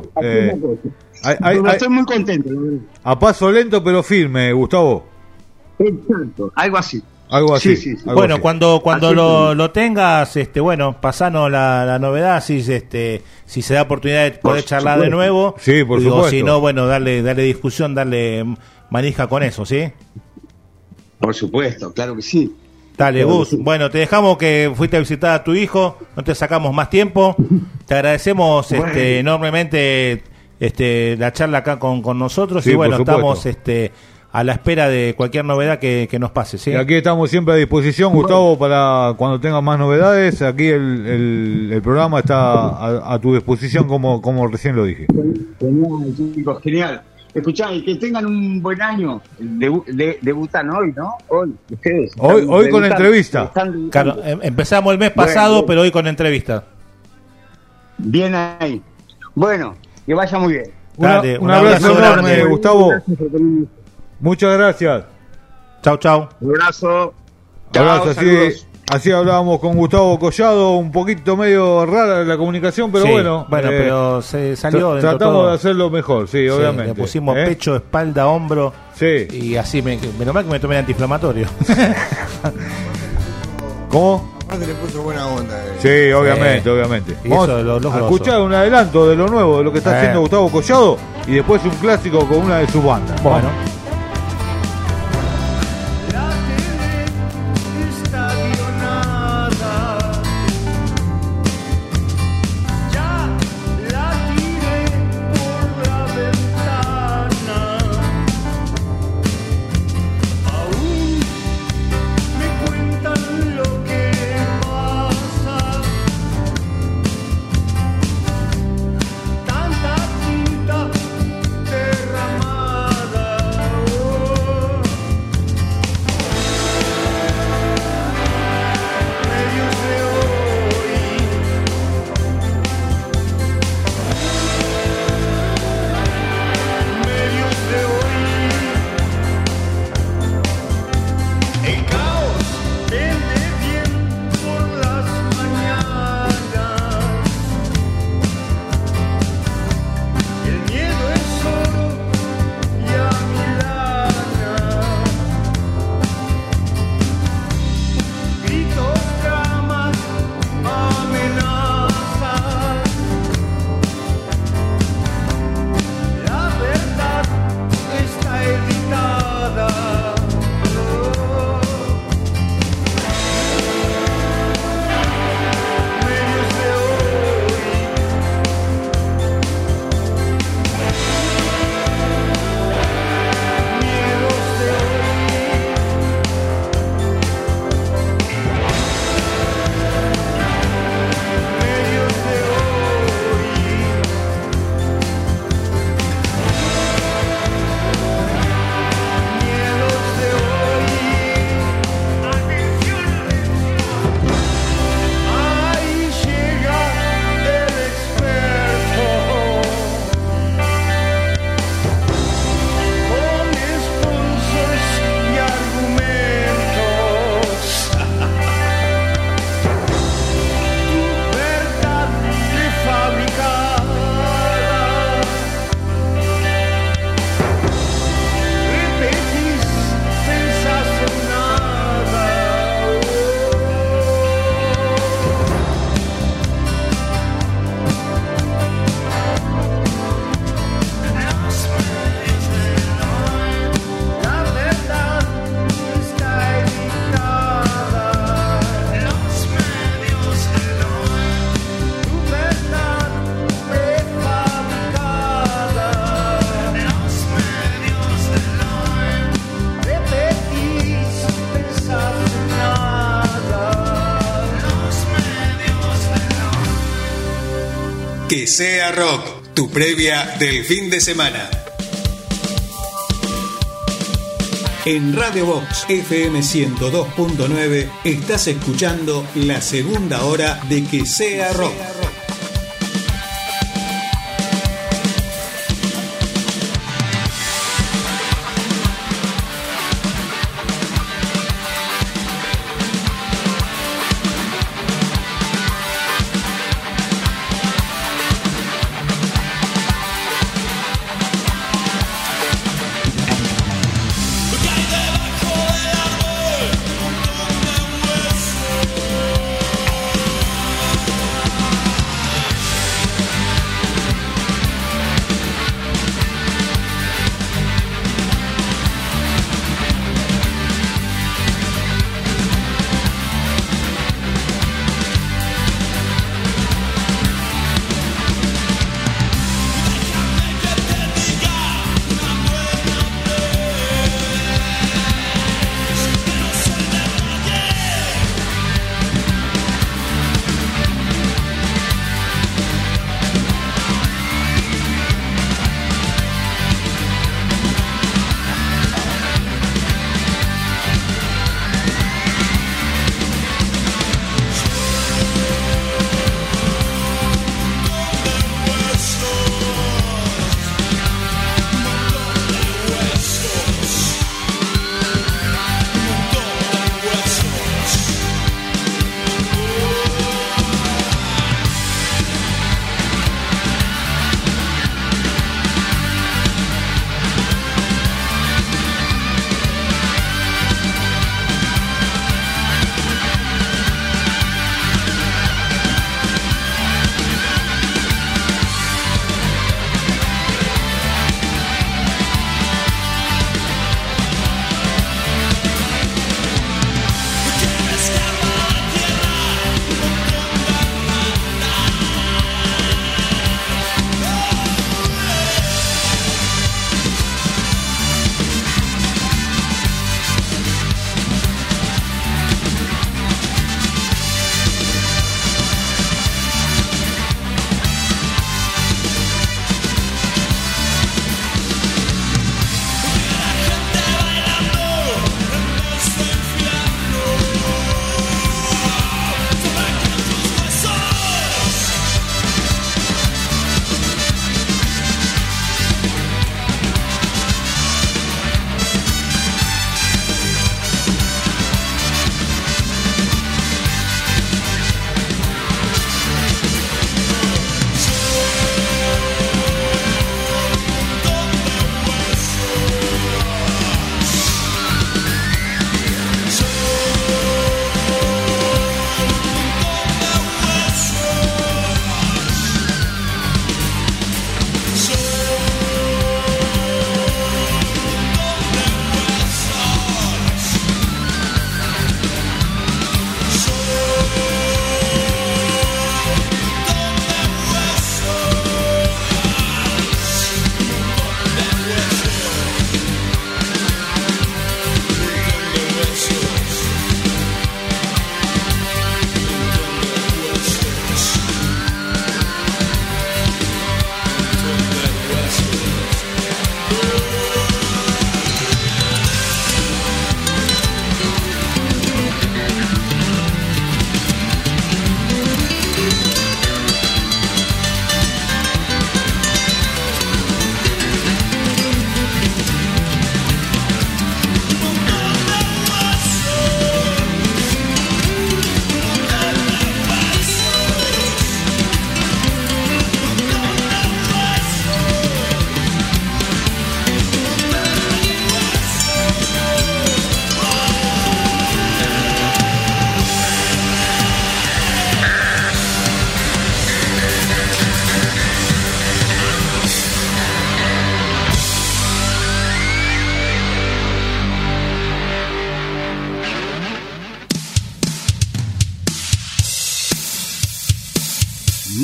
Estoy muy contento. A paso lento pero firme, Gustavo. Exacto, algo así. Sí. Bueno, cuando lo tengas, bueno, pasanos la novedad, si se da oportunidad de poder charlar de nuevo. Sí, por supuesto. Si no, bueno, darle discusión, darle manija con eso, ¿sí? Por supuesto, claro que sí. Dale, claro Gus. que sí. Bueno, te dejamos que fuiste a visitar a tu hijo, no te sacamos más tiempo. Te agradecemos enormemente la charla acá con nosotros. Sí, y bueno, por supuesto. estamos a la espera de cualquier novedad que nos pase, ¿sí? Y aquí estamos siempre a disposición, Gustavo, para cuando tengas más novedades. Aquí el programa está a tu disposición, como recién lo dije. Genial, chicos, genial. Escuchá, y que tengan un buen año. Debutan hoy, ¿no? Hoy, ustedes. Hoy con entrevista. Claro, empezamos el mes pasado, Bueno. pero hoy con entrevista. Bien ahí. Bueno, que vaya muy bien. Un abrazo enorme, Gustavo. Muchas gracias. Chau, chau. Un abrazo. Abrazo, Saludos. así hablábamos con Gustavo Collado, un poquito medio rara la comunicación, pero Sí, bueno. pero se salió dentro de Tratamos todo. de hacerlo mejor, sí, obviamente. Le pusimos pecho, espalda, hombro. Sí. Y así, menos mal que me tomé el antiinflamatorio. ¿Cómo? Aparte le puso buena onda. Sí, obviamente. Y Vamos eso de los a grosos. escuchar un adelanto de lo nuevo, de lo que está haciendo Gustavo Collado, y después un clásico con una de sus bandas. Bueno. Tanta tinta Que sea rock, tu previa del fin de semana. En Radio Box FM 102.9 estás escuchando la segunda hora de Que sea rock.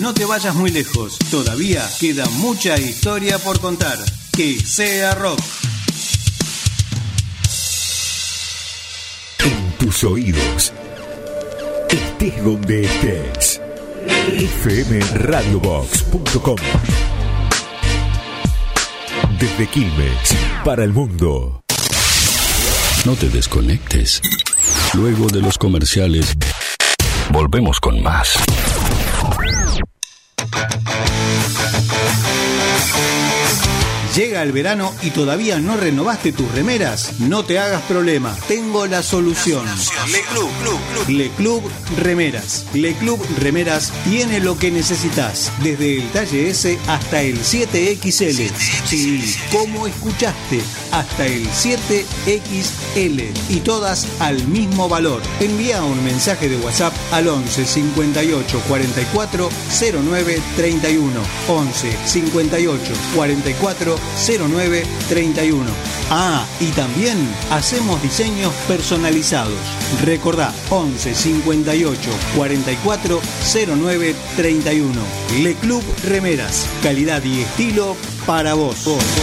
no te vayas muy lejos, todavía queda mucha historia por contar. Que sea rock. En tus oídos, estés donde estés. fmradiobox.com. Desde Quilmes para el mundo. No te desconectes. Luego de los comerciales, volvemos con más. Llega el verano y todavía no renovaste tus remeras. No te hagas problema. Tengo la solución. Le Club Remeras. Le Club Remeras tiene lo que necesitas. Desde el talle S hasta el 7XL. Sí, como escuchaste, hasta el 7XL. Y todas al mismo valor. Envía un mensaje de WhatsApp al 11 58 44 09 31. 11 58 44 09 31. Ah, y también hacemos diseños personalizados. Recordá, 11 58 44 09 31. Le Club Remeras, calidad y estilo para vos.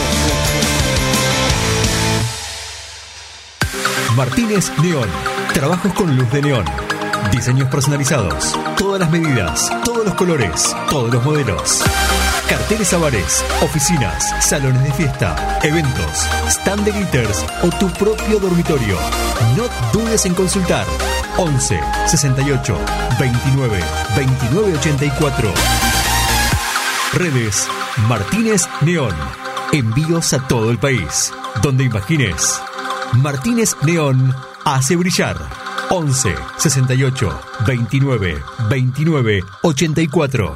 Martínez Neón. Trabajos con luz de neón. Diseños personalizados. Todas las medidas, todos los colores, todos los modelos. Carteles a bares, oficinas, salones de fiesta, eventos, stand de glitters o tu propio dormitorio. No dudes en consultar. 11 68 29 29 84. Redes Martínez Neón. Envíos a todo el país. Donde imagines. Martínez Neón hace brillar. 11 68 29 29 84.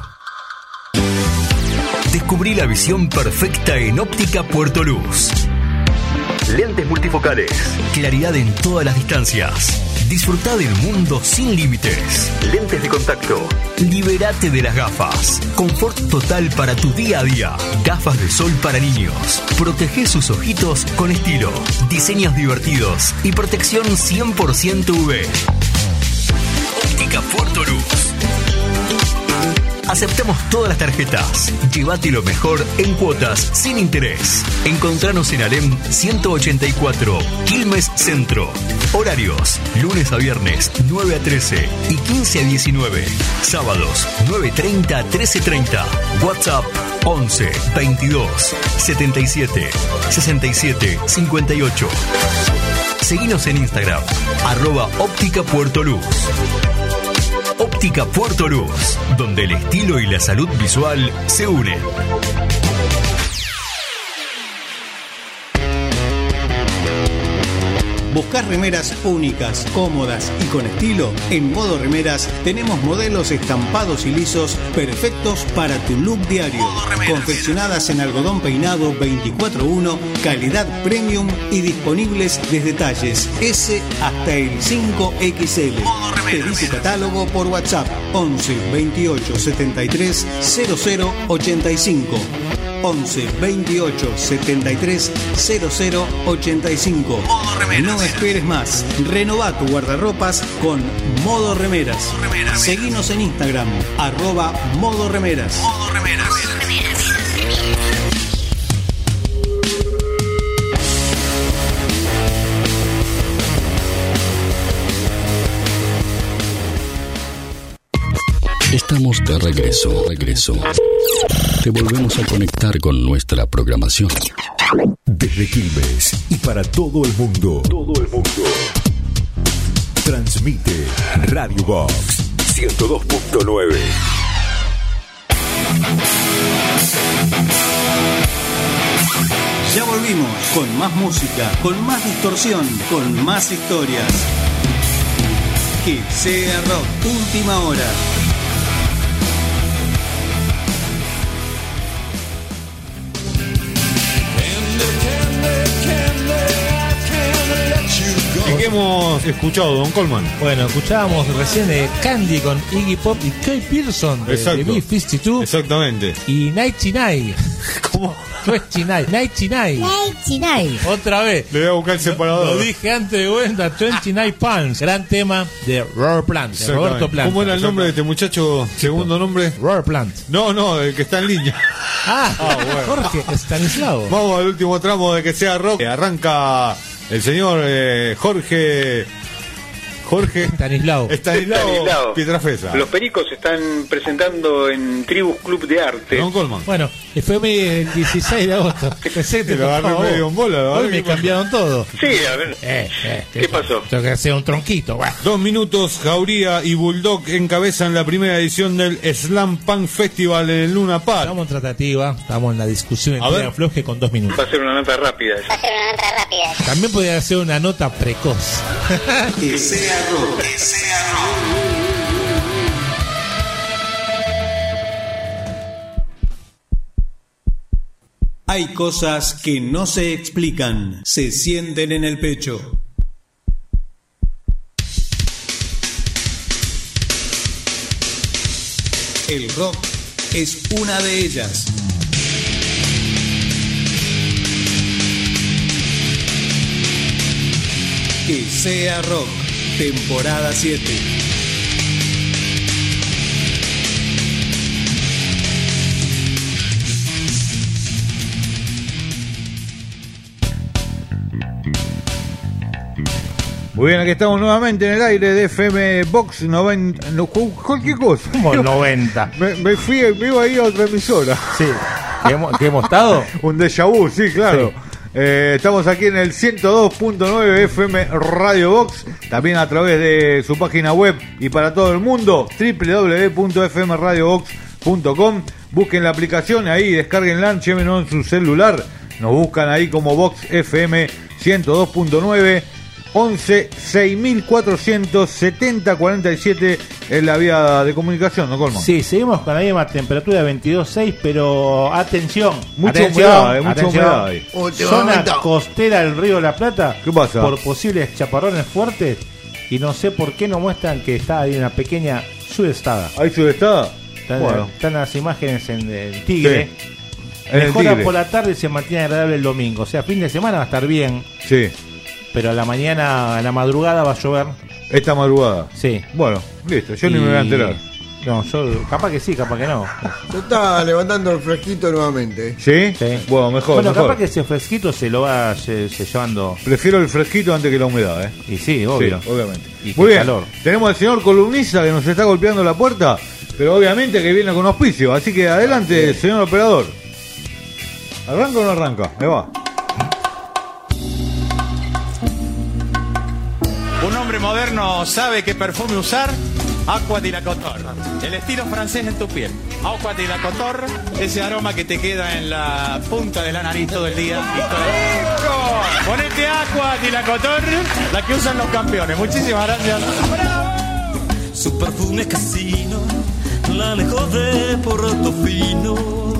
Descubrí la visión perfecta en Óptica Puerto Luz. Lentes multifocales, claridad en todas las distancias. Disfrutá del mundo sin límites. Lentes de contacto. Libérate de las gafas. Confort total para tu día a día. Gafas de sol para niños. Protege sus ojitos con estilo. Diseños divertidos y protección 100% UV. Óptica Puerto Luz. Aceptamos todas las tarjetas. Llévate lo mejor en cuotas sin interés. Encontranos en Alem 184, Quilmes Centro. Horarios: lunes a viernes 9 a 13 y 15 a 19. Sábados 9:30 a 13:30. WhatsApp 11 22 77 67 58. Seguinos en Instagram @Óptica Puerto Luz. Óptica Puerto Luz, donde el estilo y la salud visual se unen. ¿Buscás remeras únicas, cómodas y con estilo? En Modo Remeras tenemos modelos estampados y lisos perfectos para tu look diario. Confeccionadas en algodón peinado 24/1, calidad premium y disponibles desde talles S hasta el 5XL. Pedí tu catálogo por WhatsApp 11 28 73 00 85. 11 28 73 00 85. No esperes más. Renová tu guardarropas con Modo Remeras. Seguinos en Instagram @Modo Remeras. Estamos de regreso. Te volvemos a conectar con nuestra programación. Desde Quilmes y para todo el mundo. Transmite Radio Box 102.9. Ya volvimos con más música, con más distorsión, con más historias. Que sea rock, última hora. ¿Y qué hemos escuchado, Don Coleman? Bueno, escuchábamos recién de Candy con Iggy Pop y Kay Pearson de B-52. Exactamente. Y 99. ¿Cómo? 29. Otra vez. Le voy a buscar el separador. Lo dije antes de vuelta. 29 Pounds. Gran tema de Robert Plant. De Roberto Plant. ¿Cómo era el nombre de este muchacho? Segundo nombre. Robert Plant. No, el que está en línea. Bueno. Jorge Stanislao. Vamos al último tramo de Que Sea Rock. Arranca el señor Jorge Stanislao Pietrafesa. Los Pericos se están presentando en Tribus Club de Arte. Don Colman. Bueno, fue el 16 de agosto. Pensé que te lo agarré medio en bola. Hoy me cambiaron todo. Sí, a ver. ¿Qué pasó? Tengo que hacer un tronquito. 2 minutos, Jauría y Bulldog encabezan la primera edición del Slam Punk Festival en el Luna Park. Estamos en tratativa, estamos en la discusión en tira floje con 2 minutos. Va a ser una nota rápida. También podría ser una nota precoz. Que sea rock. Que sea rock. Hay cosas que no se explican, se sienten en el pecho. El rock es una de ellas. Que sea rock, temporada 7. Muy bien, aquí estamos nuevamente en el aire de FM Box 90. Cualquier cosa. Como 90. Me iba ahí a otra emisora. Sí. ¿Qué hemos estado? Un déjà vu, sí, claro. Sí. Estamos aquí en el 102.9 FM Radio Box, también a través de su página web y para todo el mundo, www.fmradiobox.com. Busquen la aplicación ahí, descarguenla, llévenlo en su celular. Nos buscan ahí como Box FM 102.9. 11 6470 47 es la vía de comunicación, ¿no, Colman? Sí, seguimos con la misma temperatura de 22.6, pero atención, mucha humedad. Zona costera del Río de la Plata. ¿Qué pasa? Por posibles chaparrones fuertes, y no sé por qué no muestran que está ahí una pequeña sudestada. ¿Hay sudestada? Están las imágenes en el Tigre. Sí. Mejora por la tarde y se mantiene agradable el domingo. O sea, fin de semana va a estar bien. Sí. Pero a la mañana, a la madrugada va a llover. ¿Esta madrugada? Sí. Bueno, listo, yo ni me voy a enterar. No, yo capaz que sí, capaz que no. Se está levantando el fresquito nuevamente. ¿Sí? Sí. Bueno, mejor. Bueno, capaz que ese fresquito se lo va llevando. Prefiero el fresquito antes que la humedad, ¿eh? Y sí, obvio. Sí, obviamente. Y muy bien, calor. Tenemos al señor columnista que nos está golpeando la puerta, pero obviamente que viene con auspicio. Así que adelante, señor operador. ¿Arranca o no arranca? Ahí va. Un hombre moderno sabe qué perfume usar. Aqua di la Cotor, el estilo francés en tu piel. Aqua di la Cotor, ese aroma que te queda en la punta de la nariz todo el día. Ponete Aqua di la Cotor, la que usan los campeones. Muchísimas gracias. Su perfume casino la alejó de Portofino,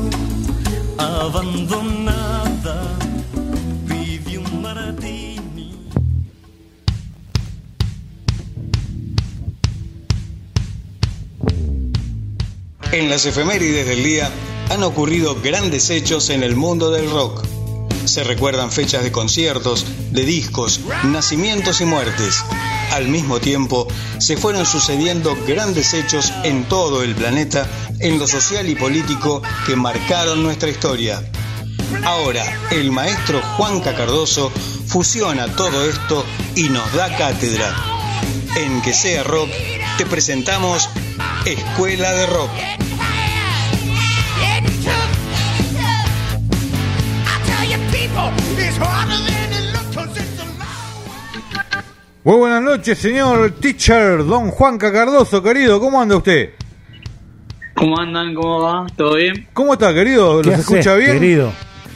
abandonada, vivió un martini. En las efemérides del día han ocurrido grandes hechos en el mundo del rock. Se recuerdan fechas de conciertos, de discos, nacimientos y muertes. Al mismo tiempo, se fueron sucediendo grandes hechos en todo el planeta, en lo social y político que marcaron nuestra historia. Ahora, el maestro Juanca Cardoso fusiona todo esto y nos da cátedra. En Que Sea Rock, te presentamos Escuela de Rock. Muy buenas noches, señor teacher, don Juanca Cardoso, querido, ¿cómo anda usted? ¿Cómo andan? ¿Cómo va? ¿Todo bien? ¿Cómo está, querido? ¿Los escucha bien? Querido?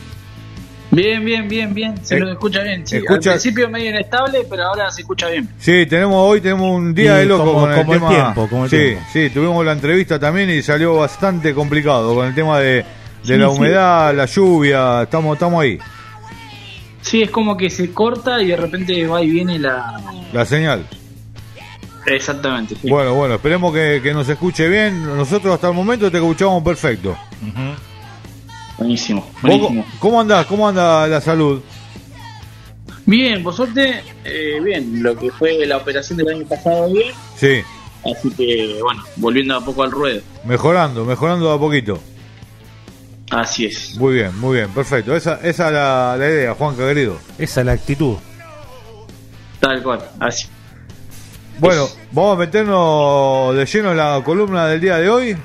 Bien. Se los escucha bien. Sí. Al principio medio inestable, pero ahora se escucha bien. Sí, hoy tenemos un día de loco con el tema. Tiempo. Sí, tuvimos la entrevista también y salió bastante complicado con el tema de la humedad, la lluvia, estamos ahí. Sí, es como que se corta y de repente va y viene la señal. Exactamente, sí. Bueno, esperemos que nos escuche bien. Nosotros hasta el momento te escuchamos perfecto. Buenísimo. ¿Cómo anda la salud? Bien, por suerte, bien. Lo que fue la operación del año pasado, bien. Sí. Así que, bueno, volviendo a poco al ruedo. Mejorando de a poquito. Así es. Muy bien, perfecto. Esa es la idea, Juan querido. Esa es la actitud. Tal cual, así. Bueno, vamos a meternos de lleno en la columna del día de hoy.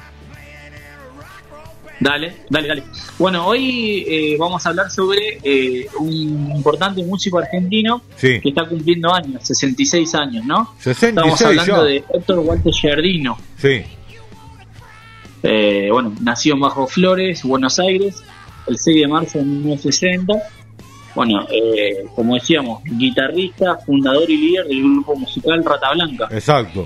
Dale. Bueno, hoy vamos a hablar sobre un importante músico argentino que está cumpliendo años, 66 años, ¿no? 66 Estamos hablando ya. de Héctor Walter Giardino. Sí. Bueno, nació en Bajo Flores, Buenos Aires, el 6 de marzo de 1960. Bueno, como decíamos, guitarrista, fundador y líder del grupo musical Rata Blanca. Exacto.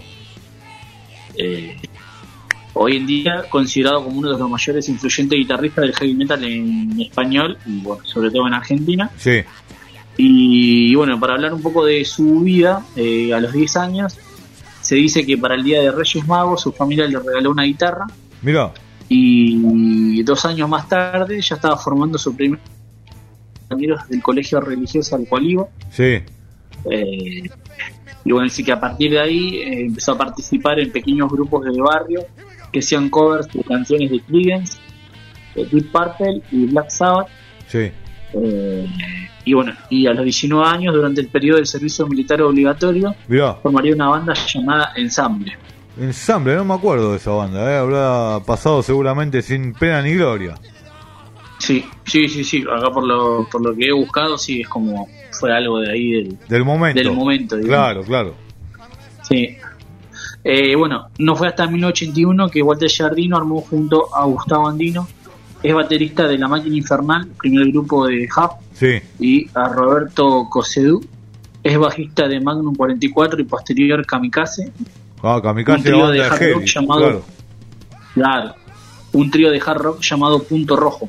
Hoy en día considerado como uno de los mayores influyentes guitarristas del heavy metal en español, y bueno, sobre todo en Argentina. Sí. Y bueno, para hablar un poco de su vida, a los 10 años, se dice que para el Día de Reyes Magos su familia le regaló una guitarra. Mira. Y 2 años más tarde ya estaba formando su primer compañeros del colegio religioso al cual iba. Sí. Y bueno, dice que a partir de ahí empezó a participar en pequeños grupos de barrio que hacían covers de canciones de Creedence, Deep Purple y Black Sabbath. Sí. Y bueno, y a los 19 años, durante el periodo del servicio militar obligatorio, formaría una banda llamada Ensamble. Ensamble, no me acuerdo de esa banda, habrá pasado seguramente sin pena ni gloria. Sí, acá por lo que he buscado, sí, es como fue algo de ahí del momento. Digamos. Claro. Sí. Bueno, no fue hasta 1981 que Walter Giardino armó junto a Gustavo Andino, es baterista de La Máquina Infernal, primer grupo de Huff, sí. Y a Roberto Cosedú, es bajista de Magnum 44 y posterior Kamikaze. Kamikaze, un trío de hard heavy, rock llamado, claro, un trío de hard rock llamado Punto Rojo,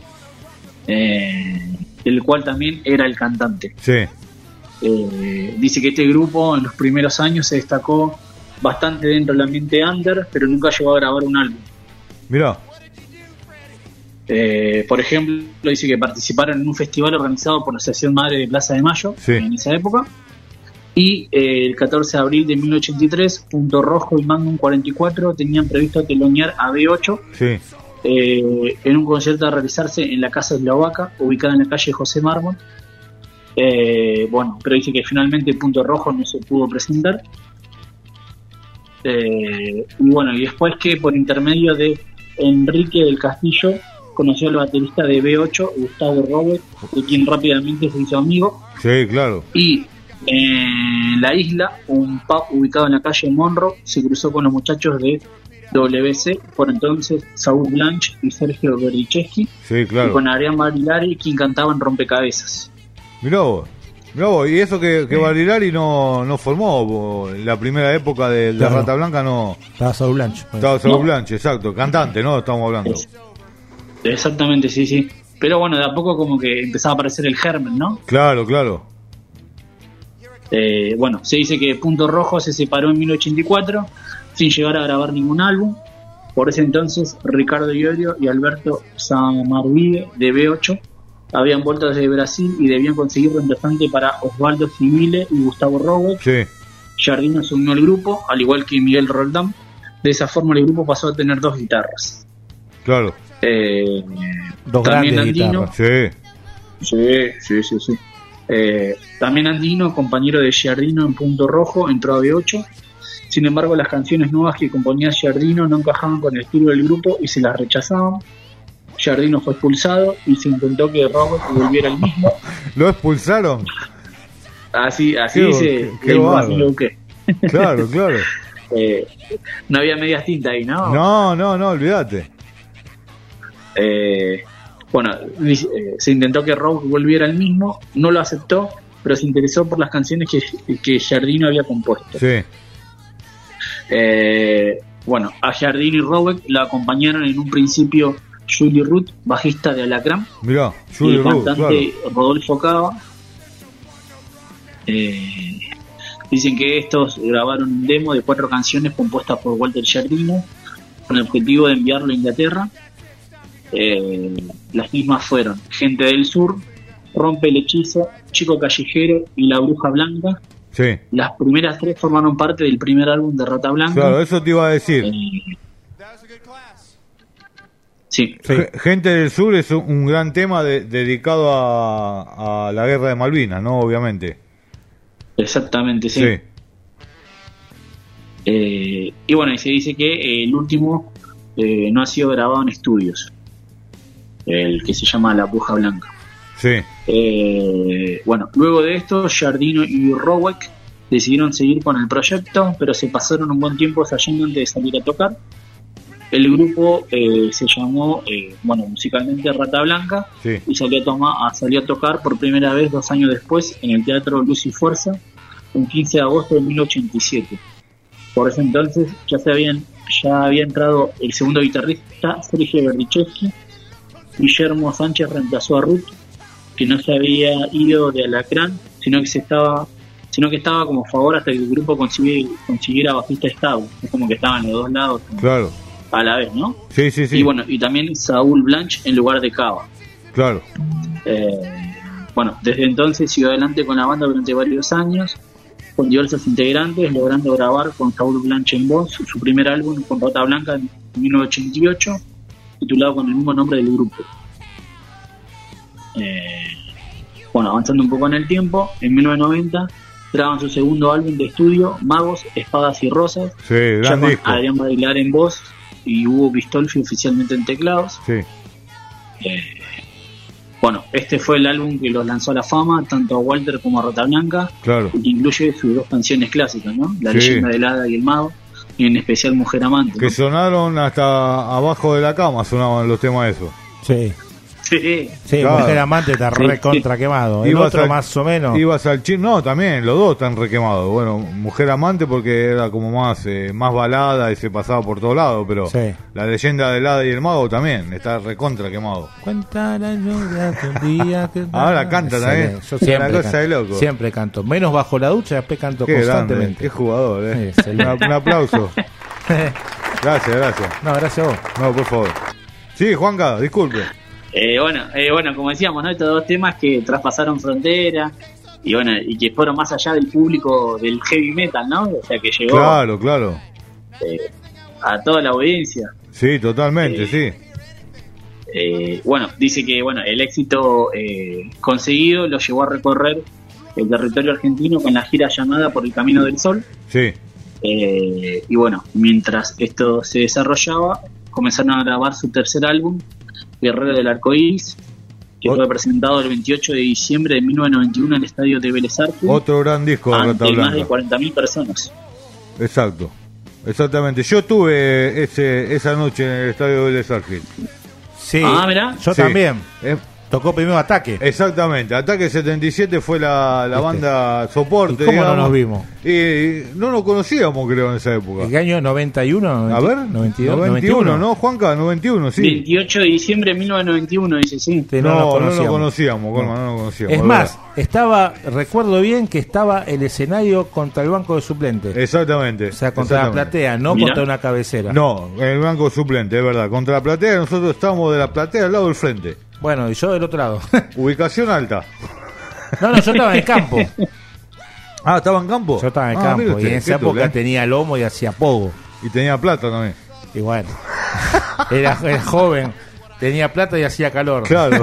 del cual también era el cantante. Sí. Dice que este grupo en los primeros años se destacó bastante dentro del ambiente under, pero nunca llegó a grabar un álbum. Mirá. Por ejemplo, dice que participaron en un festival organizado por la Asociación Madre de Plaza de Mayo, en esa época. Y el 14 de abril de 1983, Punto Rojo y Magnum 44 tenían previsto telonear a B8 en un concierto a realizarse en la Casa Eslovaca, ubicada en la calle José Mármol. Bueno, pero dice que finalmente Punto Rojo no se pudo presentar. Y bueno, y después que por intermedio de Enrique del Castillo conoció al baterista de B8, Gustavo Robert, de quien rápidamente se hizo amigo. Sí, claro. Y en la isla, un pub ubicado en la calle Monroe, se cruzó con los muchachos de WC, por entonces Saúl Blanche y Sergio Berdichevsky, sí, claro. Y con Adrián Barilari, quien cantaba en Rompecabezas. Mirá vos, y eso que Barilari no formó la primera época de Claro. Rata Blanca, no. Estaba Saúl Blanche. Estaba Saúl Blanche, exacto, cantante, ¿no? Estamos hablando. Exactamente, sí. Pero bueno, de a poco como que empezaba a aparecer el germen, ¿no? Claro. Bueno, se dice que Punto Rojo se separó en 1984 sin llegar a grabar ningún álbum. Por ese entonces, Ricardo Iorio y Alberto Samarvide de B8 habían vuelto desde Brasil y debían conseguir reemplazante para Osvaldo Civile y Gustavo Robert. Sí. Giardino se unió al grupo, al igual que Miguel Roldán. De esa forma el grupo pasó a tener 2 guitarras. Claro. Dos también grandes Andino. guitarras. Sí. También Andino, compañero de Giardino en Punto Rojo, entró a B8. Sin embargo, las canciones nuevas que componía Giardino no encajaban con el estilo del grupo y se las rechazaban. Giardino fue expulsado y se intentó que Robert volviera al mismo. ¿Lo expulsaron? Así Qué dice qué bárbaro. que Claro. no había medias tintas ahí, ¿no? No, olvídate. Bueno, se intentó que Robert volviera al mismo, no lo aceptó, pero se interesó por las canciones que Giardino había compuesto. Sí. Bueno, a Giardino y Robert la acompañaron en un principio Julie Ruth, bajista de Alacrán. Mirá, y Julie el Ruth, cantante Rodolfo Cava. Dicen que estos grabaron un demo de 4 canciones compuestas por Walter Giardino con el objetivo de enviarlo a Inglaterra. Las mismas fueron Gente del Sur, Rompe el Hechizo, Chico Callejero y La Bruja Blanca. Sí. Las primeras 3 formaron parte del primer álbum de Rata Blanca. Claro, eso te iba a decir. Sí. Gente del Sur es un gran tema dedicado a la guerra de Malvinas, ¿no? Obviamente. Exactamente, sí. Y bueno, y se dice que el último no ha sido grabado en estudios, el que se llama La Bruja Blanca. Sí. Bueno, luego de esto, Giardino y Rowek decidieron seguir con el proyecto, pero se pasaron un buen tiempo ensayando antes de salir a tocar. El grupo se llamó, musicalmente Rata Blanca, sí. Y salió a tocar por primera vez 2 años después en el Teatro Luz y Fuerza, un 15 de agosto de 1987. Por ese entonces ya había entrado el segundo guitarrista, Sergio Berdichevsky. Guillermo Sánchez reemplazó a Ruth, que no se había ido de Alacrán, sino que estaba como favor hasta que el grupo consiguiera bajista estable. Es como que estaban los dos lados. Claro. A la vez, ¿no? Sí. Y bueno, y también Saúl Blanch en lugar de Cava. Claro. Desde entonces siguió adelante con la banda durante varios años, con diversos integrantes, logrando grabar con Saúl Blanch en voz su primer álbum con Rata Blanca en 1988, titulado con el mismo nombre del grupo. Avanzando un poco en el tiempo, en 1990 graban su segundo álbum de estudio, Magos, Espadas y Rosas, sí, ya con disco. Adrián Bailar en voz y Hugo Pistolfi oficialmente en teclados. Sí. Este fue el álbum que los lanzó a la fama, tanto a Walter como a Rata Blanca, claro. Y que incluye sus 2 canciones clásicas, ¿no? La Sí. Leyenda del Hada y el Mago, y en especial Mujer Amante, Que ¿no? sonaron hasta abajo de la cama, sonaban los temas esos. Sí. Sí, claro. Mujer Amante está recontra quemado. El Ibas otro más o menos. Ibas al no, también, los dos están requemados. Bueno, Mujer Amante porque era como más balada y se pasaba por todos lados, pero Sí. La Leyenda del Hada y el Mago también está recontra quemado. Cuenta la lluvia que un día que... Ahora canta también. Yo siempre Una cosa canto, de loco. siempre canto. Menos bajo la ducha, después canto Qué constantemente. grande, qué jugador, Excelente. Un aplauso. Gracias. No, gracias a vos. No, por favor. Sí, Juanca, disculpe. Como decíamos, ¿no? Estos 2 temas que traspasaron frontera y que fueron más allá del público del heavy metal, ¿no? O sea, que llegó Claro. A toda la audiencia. Sí, totalmente, sí. Dice que el éxito conseguido lo llevó a recorrer el territorio argentino con la gira llamada Por el Camino del Sol. Sí. Mientras esto se desarrollaba, comenzaron a grabar su tercer álbum, Guerrero del Arcoíris, que fue presentado el 28 de diciembre de 1991 en el estadio de Vélez Sarsfield. Otro gran disco de Rata ante más Blanca. de 40.000 personas. Exacto. Exactamente. Yo estuve esa noche en el estadio de Vélez Sarsfield. Sí, mirá. yo Sí. también. Tocó primero Ataque. Exactamente, Ataque 77 fue la banda soporte. ¿Y cómo digamos. no nos vimos? Y no nos conocíamos, creo, en esa época. ¿En qué año? ¿91? A ver, 92, 91, ¿no, Juanca? 91, sí. 28 de diciembre de 1991, dice, sí. No lo conocíamos, Colman, no lo conocíamos. Es más, recuerdo bien que estaba el escenario contra el banco de suplentes. Exactamente. O sea, contra la platea, no contra una cabecera. No, el banco suplente, es verdad. Contra la platea, nosotros estábamos de la platea al lado del frente. Bueno, y yo del otro lado. Ubicación alta. No, yo estaba en el campo. Ah, ¿estaba en campo? Yo estaba en el campo. mire usted, Y en esa qué época tule. tenía lomo y hacía pogo. Y tenía plata también. Y bueno, era joven. Tenía plata y hacía calor. Claro.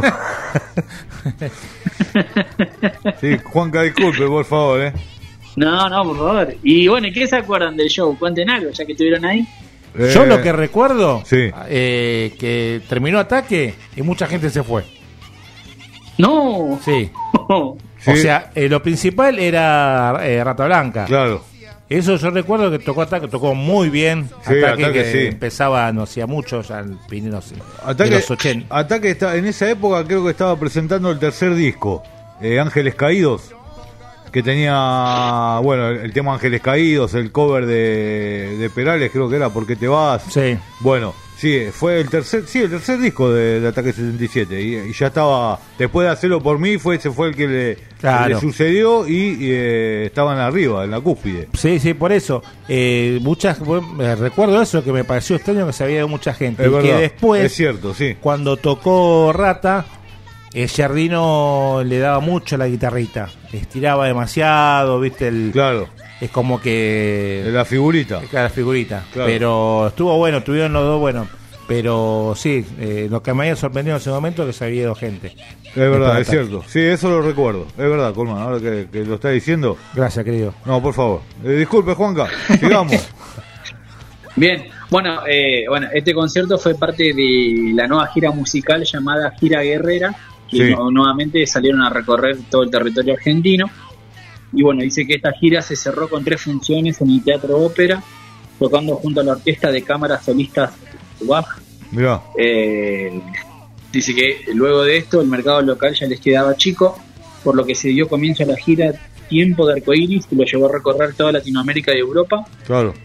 Sí, Juanca, disculpe, por favor, No, por favor. Y ¿qué se acuerdan del show? Cuenten algo, ya que estuvieron ahí. Yo lo que recuerdo, sí. Que terminó Ataque y mucha gente se fue. No. Sí. Sí. O sea, lo principal era Rata Blanca. Claro. Eso yo recuerdo que tocó Ataque, tocó muy bien. Sí, Ataque Ataque, que sí. empezaba no hacía mucho, ya en Ataque, de los 80. Ataque está, en esa época creo que estaba presentando el tercer disco, Ángeles Caídos, que tenía, el tema Ángeles Caídos, el cover de Perales creo que era ¿Por qué te vas? Sí. Bueno, Sí, fue el tercer disco de Ataque 77 y ya estaba, después de Hacerlo por mí, ese fue el que le sucedió y estaban arriba, en la cúspide. Sí, por eso. Recuerdo eso, que me pareció extraño que se había ido mucha gente. Es y verdad, que después, es cierto, sí. Cuando tocó Rata, Giardino le daba mucho a la guitarrita. Estiraba demasiado, ¿viste? Claro. Es como que... La figurita. La figurita. Claro. Pero estuvo bueno, estuvieron los dos buenos. Pero sí, lo que me había sorprendido en ese momento es que se había ido gente. Es verdad, es cierto. Sí, eso lo recuerdo. Es verdad, Colman, ahora que lo está diciendo. Gracias, querido. No, por favor. Disculpe, Juanca, sigamos. Bien, bueno, este concierto fue parte de la nueva gira musical llamada Gira Guerrera, que nuevamente salieron a recorrer todo el territorio argentino. Y bueno, dice que esta gira se cerró con 3 funciones en el Teatro Ópera, tocando junto a la Orquesta de Cámaras Solistas Bach. Mirá. Dice que luego de esto el mercado local ya les quedaba chico, por lo que se dio comienzo a la gira Tiempo de Arcoíris, que lo llevó a recorrer toda Latinoamérica y Europa. Claro.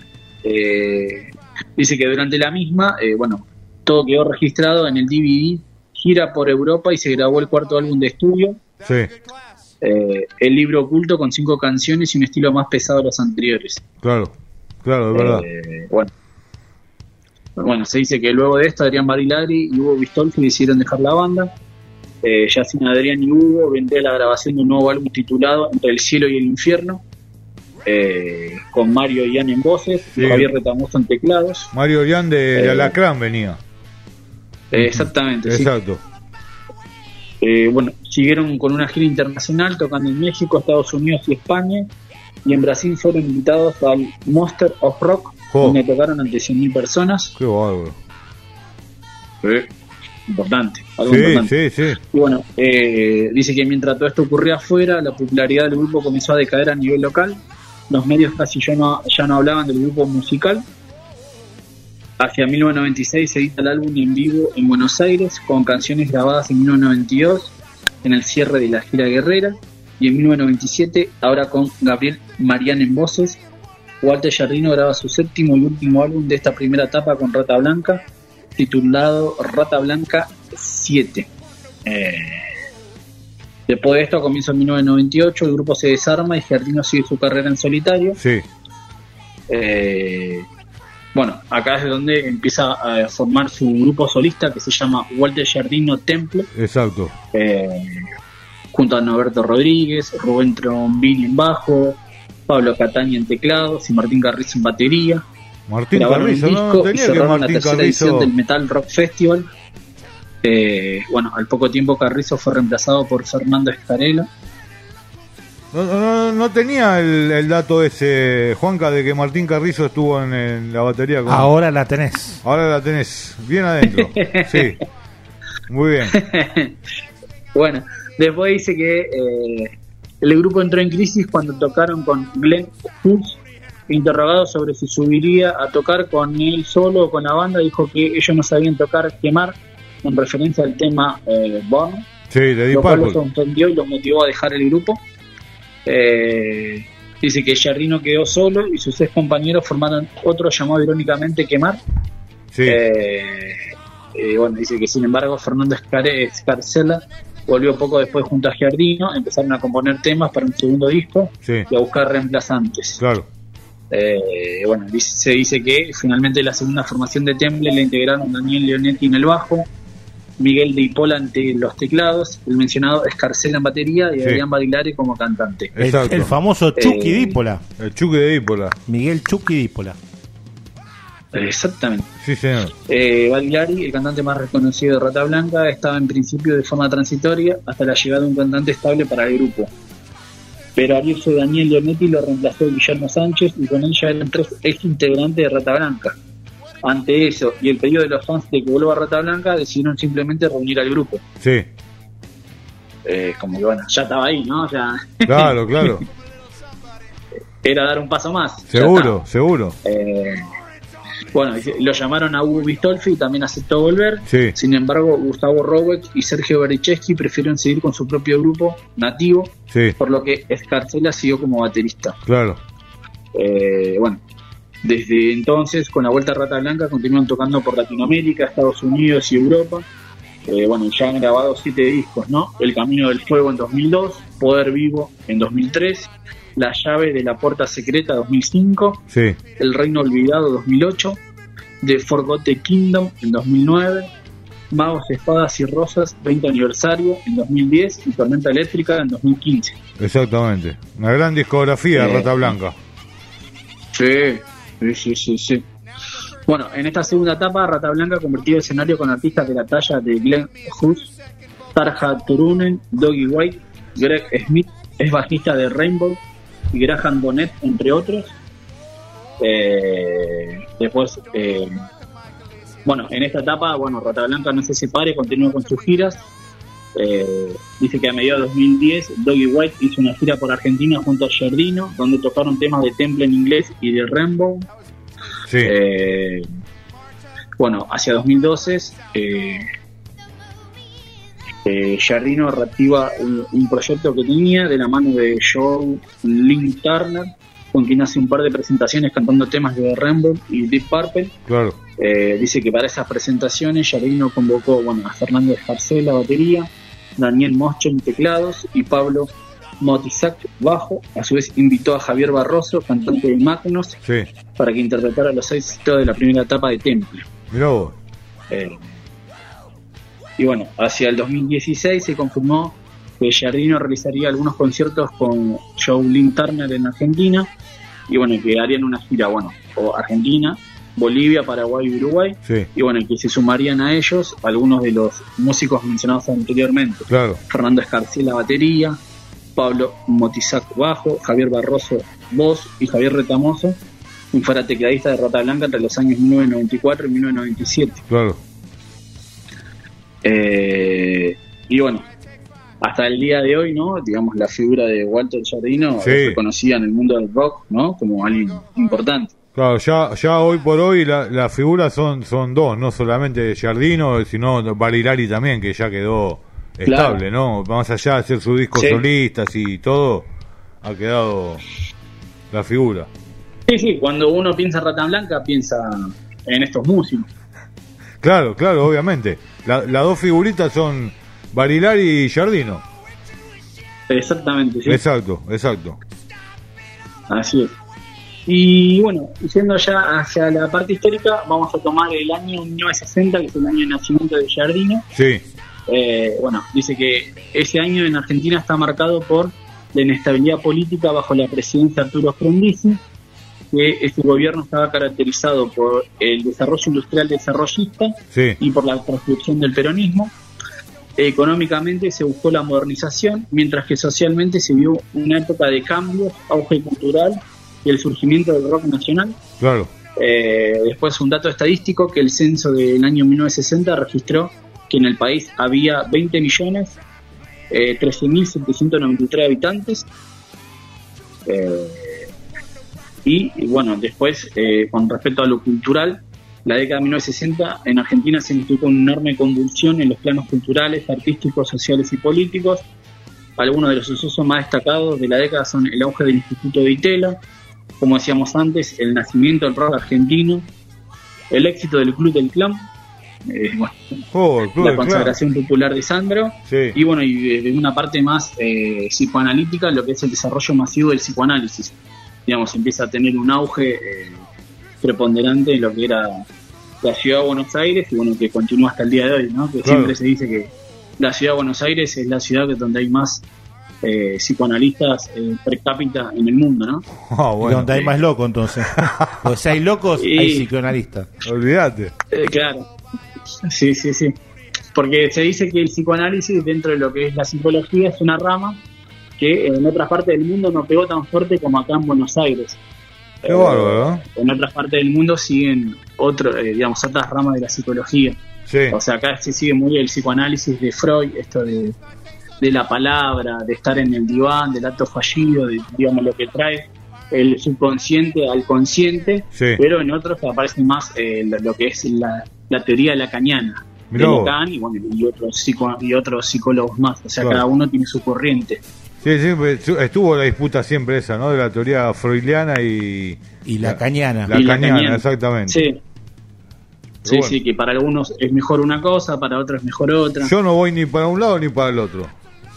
Dice que durante la misma, todo quedó registrado en el DVD Gira por Europa y se grabó el 4º álbum de estudio. Sí. El libro oculto con 5 canciones y un estilo más pesado de los anteriores. Claro, es verdad. Bueno, se dice que luego de esto Adrián Barilari y Hugo Bistolfi decidieron dejar la banda. Ya sin Adrián y Hugo vendría la grabación de un nuevo álbum titulado Entre el cielo y el infierno, con Mario Ian en voces, Javier Retamoso en teclados. Mario Ian de Alacrán venía. Exactamente. Exacto. Siguieron con una gira internacional tocando en México, Estados Unidos y España, y en Brasil fueron invitados al Monster of Rock, donde tocaron ante 100.000 personas. Qué bárbaro. Importante, algo importante. Sí. Y dice que mientras todo esto ocurría afuera, la popularidad del grupo comenzó a decaer a nivel local. Los medios casi ya no hablaban del grupo musical. Hacia 1996 se edita el álbum en vivo en Buenos Aires, con canciones grabadas en 1992 en el cierre de la gira Guerrera, y en 1997 ahora con Gabriel Marián en voces. Walter Giardino graba su 7º y último álbum de esta primera etapa con Rata Blanca, titulado Rata Blanca 7. Después de esto, a comienzo de 1998, el grupo se desarma y Giardino sigue su carrera en solitario. Sí. Acá es donde empieza a formar su grupo solista, que se llama Walter Giardino Temple. Exacto. Junto a Norberto Rodríguez, Rubén Trombini en bajo, Pablo Cataña en teclados y Martín Carrizo en batería. Martín Carrizo, no tenía que Martín la tercera edición del Metal Rock Festival. Al poco tiempo Carrizo fue reemplazado por Fernando Escarela. No tenía el dato ese, Juanca, de que Martín Carrizo estuvo en la batería. Ahora la tenés. Ahora la tenés, bien adentro. Sí, muy bien. Después dice que el grupo entró en crisis cuando tocaron con Glenn Hughes. Interrogado sobre si subiría a tocar con él solo o con la banda, dijo que ellos no sabían tocar Quemar, en referencia al tema Born. Sí, de Deep Lo cual los Purple. sorprendió y los motivó a dejar el grupo. Dice que Giardino quedó solo y sus 6 compañeros formaron otro llamado irónicamente Quemar. Sí. Dice que sin embargo Fernando Escarcela volvió poco después junto a Giardino, empezaron a componer temas para un segundo disco y a buscar reemplazantes. Claro. Se dice que finalmente la segunda formación de Temple la integraron Daniel Leonetti en el bajo, Miguel de Hipola ante los teclados, el mencionado Escarcela en batería y Adrián Barilari como cantante. El famoso Chucky Dípola. El Chucky de Dípola. Miguel Chucky Dípola. Exactamente. Sí, señor. Barilari, el cantante más reconocido de Rata Blanca, estaba en principio de forma transitoria hasta la llegada de un cantante estable para el grupo. Pero al irse Daniel Leonetti lo reemplazó Guillermo Sánchez y con él ya eran 3 ex integrantes de Rata Blanca. Ante eso y el pedido de los fans de que vuelva a Rata Blanca, decidieron simplemente reunir al grupo. Sí. Como que ya estaba ahí, ¿no? Claro. Era dar un paso más. Seguro. Lo llamaron a Hugo Bistolfi y también aceptó volver. Sí. Sin embargo, Gustavo Roweck y Sergio Bericheschi prefirieron seguir con su propio grupo nativo, por lo que Escarcela siguió como baterista. Claro. Desde entonces, con la vuelta a Rata Blanca, continúan tocando por Latinoamérica, Estados Unidos y Europa. Bueno, ya han grabado 7 discos, ¿no? El Camino del Fuego en 2002, Poder Vivo en 2003, La Llave de la Puerta Secreta 2005, Sí. El Reino Olvidado 2008, The Forgotten Kingdom en 2009, Magos, Espadas y Rosas 20 aniversario en 2010 y Tormenta Eléctrica en 2015. Exactamente. Una gran discografía, Rata Blanca. Sí. Bueno, en esta segunda etapa, Rata Blanca ha convertido el escenario con artistas de la talla de Glenn Hughes, Tarja Turunen, Dougie White, Greg Smith, es bajista de Rainbow, y Graham Bonnet, entre otros. Después, bueno, en esta etapa, bueno, Rata Blanca no se separa y continúa con sus giras. Dice que a mediados de 2010 Dougie White hizo una gira por Argentina junto a Giardino, donde tocaron temas de Temple en inglés y de Rainbow. Sí. Bueno, hacia 2012 Giardino reactiva un proyecto que tenía de la mano de Joe Lynn Turner, con quien hace un par de presentaciones cantando temas de Rainbow y Deep Purple. Claro. Dice que para esas presentaciones Giardino convocó, bueno, a Fernando Escarcel, la batería, Daniel Moscho en teclados y Pablo Motisac bajo. A su vez invitó a Javier Barroso, cantante de Magnos, Sí. para que interpretara los éxitos de la primera etapa de Temple. Mirá vos. Y bueno, hacia el 2016 se confirmó que Giardino realizaría algunos conciertos con Joe Lynn Turner en Argentina, y bueno, que harían una gira, bueno, o Argentina, Bolivia, Paraguay y Uruguay, Sí. y bueno, que se sumarían a ellos algunos de los músicos mencionados anteriormente. Claro. Fernando Escarcel, la batería, Pablo Motisac bajo, Javier Barroso voz y Javier Retamoso, un fuera tecladista de Rata Blanca entre los años 1994 y 1997. Claro. Y bueno, hasta el día de hoy, ¿no? Digamos, la figura de Walter Giardino Sí. es reconocida en el mundo del rock, ¿no? Como alguien importante. Claro, ya hoy por hoy las figuras son dos, no solamente Giardino, sino Barilari también, que ya quedó estable, ¿no? Más allá de hacer sus discos solistas y todo, ha quedado la figura. Sí, cuando uno piensa en Rata Blanca, piensa en estos músicos. Claro, obviamente. Las dos figuritas son Barilari y Giardino. Exactamente, sí. Exacto. Así es. Y bueno, yendo ya hacia la parte histórica, vamos a tomar el año 1960, que es el año de nacimiento de Giardino. Sí. Bueno, dice que ese año en Argentina está marcado por la inestabilidad política bajo la presidencia de Arturo Frondizi, que este gobierno estaba caracterizado por el desarrollo industrial desarrollista y por la construcción del peronismo. Económicamente se buscó la modernización, mientras que socialmente se vio una época de cambios, auge cultural y el surgimiento del rock nacional. Claro. Después un dato estadístico, que el censo del año 1960 registró que en el país había 20.013.793 habitantes. Y bueno, después, con respecto a lo cultural, la década de 1960 en Argentina significó una enorme convulsión en los planos culturales, artísticos, sociales y políticos. Algunos de los sucesos más destacados de la década son el auge del Instituto de Itela, como decíamos antes, el nacimiento del rock argentino, el éxito del Club del Clan, la consagración popular de Sandro, y bueno, y de una parte más psicoanalítica, lo que es el desarrollo masivo del psicoanálisis. Digamos, empieza a tener un auge preponderante en lo que era la ciudad de Buenos Aires, y bueno, que continúa hasta el día de hoy, ¿no? Que siempre se dice que la ciudad de Buenos Aires es la ciudad donde hay más psicoanalistas per cápita en el mundo, ¿no? Bueno, donde hay más locos, entonces. Pues si hay locos, hay psicoanalistas. Olvídate. Claro. Sí. Porque se dice que el psicoanálisis, dentro de lo que es la psicología, es una rama que en otras partes del mundo no pegó tan fuerte como acá en Buenos Aires. Qué bárbaro, ¿eh? En otras partes del mundo siguen otras ramas de la psicología. O sea, acá se sigue muy el psicoanálisis de Freud, esto de la palabra, de estar en el diván, del acto fallido, de, digamos, lo que trae el subconsciente al consciente, pero en otros aparece más lo que es la teoría lacaniana de Lacan y otros psicólogos más. O sea, cada uno tiene su corriente. Sí, siempre estuvo la disputa siempre esa, ¿no? De la teoría freudiana y la cañana. La cañana, exactamente. Sí. Sí, bueno. Sí, que para algunos es mejor una cosa, para otros es mejor otra. Yo no voy ni para un lado ni para el otro.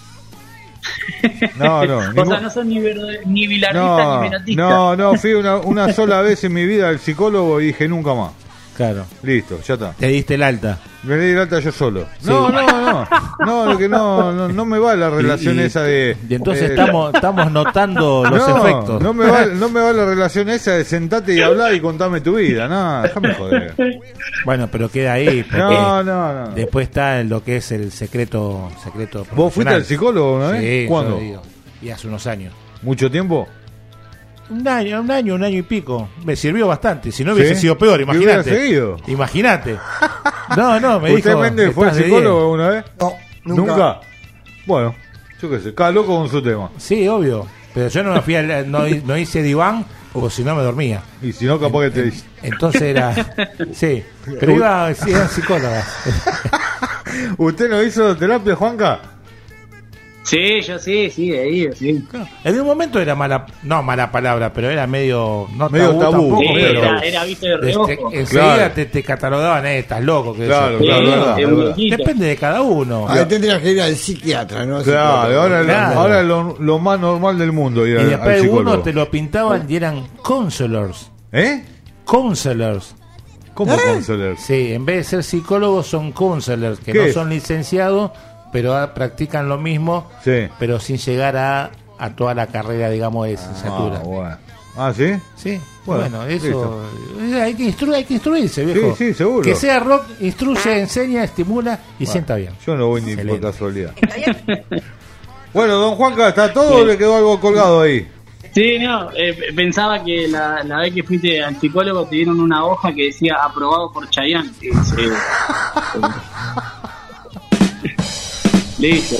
No. O sea, no son ni bilardista ni menotista. No, fui una sola vez en mi vida al psicólogo y dije nunca más. Claro. Listo, ya está. Te diste el alta. Me di el alta yo solo. Sí. No, que no me va la relación esa de... Y entonces estamos notando los efectos. No me va la relación esa de sentate y hablar y contame tu vida. No, déjame joder. Bueno, pero queda ahí. No. Después está lo que es el secreto ¿Vos fuiste al psicólogo una vez? Sí. ¿Cuándo? Y hace unos años. ¿Mucho tiempo? Un año y pico. Me sirvió bastante. Si no hubiese sido peor, imagínate. Imagínate. No, me dijo. ¿Usted Méndez fue al psicólogo alguna vez? No, nunca. Bueno, yo qué sé, cada loco con su tema. Sí, obvio. Pero yo no fui no hice diván, porque si no me dormía. Y si no, capaz que te dice. Entonces era. Sí, pero eran psicólogas. ¿Usted no hizo terapia, Juanca? Sí, yo sí, de ahí, sí. En un momento era mala palabra, pero era medio tabú tampoco, sí, pero era visto de reojo. Enseguida te catalogaban, estás loco. Claro, verdad. Depende de cada uno. Ahí tendrías que ir al psiquiatra, ¿no? Claro, ahora es lo más normal del mundo ir y después al psicólogo. uno te lo pintaban y eran counselors. Counselors. ¿Cómo counselors? Sí, en vez de ser psicólogos son counselors, que no son licenciados, pero practican lo mismo, pero sin llegar a toda la carrera, digamos, de licenciatura. Bueno. ¿Sí? Sí. Bueno, eso hay que instruirse, viejo. Sí, seguro. Que sea rock, instruye, enseña, estimula y sienta bien. Yo no voy ni por casualidad. Bueno, don Juanca, ¿está todo o le quedó algo colgado ahí? Sí, no, pensaba que la vez que fuiste al psicólogo te dieron una hoja que decía aprobado por Chayanne. Listo.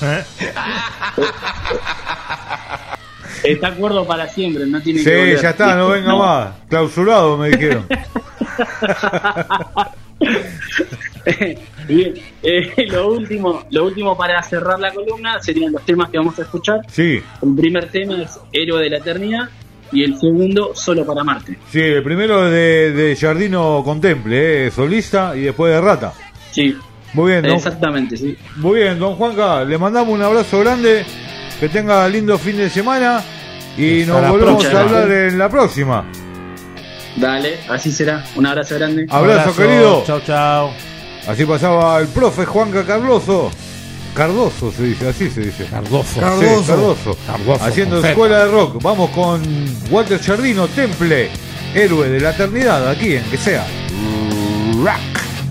Está acuerdo para siempre, no tiene que volver. Sí, ya está, no venga más. Clausurado, me dijeron. Bien, lo último para cerrar la columna serían los temas que vamos a escuchar. Sí. El primer tema es Héroe de la Eternidad y el segundo Solo para Marte. Sí, el primero es de Giardino Contemple, solista, y después de Rata. Sí. Muy bien, exactamente, sí. Muy bien, don Juanca, le mandamos un abrazo grande, que tenga lindo fin de semana y nos volvemos a hablar en la próxima. Dale, así será. Un abrazo grande. Abrazo querido. Chau. Así pasaba el profe Juanca Cardoso se dice, así se dice. Cardoso. Haciendo escuela de rock. Vamos con Walter Giardino, Temple, Héroe de la Eternidad, aquí en Que Sea Rock.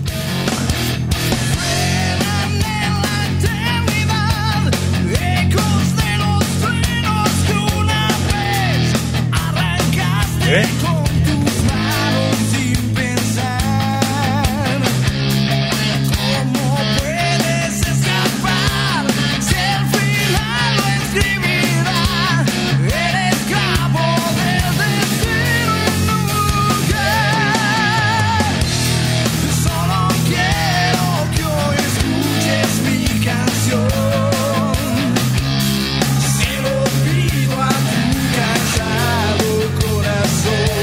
Con tus manos sin pensar, ¿cómo puedes escapar? Si el final lo escribirá, eres esclavo del destino nunca. Solo quiero que hoy escuches mi canción, se lo pido a tu cansado corazón.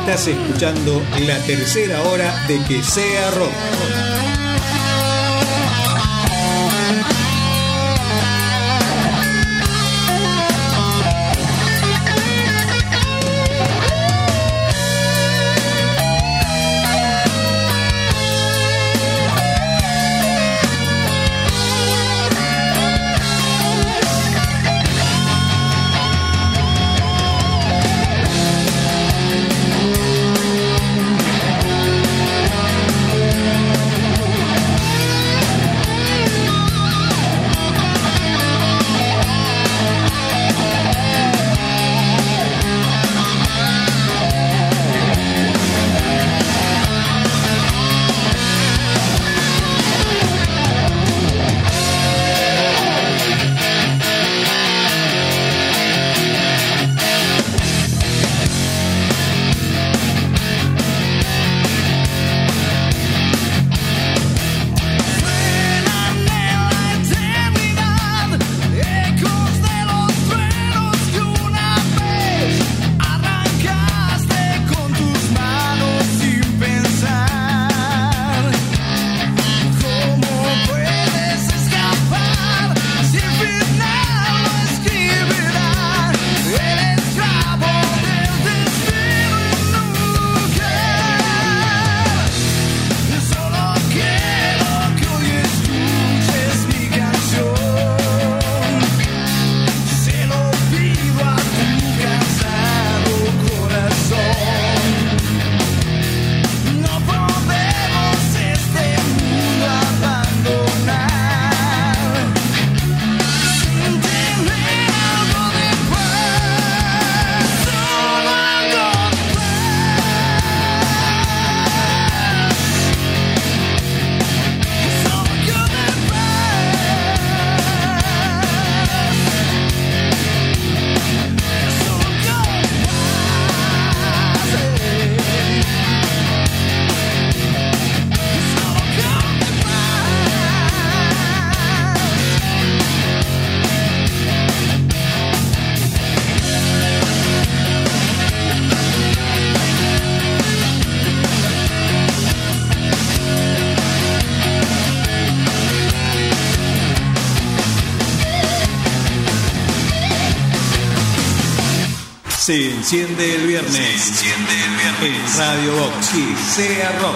Estás escuchando la tercera hora de Que Sea Rock. Se enciende el viernes. En Radio Box. Que sea rock.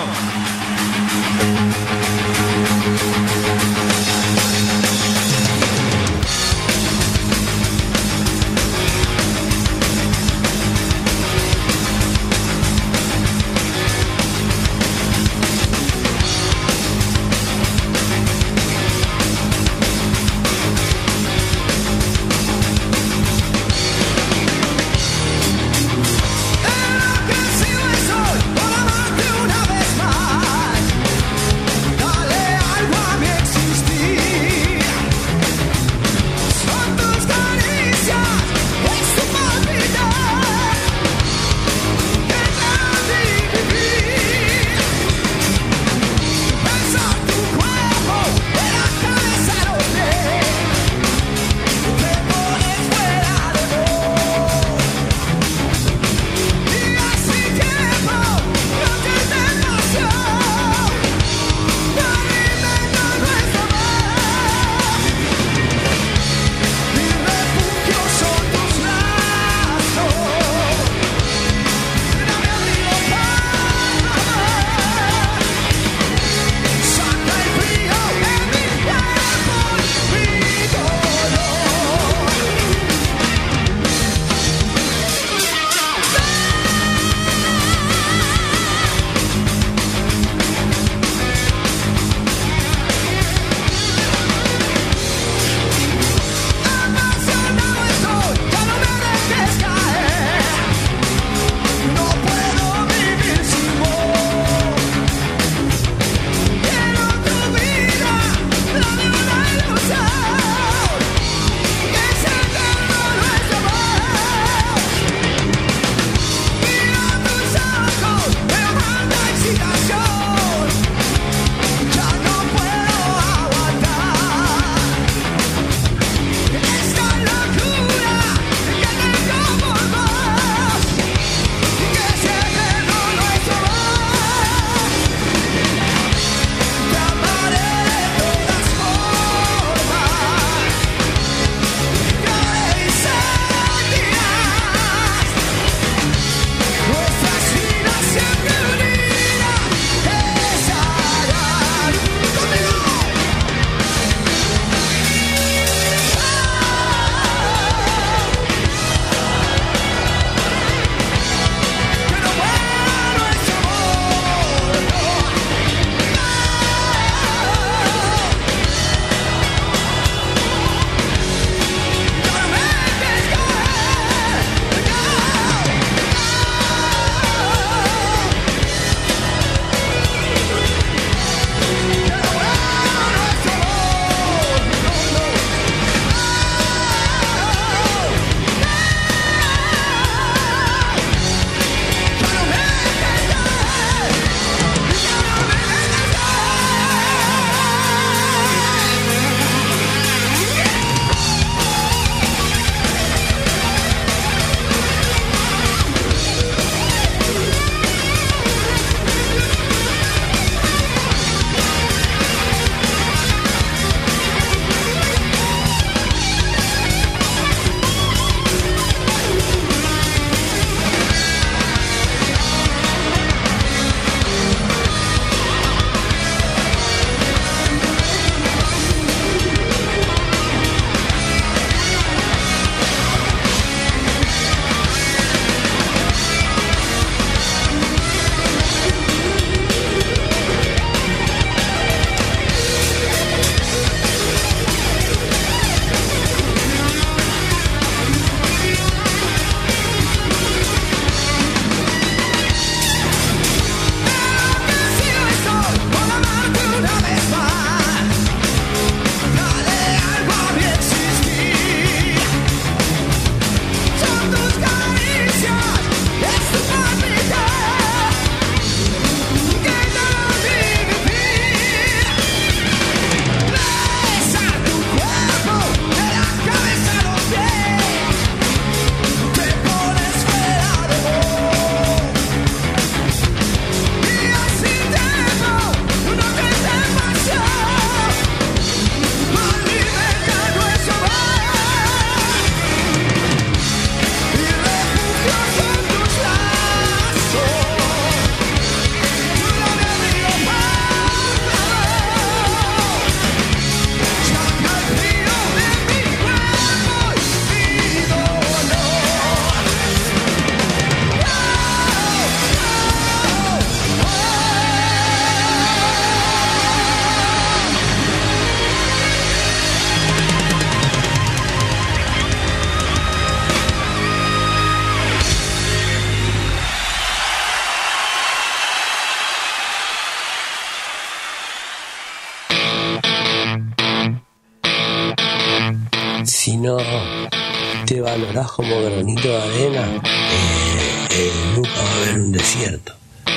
si no te valorás como granito de arena, nunca va a haber un desierto.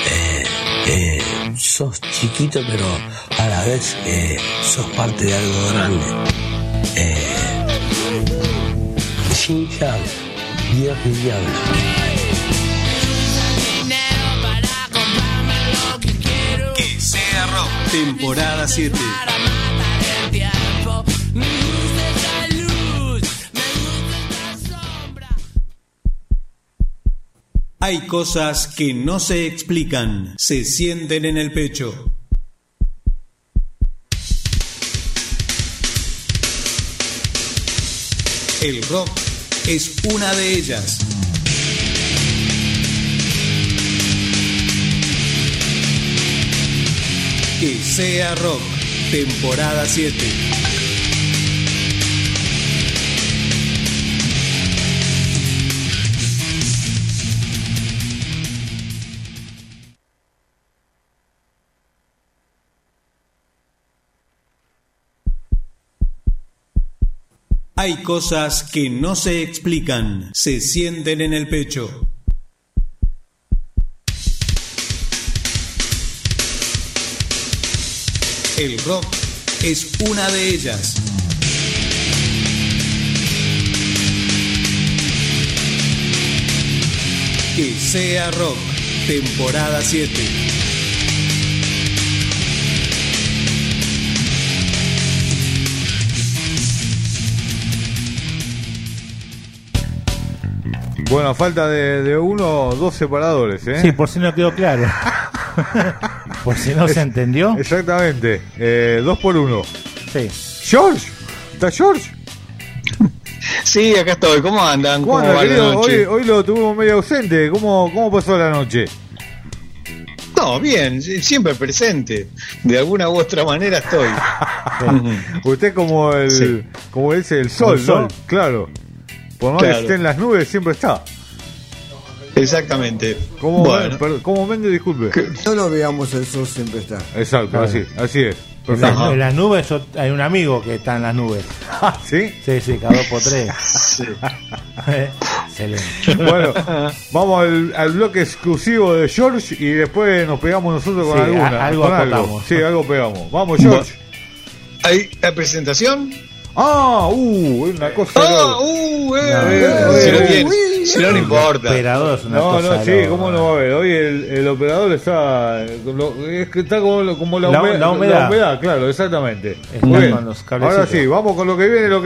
Sos chiquito, pero a la vez sos parte de algo grande. Sin llave, Dios y diablo. Que sea rock. Temporada 7. Hay cosas que no se explican, se sienten en el pecho. El rock es una de ellas. Que sea rock, temporada 7. Hay cosas que no se explican, se sienten en el pecho. El rock es una de ellas. Que sea rock, temporada 7. Bueno, a falta de uno, dos separadores, ¿eh? Sí, por si no quedó claro. Por si no se entendió. Exactamente. 2 por 1. Sí. George, ¿está George? Sí, acá estoy. ¿Cómo andan? ¿Cómo va la noche? Hoy lo tuvimos medio ausente. ¿Cómo pasó la noche? No, bien, siempre presente. De alguna u otra manera estoy. Usted como como dice el sol, ¿no? Claro. Por más que esté en las nubes, siempre está. Exactamente. ¿Cómo Méndez? Disculpe. No lo veamos, el sol siempre está. Exacto, Claro. así es. En las nubes hay un amigo que está en las nubes. ¿Sí? Sí, cada 2 por 3. Sí. Excelente. Bueno, vamos al bloque exclusivo de George y después nos pegamos nosotros con alguna. Algo acotamos. Sí, algo pegamos. Vamos, George. ¿Hay la presentación? Una cosa. Si no importa. Operador es una No, cosa sí, ¿cómo no va a haber? Hoy el operador está. Es que está como la humedad. La humedad, claro, exactamente. Muy bien. Con los cablecitos. Ahora sí, vamos con lo que viene,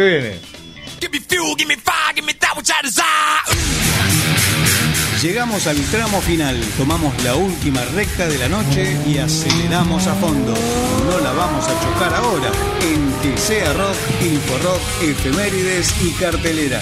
Llegamos al tramo final, tomamos la última recta de la noche y aceleramos a fondo. No la vamos a chocar ahora, en Que Sea Rock, Inforock, efemérides y cartelera.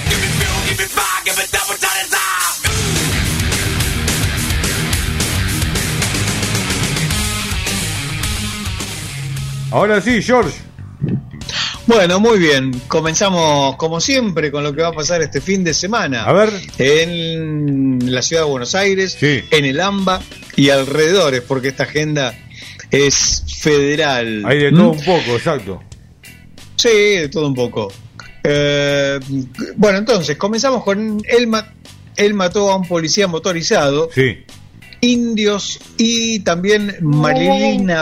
Ahora sí, George. Bueno, muy bien. Comenzamos, como siempre, con lo que va a pasar este fin de semana. A ver. En la ciudad de Buenos Aires, en el AMBA y alrededores, porque esta agenda es federal. Hay de todo un poco, exacto. Sí, de todo un poco. Bueno, entonces, comenzamos con él mató a un policía motorizado. Sí. Indios y también Marilina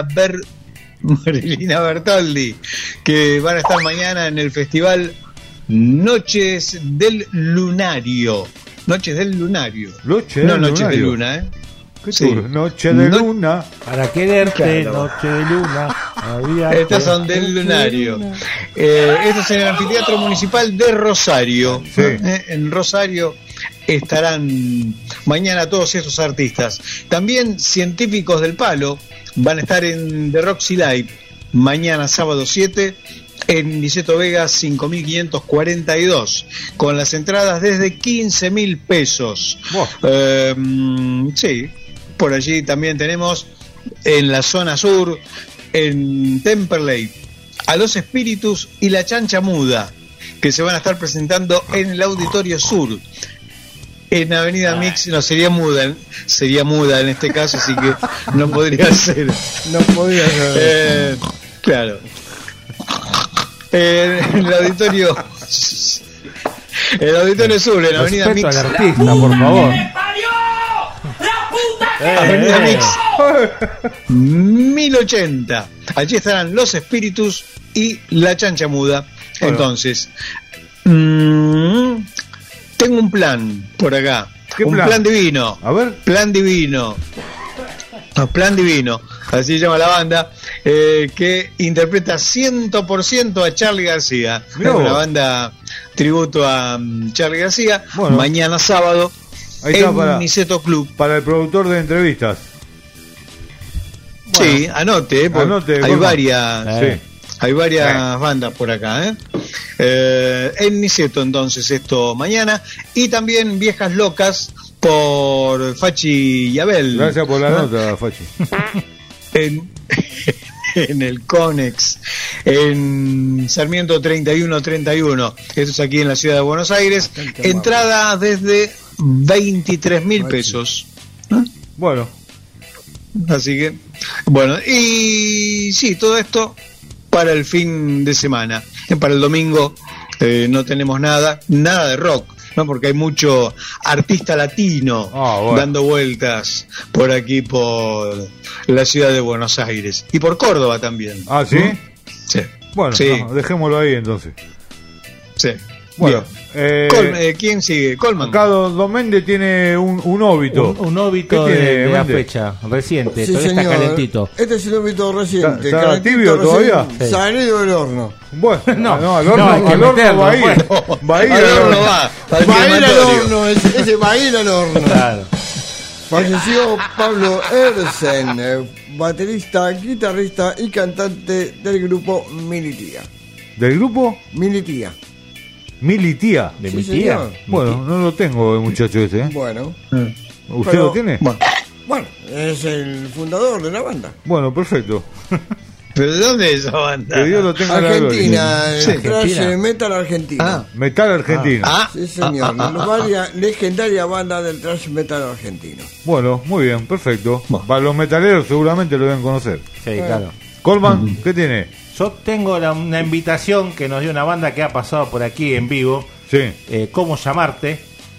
Bertoldi, que van a estar mañana en el festival Noches del Lunario. Noches del Lunario. Noche de Luna, ¿eh? Sí. Noche de Luna. Para quererte, claro. Noche de Luna. Estas son del Lunario. Esto es en el Anfiteatro Municipal de Rosario. Sí. En Rosario estarán mañana todos estos artistas. También Científicos del Palo van a estar en The Roxy Live mañana sábado 7 en Niceto Vega 5542 con las entradas desde 15.000 pesos. Sí, por allí también tenemos en la zona sur, en Temperley, a Los Espíritus y La Chancha Muda, que se van a estar presentando en el Auditorio Sur. En Avenida Mix no sería muda en este caso, así que no podría ser. No podría ser. Claro. en el auditorio. El auditorio sur, en la avenida Respeto Mix. al artista, por favor. Avenida Mix 1080. Allí estarán Los Espíritus y La Chancha Muda. Bueno. Entonces, tengo un plan por acá. Un plan divino. A ver. Plan divino. Plan divino. Así se llama la banda. Que interpreta 100% a Charly García. Es una banda tributo a Charly García. Bueno. Mañana sábado. Ahí está en Niceto Club. Para el productor de entrevistas. Bueno, sí, anote, hay varias, hay varias bandas por acá, en Niceto entonces esto mañana, y también Viejas Locas por Fachi y Abel. Gracias por la nota, Fachi. En el Conex, en Sarmiento 3131, esto es aquí en la ciudad de Buenos Aires, entrada desde 23.000 pesos. Bueno. Así que, bueno, y sí, todo esto para el fin de semana. Para el domingo no tenemos nada de rock, ¿no? Porque hay mucho artista latino dando vueltas por aquí, por la ciudad de Buenos Aires. Y por Córdoba también. Ah, ¿sí? Sí. Bueno, sí. No, dejémoslo ahí entonces. Sí. Bueno, ¿quién sigue? Colman. Acá Don Méndez tiene un óbito. Un óbito de la fecha reciente, Sí, todavía está señor. calentito. Este es el óbito reciente. ¿Está calentito, tibio todavía? recién Salido del horno. Bueno, no, al hay horno, que al horno meterlo, va a ir. bueno. Va a ir Al al horno horno. va. Va a ir al horno, ese va a ir al horno. Claro. Falleció Pablo Ersen, baterista, guitarrista y cantante del grupo Militía. ¿Del grupo? Militía. Militía. ¿De Sí, mi tía? señor. Bueno, no lo tengo el muchacho ese, ¿eh? Bueno. ¿Usted Pero- lo tiene? Bueno, es el fundador de la banda. Bueno, perfecto. ¿Pero de dónde es esa banda? Que Dios lo tenga en la Argentina, gloria. el thrash metal argentino. Metal argentino. Sí, señor. Legendaria banda del thrash metal argentino. Bueno, muy bien, perfecto. Para los metaleros seguramente lo deben conocer. Sí, claro. Colman, ¿qué tiene? Yo tengo una invitación que nos dio una banda que ha pasado por aquí en vivo. Sí. ¿Cómo llamarte?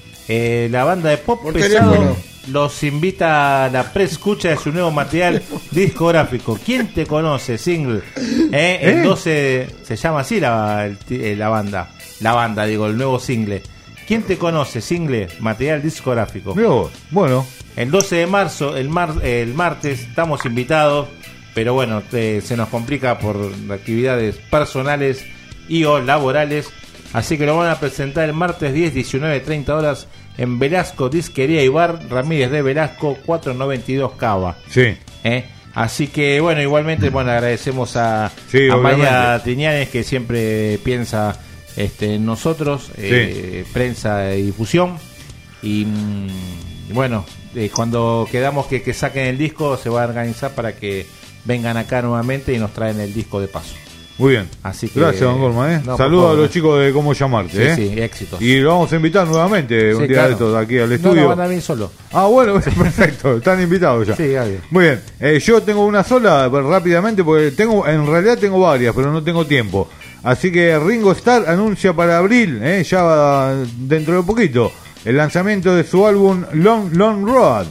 La banda de pop Por pesado teléfono. los invita a la preescucha de su nuevo material discográfico. ¿Quién te conoce? Single. El 12 se llama así la banda. La banda, digo, el nuevo single. ¿Quién te conoce? Single, material discográfico. Bueno. El 12 de marzo, el martes, estamos invitados. Pero bueno, se nos complica por actividades personales y o laborales. Así que lo van a presentar el martes 10, 19:30 horas en Velasco Disquería y Bar Ramírez de Velasco, 492 Cava. Sí. Así que bueno, igualmente agradecemos a Maya Triñanes, que siempre piensa en nosotros, prensa y difusión. Y bueno, cuando quedamos que saquen el disco, se va a organizar para que vengan acá nuevamente y nos traen el disco de paso. Muy bien. Así que, gracias, don Colman. no, saludos a favor, los chicos de Cómo Llamarte. Sí, éxitos. Y lo vamos a invitar nuevamente un día de estos aquí al estudio. No van a venir solo. Ah, bueno, perfecto. Están invitados ya. Sí, bien. Muy bien. Yo tengo una sola rápidamente porque en realidad tengo varias, pero no tengo tiempo. Así que Ringo Starr anuncia para abril, ya dentro de poquito, el lanzamiento de su álbum Long Road.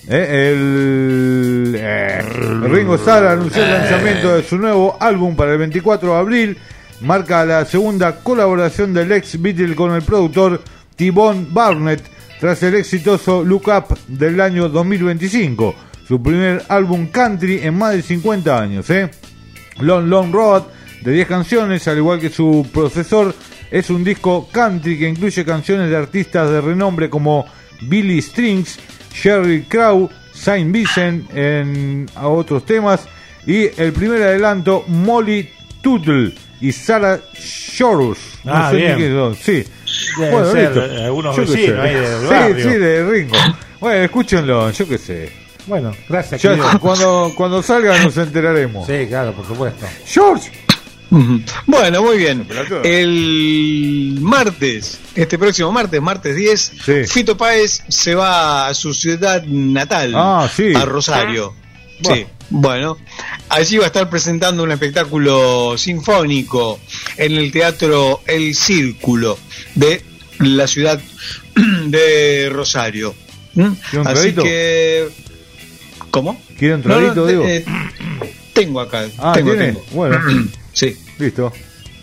Ringo Starr anunció el lanzamiento de su nuevo álbum para el 24 de abril. Marca la segunda colaboración del ex Beatle con el productor T-Bone Burnett tras el exitoso Look Up del año 2025, su primer álbum country en más de 50 años. Long Road, de 10 canciones, al igual que su predecesor, es un disco country que incluye canciones de artistas de renombre como Billy Strings, Sheryl Crow, Saint Vincent a otros temas, y el primer adelanto Molly Tuttle y Sarah Shorus. No sé bien. Ni qué son. Sí. Deben Bueno, ser listo. algunos Yo qué vecinos sé. ahí del barrio. Sí, de Ringo. Bueno, escúchenlo, yo qué sé. Bueno, gracias. Ya, querido. cuando salga nos enteraremos. Sí, claro, por supuesto. George. Bueno, muy bien. El martes, próximo martes 10, Fito Páez se va a su ciudad natal, a Rosario. Sí. Bueno, allí va a estar presentando un espectáculo sinfónico en el Teatro El Círculo de la ciudad de Rosario. Así que... ¿Cómo? ¿Quiere un traguito, digo? Tengo acá. ¿tiene? Tengo. Bueno. Sí. Listo.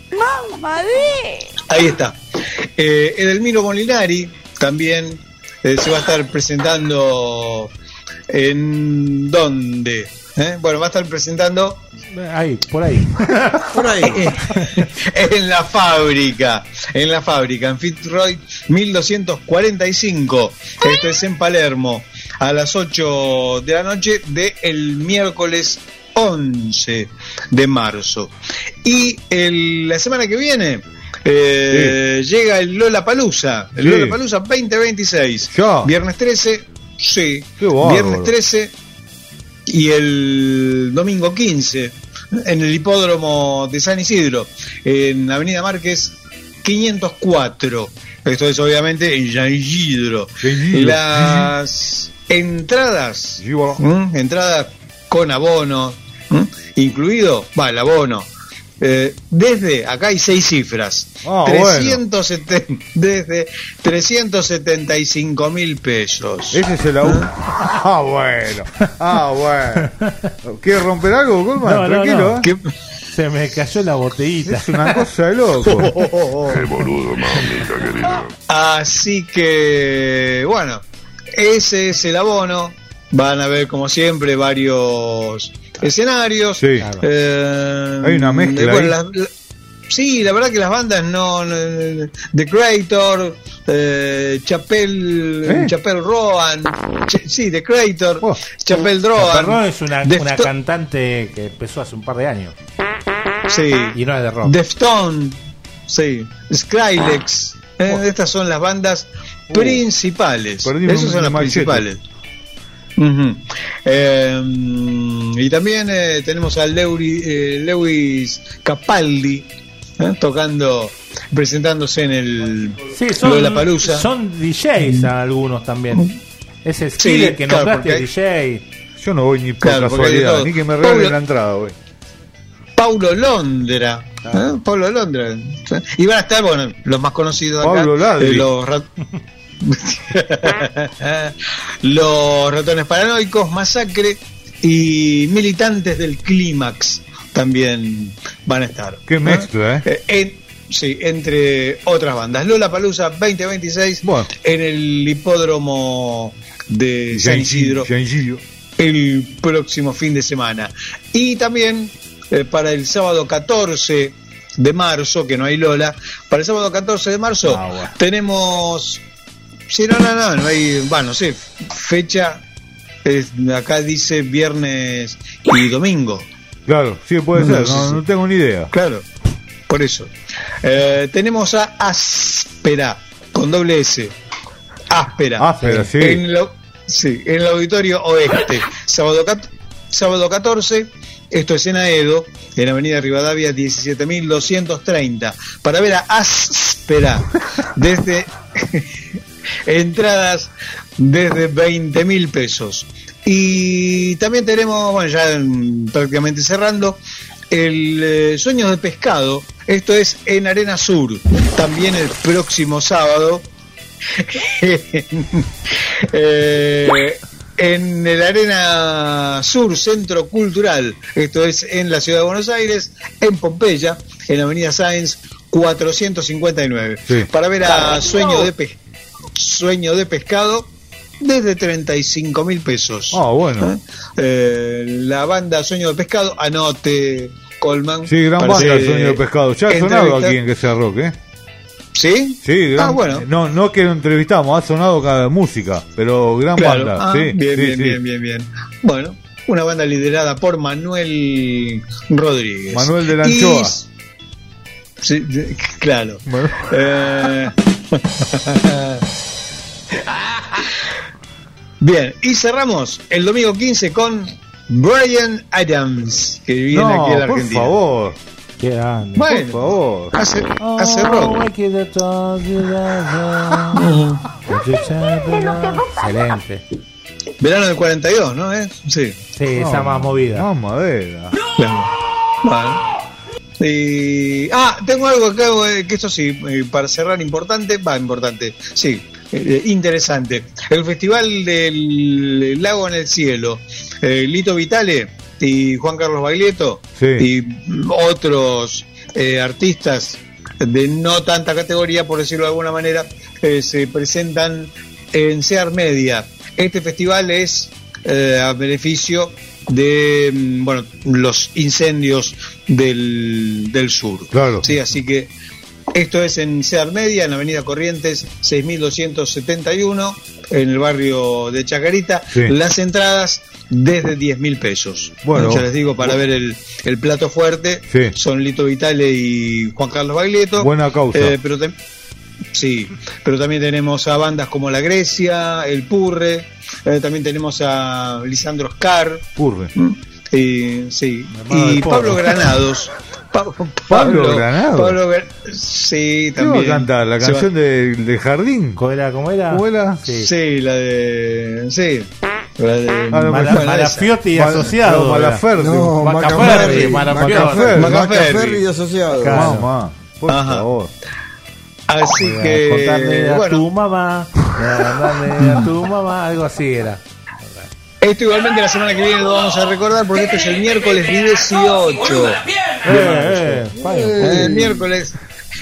Ahí está. Edelmiro Molinari también se va a estar presentando en... ¿Dónde? Bueno, va a estar presentando... Ahí, por ahí. Por ahí. en la fábrica, en Fitzroy 1245. Esto es en Palermo, a las 8 de la noche del miércoles 11 de marzo. Y la semana que viene llega el Lollapalooza, el Lollapalooza 2026. ¿Ya? Viernes 13, sí. Qué bárbaro. Viernes 13 y el domingo 15 en el hipódromo de San Isidro, en Avenida Márquez 504. Esto es obviamente en San Isidro. Las entradas, entradas con abono, incluido, el abono. Desde acá hay 6 cifras. Desde 375.000 pesos. Ese es el bueno. ¿Quieres romper algo, Colman? No, tranquilo. no. Se me cayó la botellita. Es una cosa de loco. Qué boludo, mamita querida. Así que, bueno, ese es el abono. Van a ver, como siempre, varios escenarios. Sí. Hay una mezcla. Bueno, sí, la verdad que las bandas The Creator, Chapel Roan, The Creator, Chapel Roan. Chapel Roan es una cantante que empezó hace un par de años. Sí. Y no es de rock. Deftones, sí. Skrillex. Estas son las bandas principales. Esas son las principales. Y también tenemos a Lewis Capaldi presentándose en el Lollapalooza. Son DJs algunos también. Ese Skillet que nombraste, DJ. Yo no voy ni por casualidad, ni que me regalen la entrada, güey. Paulo Londra. Paulo Londra. Y van a estar, bueno, los más conocidos Pablo acá. Ladri. Los Ratones Paranoicos, Masacre y Militantes del Clímax también van a estar. Qué mezcla, sí, entre otras bandas. Lollapalooza 2026 en el hipódromo de San Isidro el próximo fin de semana. Y también para el sábado 14 de marzo, que no hay Lola, para el sábado 14 de marzo tenemos... Sí, no hay, bueno, sí, fecha, acá dice viernes y domingo. Claro, sí puede ser, no tengo ni idea. Claro, por eso. Tenemos a Áspera, con doble S. Áspera, sí. En el Auditorio Oeste, sábado 14, esto es en Aedo, en Avenida Rivadavia 17.230, para ver a Áspera desde... entradas desde 20.000 pesos. Y también tenemos, bueno, ya prácticamente cerrando, el Sueños de Pescado. Esto es en Arena Sur, también el próximo sábado. En el Arena Sur Centro Cultural, esto es en la ciudad de Buenos Aires, en Pompeya, en Avenida Sáenz 459, para ver a Sueño de Pescado desde 35.000 pesos. Bueno. La banda Sueño de Pescado, anote, Colman. Sí, gran banda Sueño de Pescado. Ya ha sonado aquí en Que Sea Rock, ¿Sí? Sí, bueno. No que lo entrevistamos, ha sonado cada música, pero gran banda. Bien. Bueno, una banda liderada por Manuel Rodríguez. Manuel de la Anchoa. Sí, claro. Bueno. Bien, y cerramos el domingo 15 con Bryan Adams, que viene aquí a la Argentina. Por favor. Qué grande. Bueno, por favor. Hace rock. Excelente. Verano del 42, ¿no? Sí. Sí, esa más movida. Más madera. Bueno. Tengo algo acá, que esto sí, para cerrar, importante, sí, interesante. El Festival del Lago en el Cielo, Lito Vitale y Juan Carlos Baglietto, sí, y otros artistas de no tanta categoría, por decirlo de alguna manera, se presentan en Sear Media. Este festival es a beneficio de los incendios del sur. Claro. Sí, así que esto es en Sear Media, en la avenida Corrientes 6271, en el barrio de Chacarita. Sí. Las entradas desde 10.000 pesos. Bueno, ya les digo, para ver el plato fuerte, sí, son Lito Vitale y Juan Carlos Baglietto. Buena causa. Pero también tenemos a bandas como La Grecia, El Purre, también tenemos a Lisandro Scar. Purre. Y Pablo Granados. ¿Pablo Granados? Sí, ¿Qué también. va a cantar? ¿La canción del Jardín? ¿Cómo era? Sí, la de... Sí. La de Malafiotti y asociados. Macaferri y asociados. Mamá, por favor. Así que... Contarle a tu mamá, a tu mamá, algo así era. Esto igualmente la semana que viene lo vamos a recordar porque esto es el miércoles 18. El miércoles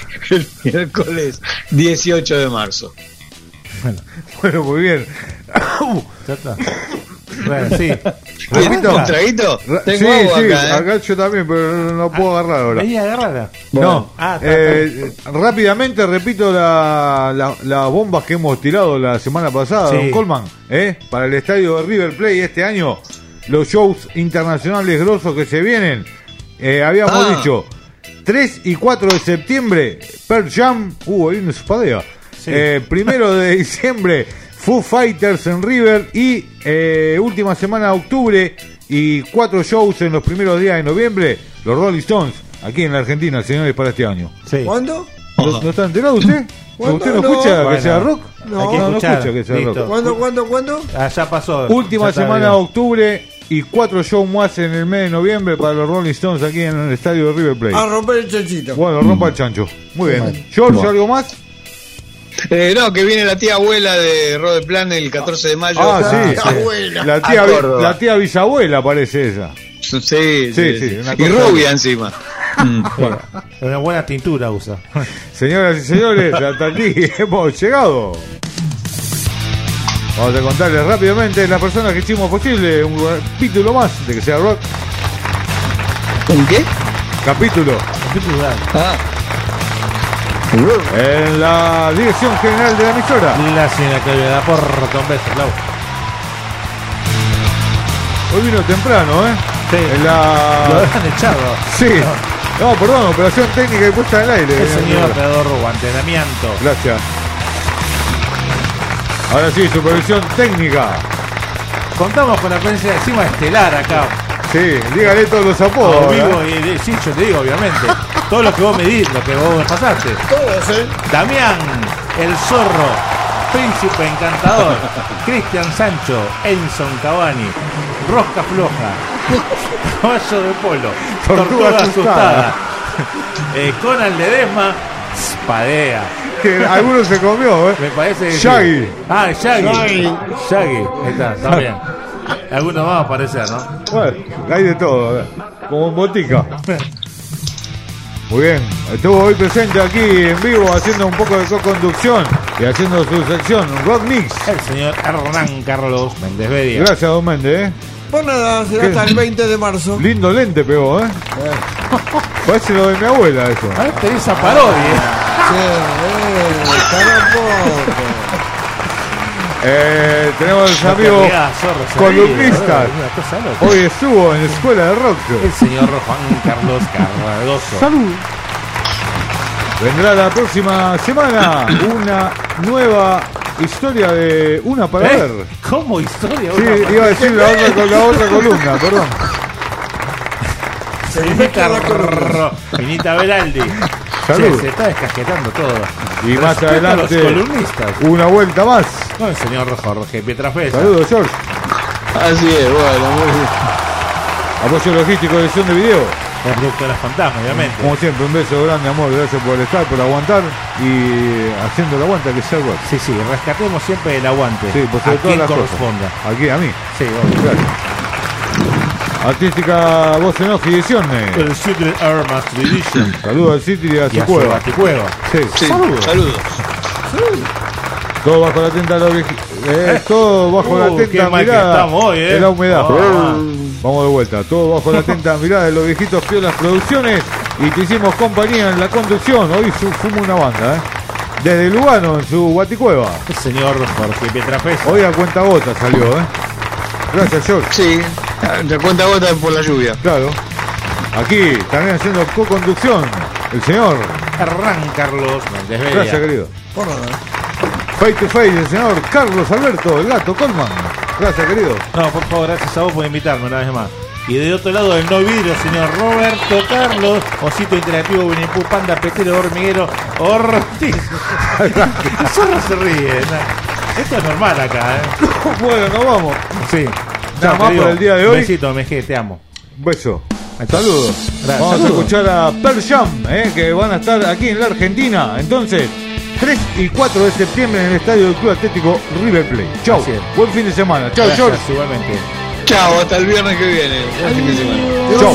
18 de marzo. Bueno, muy bien. Ya está. Bueno, sí. ¿Repito? ¿Un traguito? Tengo agua acá, acá yo también, pero no puedo agarrar ahora. Vení a agarrarla. No, rápidamente repito las bombas que hemos tirado la semana pasada, don Colman, para el estadio de River Plate este año, los shows internacionales grosos que se vienen. Habíamos dicho 3 y 4 de septiembre, Pearl Jam, ahí una espadea. 1 de diciembre, Foo Fighters en River, y última semana de octubre y 4 shows en los primeros días de noviembre, los Rolling Stones, aquí en la Argentina, señores, para este año. Sí. ¿Cuándo? ¿No está enterado usted? ¿Usted no escucha que sea rock? No escucha que sea rock. ¿Cuándo? Ya pasó. Última semana de octubre y 4 shows más en el mes de noviembre para los Rolling Stones aquí en el estadio de River Plate. A romper el chanchito. Bueno, rompa el chancho. Muy bien. George, ¿algo más? No, que viene la tía abuela de Robert Plant el 14 de mayo. La tía bisabuela parece esa. Sí. Y rubia encima. Una buena tintura usa. Señoras y señores, hasta aquí hemos llegado. Vamos a contarles rápidamente las personas que hicimos posible un capítulo más de Que Sea Rock. ¿Un qué? Capítulo. En la dirección general de la emisora, la señora Claudia Laporta, un beso, Clau. Hoy vino temprano, Sí. Lo dejan echado. Sí. No, perdón, operación técnica y puesta al aire. El señor operador Rubo, entrenamiento. Gracias. Ahora sí, supervisión técnica. Contamos con la presencia encima estelar acá. Sí, dígale todos los apodos. Vivo, sí, yo te digo, obviamente. Todo lo que vos me diste, lo que vos me pasaste. Todos, Damián, el zorro, príncipe encantador, Cristian Sancho, Enson Cavani, Rosca Floja, Caballo de Polo, Tortuga Asustada, Conan Ledesma, Spadea. Que alguno se comió, Me parece que Shaggy. Sí. Shaggy. Está bien. Algunos más va a aparecer, ¿no? Bueno, hay de todo, como en botica. Muy bien, estuvo hoy presente aquí en vivo haciendo un poco de co-conducción y haciendo su sección Rock Mix, el señor Hernán Carlos Méndez Bedia. Gracias, don Méndez. Pues nada, será hasta el 20 de marzo. Lindo lente pegó, Parece lo de mi abuela eso. Tenés esa parodia. Tenemos los amigos columnistas. Hoy estuvo en la Escuela de Rock el señor Juan Carlos Carradoso. Salud. Vendrá la próxima semana una nueva historia de Una para ver. ¿Cómo historia? Sí, iba a decir la otra columna, perdón. Finita Beraldi. Salud. Se está descasquetando todo. Y más adelante, los columnistas. una vuelta más. No, el señor Jorge Pietrafesa. Saludos, George. Así es, bueno, muy bien. Apoyo logístico de edición de video. La productora Fantasma, obviamente. Como siempre, un beso grande, amor. Gracias por estar, por aguantar y haciendo el aguante que sea rock. Sí, rescatemos siempre el aguante. Sí, por sobre todas las corresponda. Cosas. Aquí, a mí. Sí, vamos. Gracias. Artística voz en off y edición. El City Air Master Edition. Saludos al City y a su cueva. Sí. Saludos. Todo bajo la tenta de la viejitos. Todo bajo la tenta mirada hoy, de la humedad. Vamos de vuelta. Todo bajo la atenta mirada de los viejitos Piolas Producciones. Y te hicimos compañía en la conducción. Hoy fumo una banda, desde Lugano, en su Guaticueva. El señor Jorge Pietrafesa. Hoy a cuenta gota salió, Gracias, George. Sí, de cuenta gota por la lluvia. Claro. Aquí también haciendo co-conducción el señor Hernán Carlos Méndez Bella. Gracias, querido. Por nada. Face to face, el señor Carlos Alberto, el gato Colman. Gracias, querido. No, por favor, gracias a vos por invitarme una vez más. Y de otro lado, el no vidrio, señor Roberto Carlos, Osito Interactivo, Winipú, Panda, Petero, Hormiguero, Ortiz. El zorro se ríe. Esto es normal acá, Bueno, nos vamos. Sí. Nada más por el día de hoy. Besito, MG, te amo. Un beso. Saludos. Gracias. Vamos Saludos. a escuchar a Pearl Jam, que van a estar aquí en la Argentina. Entonces, 3 y 4 de septiembre en el estadio del Club Atlético River Plate. Chau. Buen fin de semana. Chau, Gracias, George. Igualmente. Chao, hasta el viernes que viene. Buen fin de semana. Chau.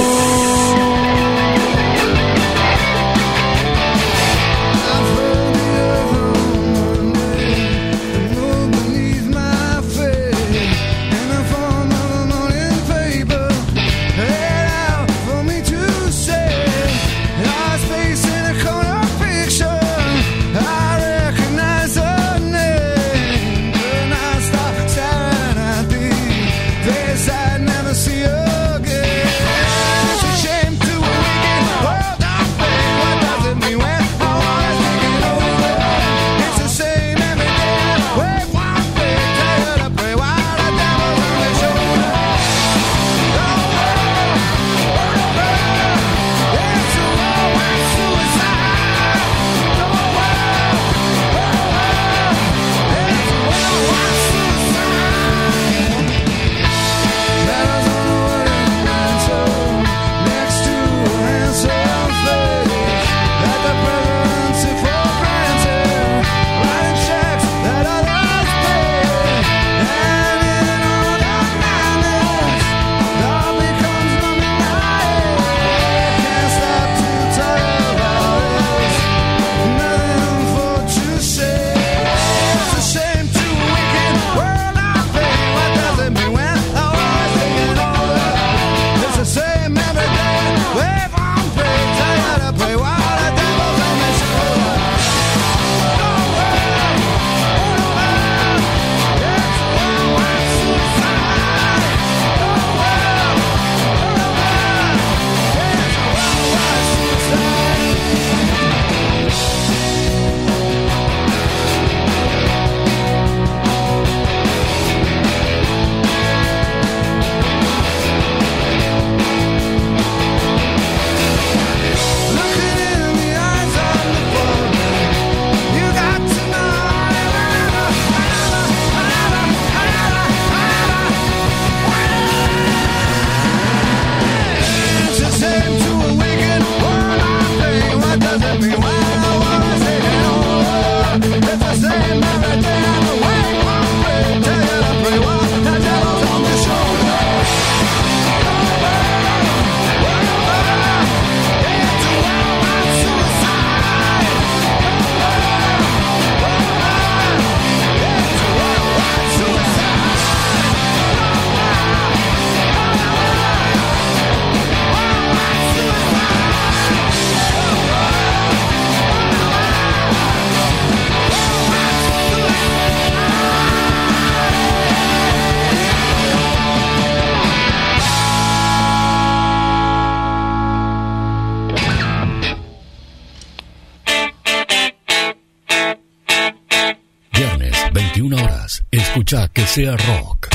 Escucha Que Sea Rock.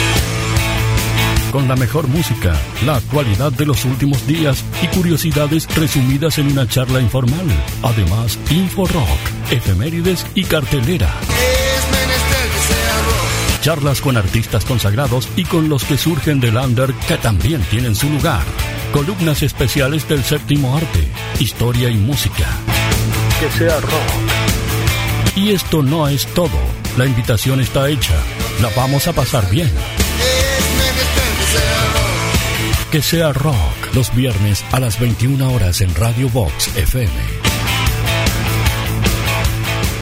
Con la mejor música, la actualidad de los últimos días y curiosidades resumidas en una charla informal. Además, Info Rock, efemérides y cartelera. Es menester que sea rock. Charlas con artistas consagrados y con los que surgen del under que también tienen su lugar. Columnas especiales del séptimo arte, historia y música. Que sea rock. Y esto no es todo. La invitación está hecha. La vamos a pasar bien. Que sea rock. Los viernes a las 21 horas en Radio Vox FM.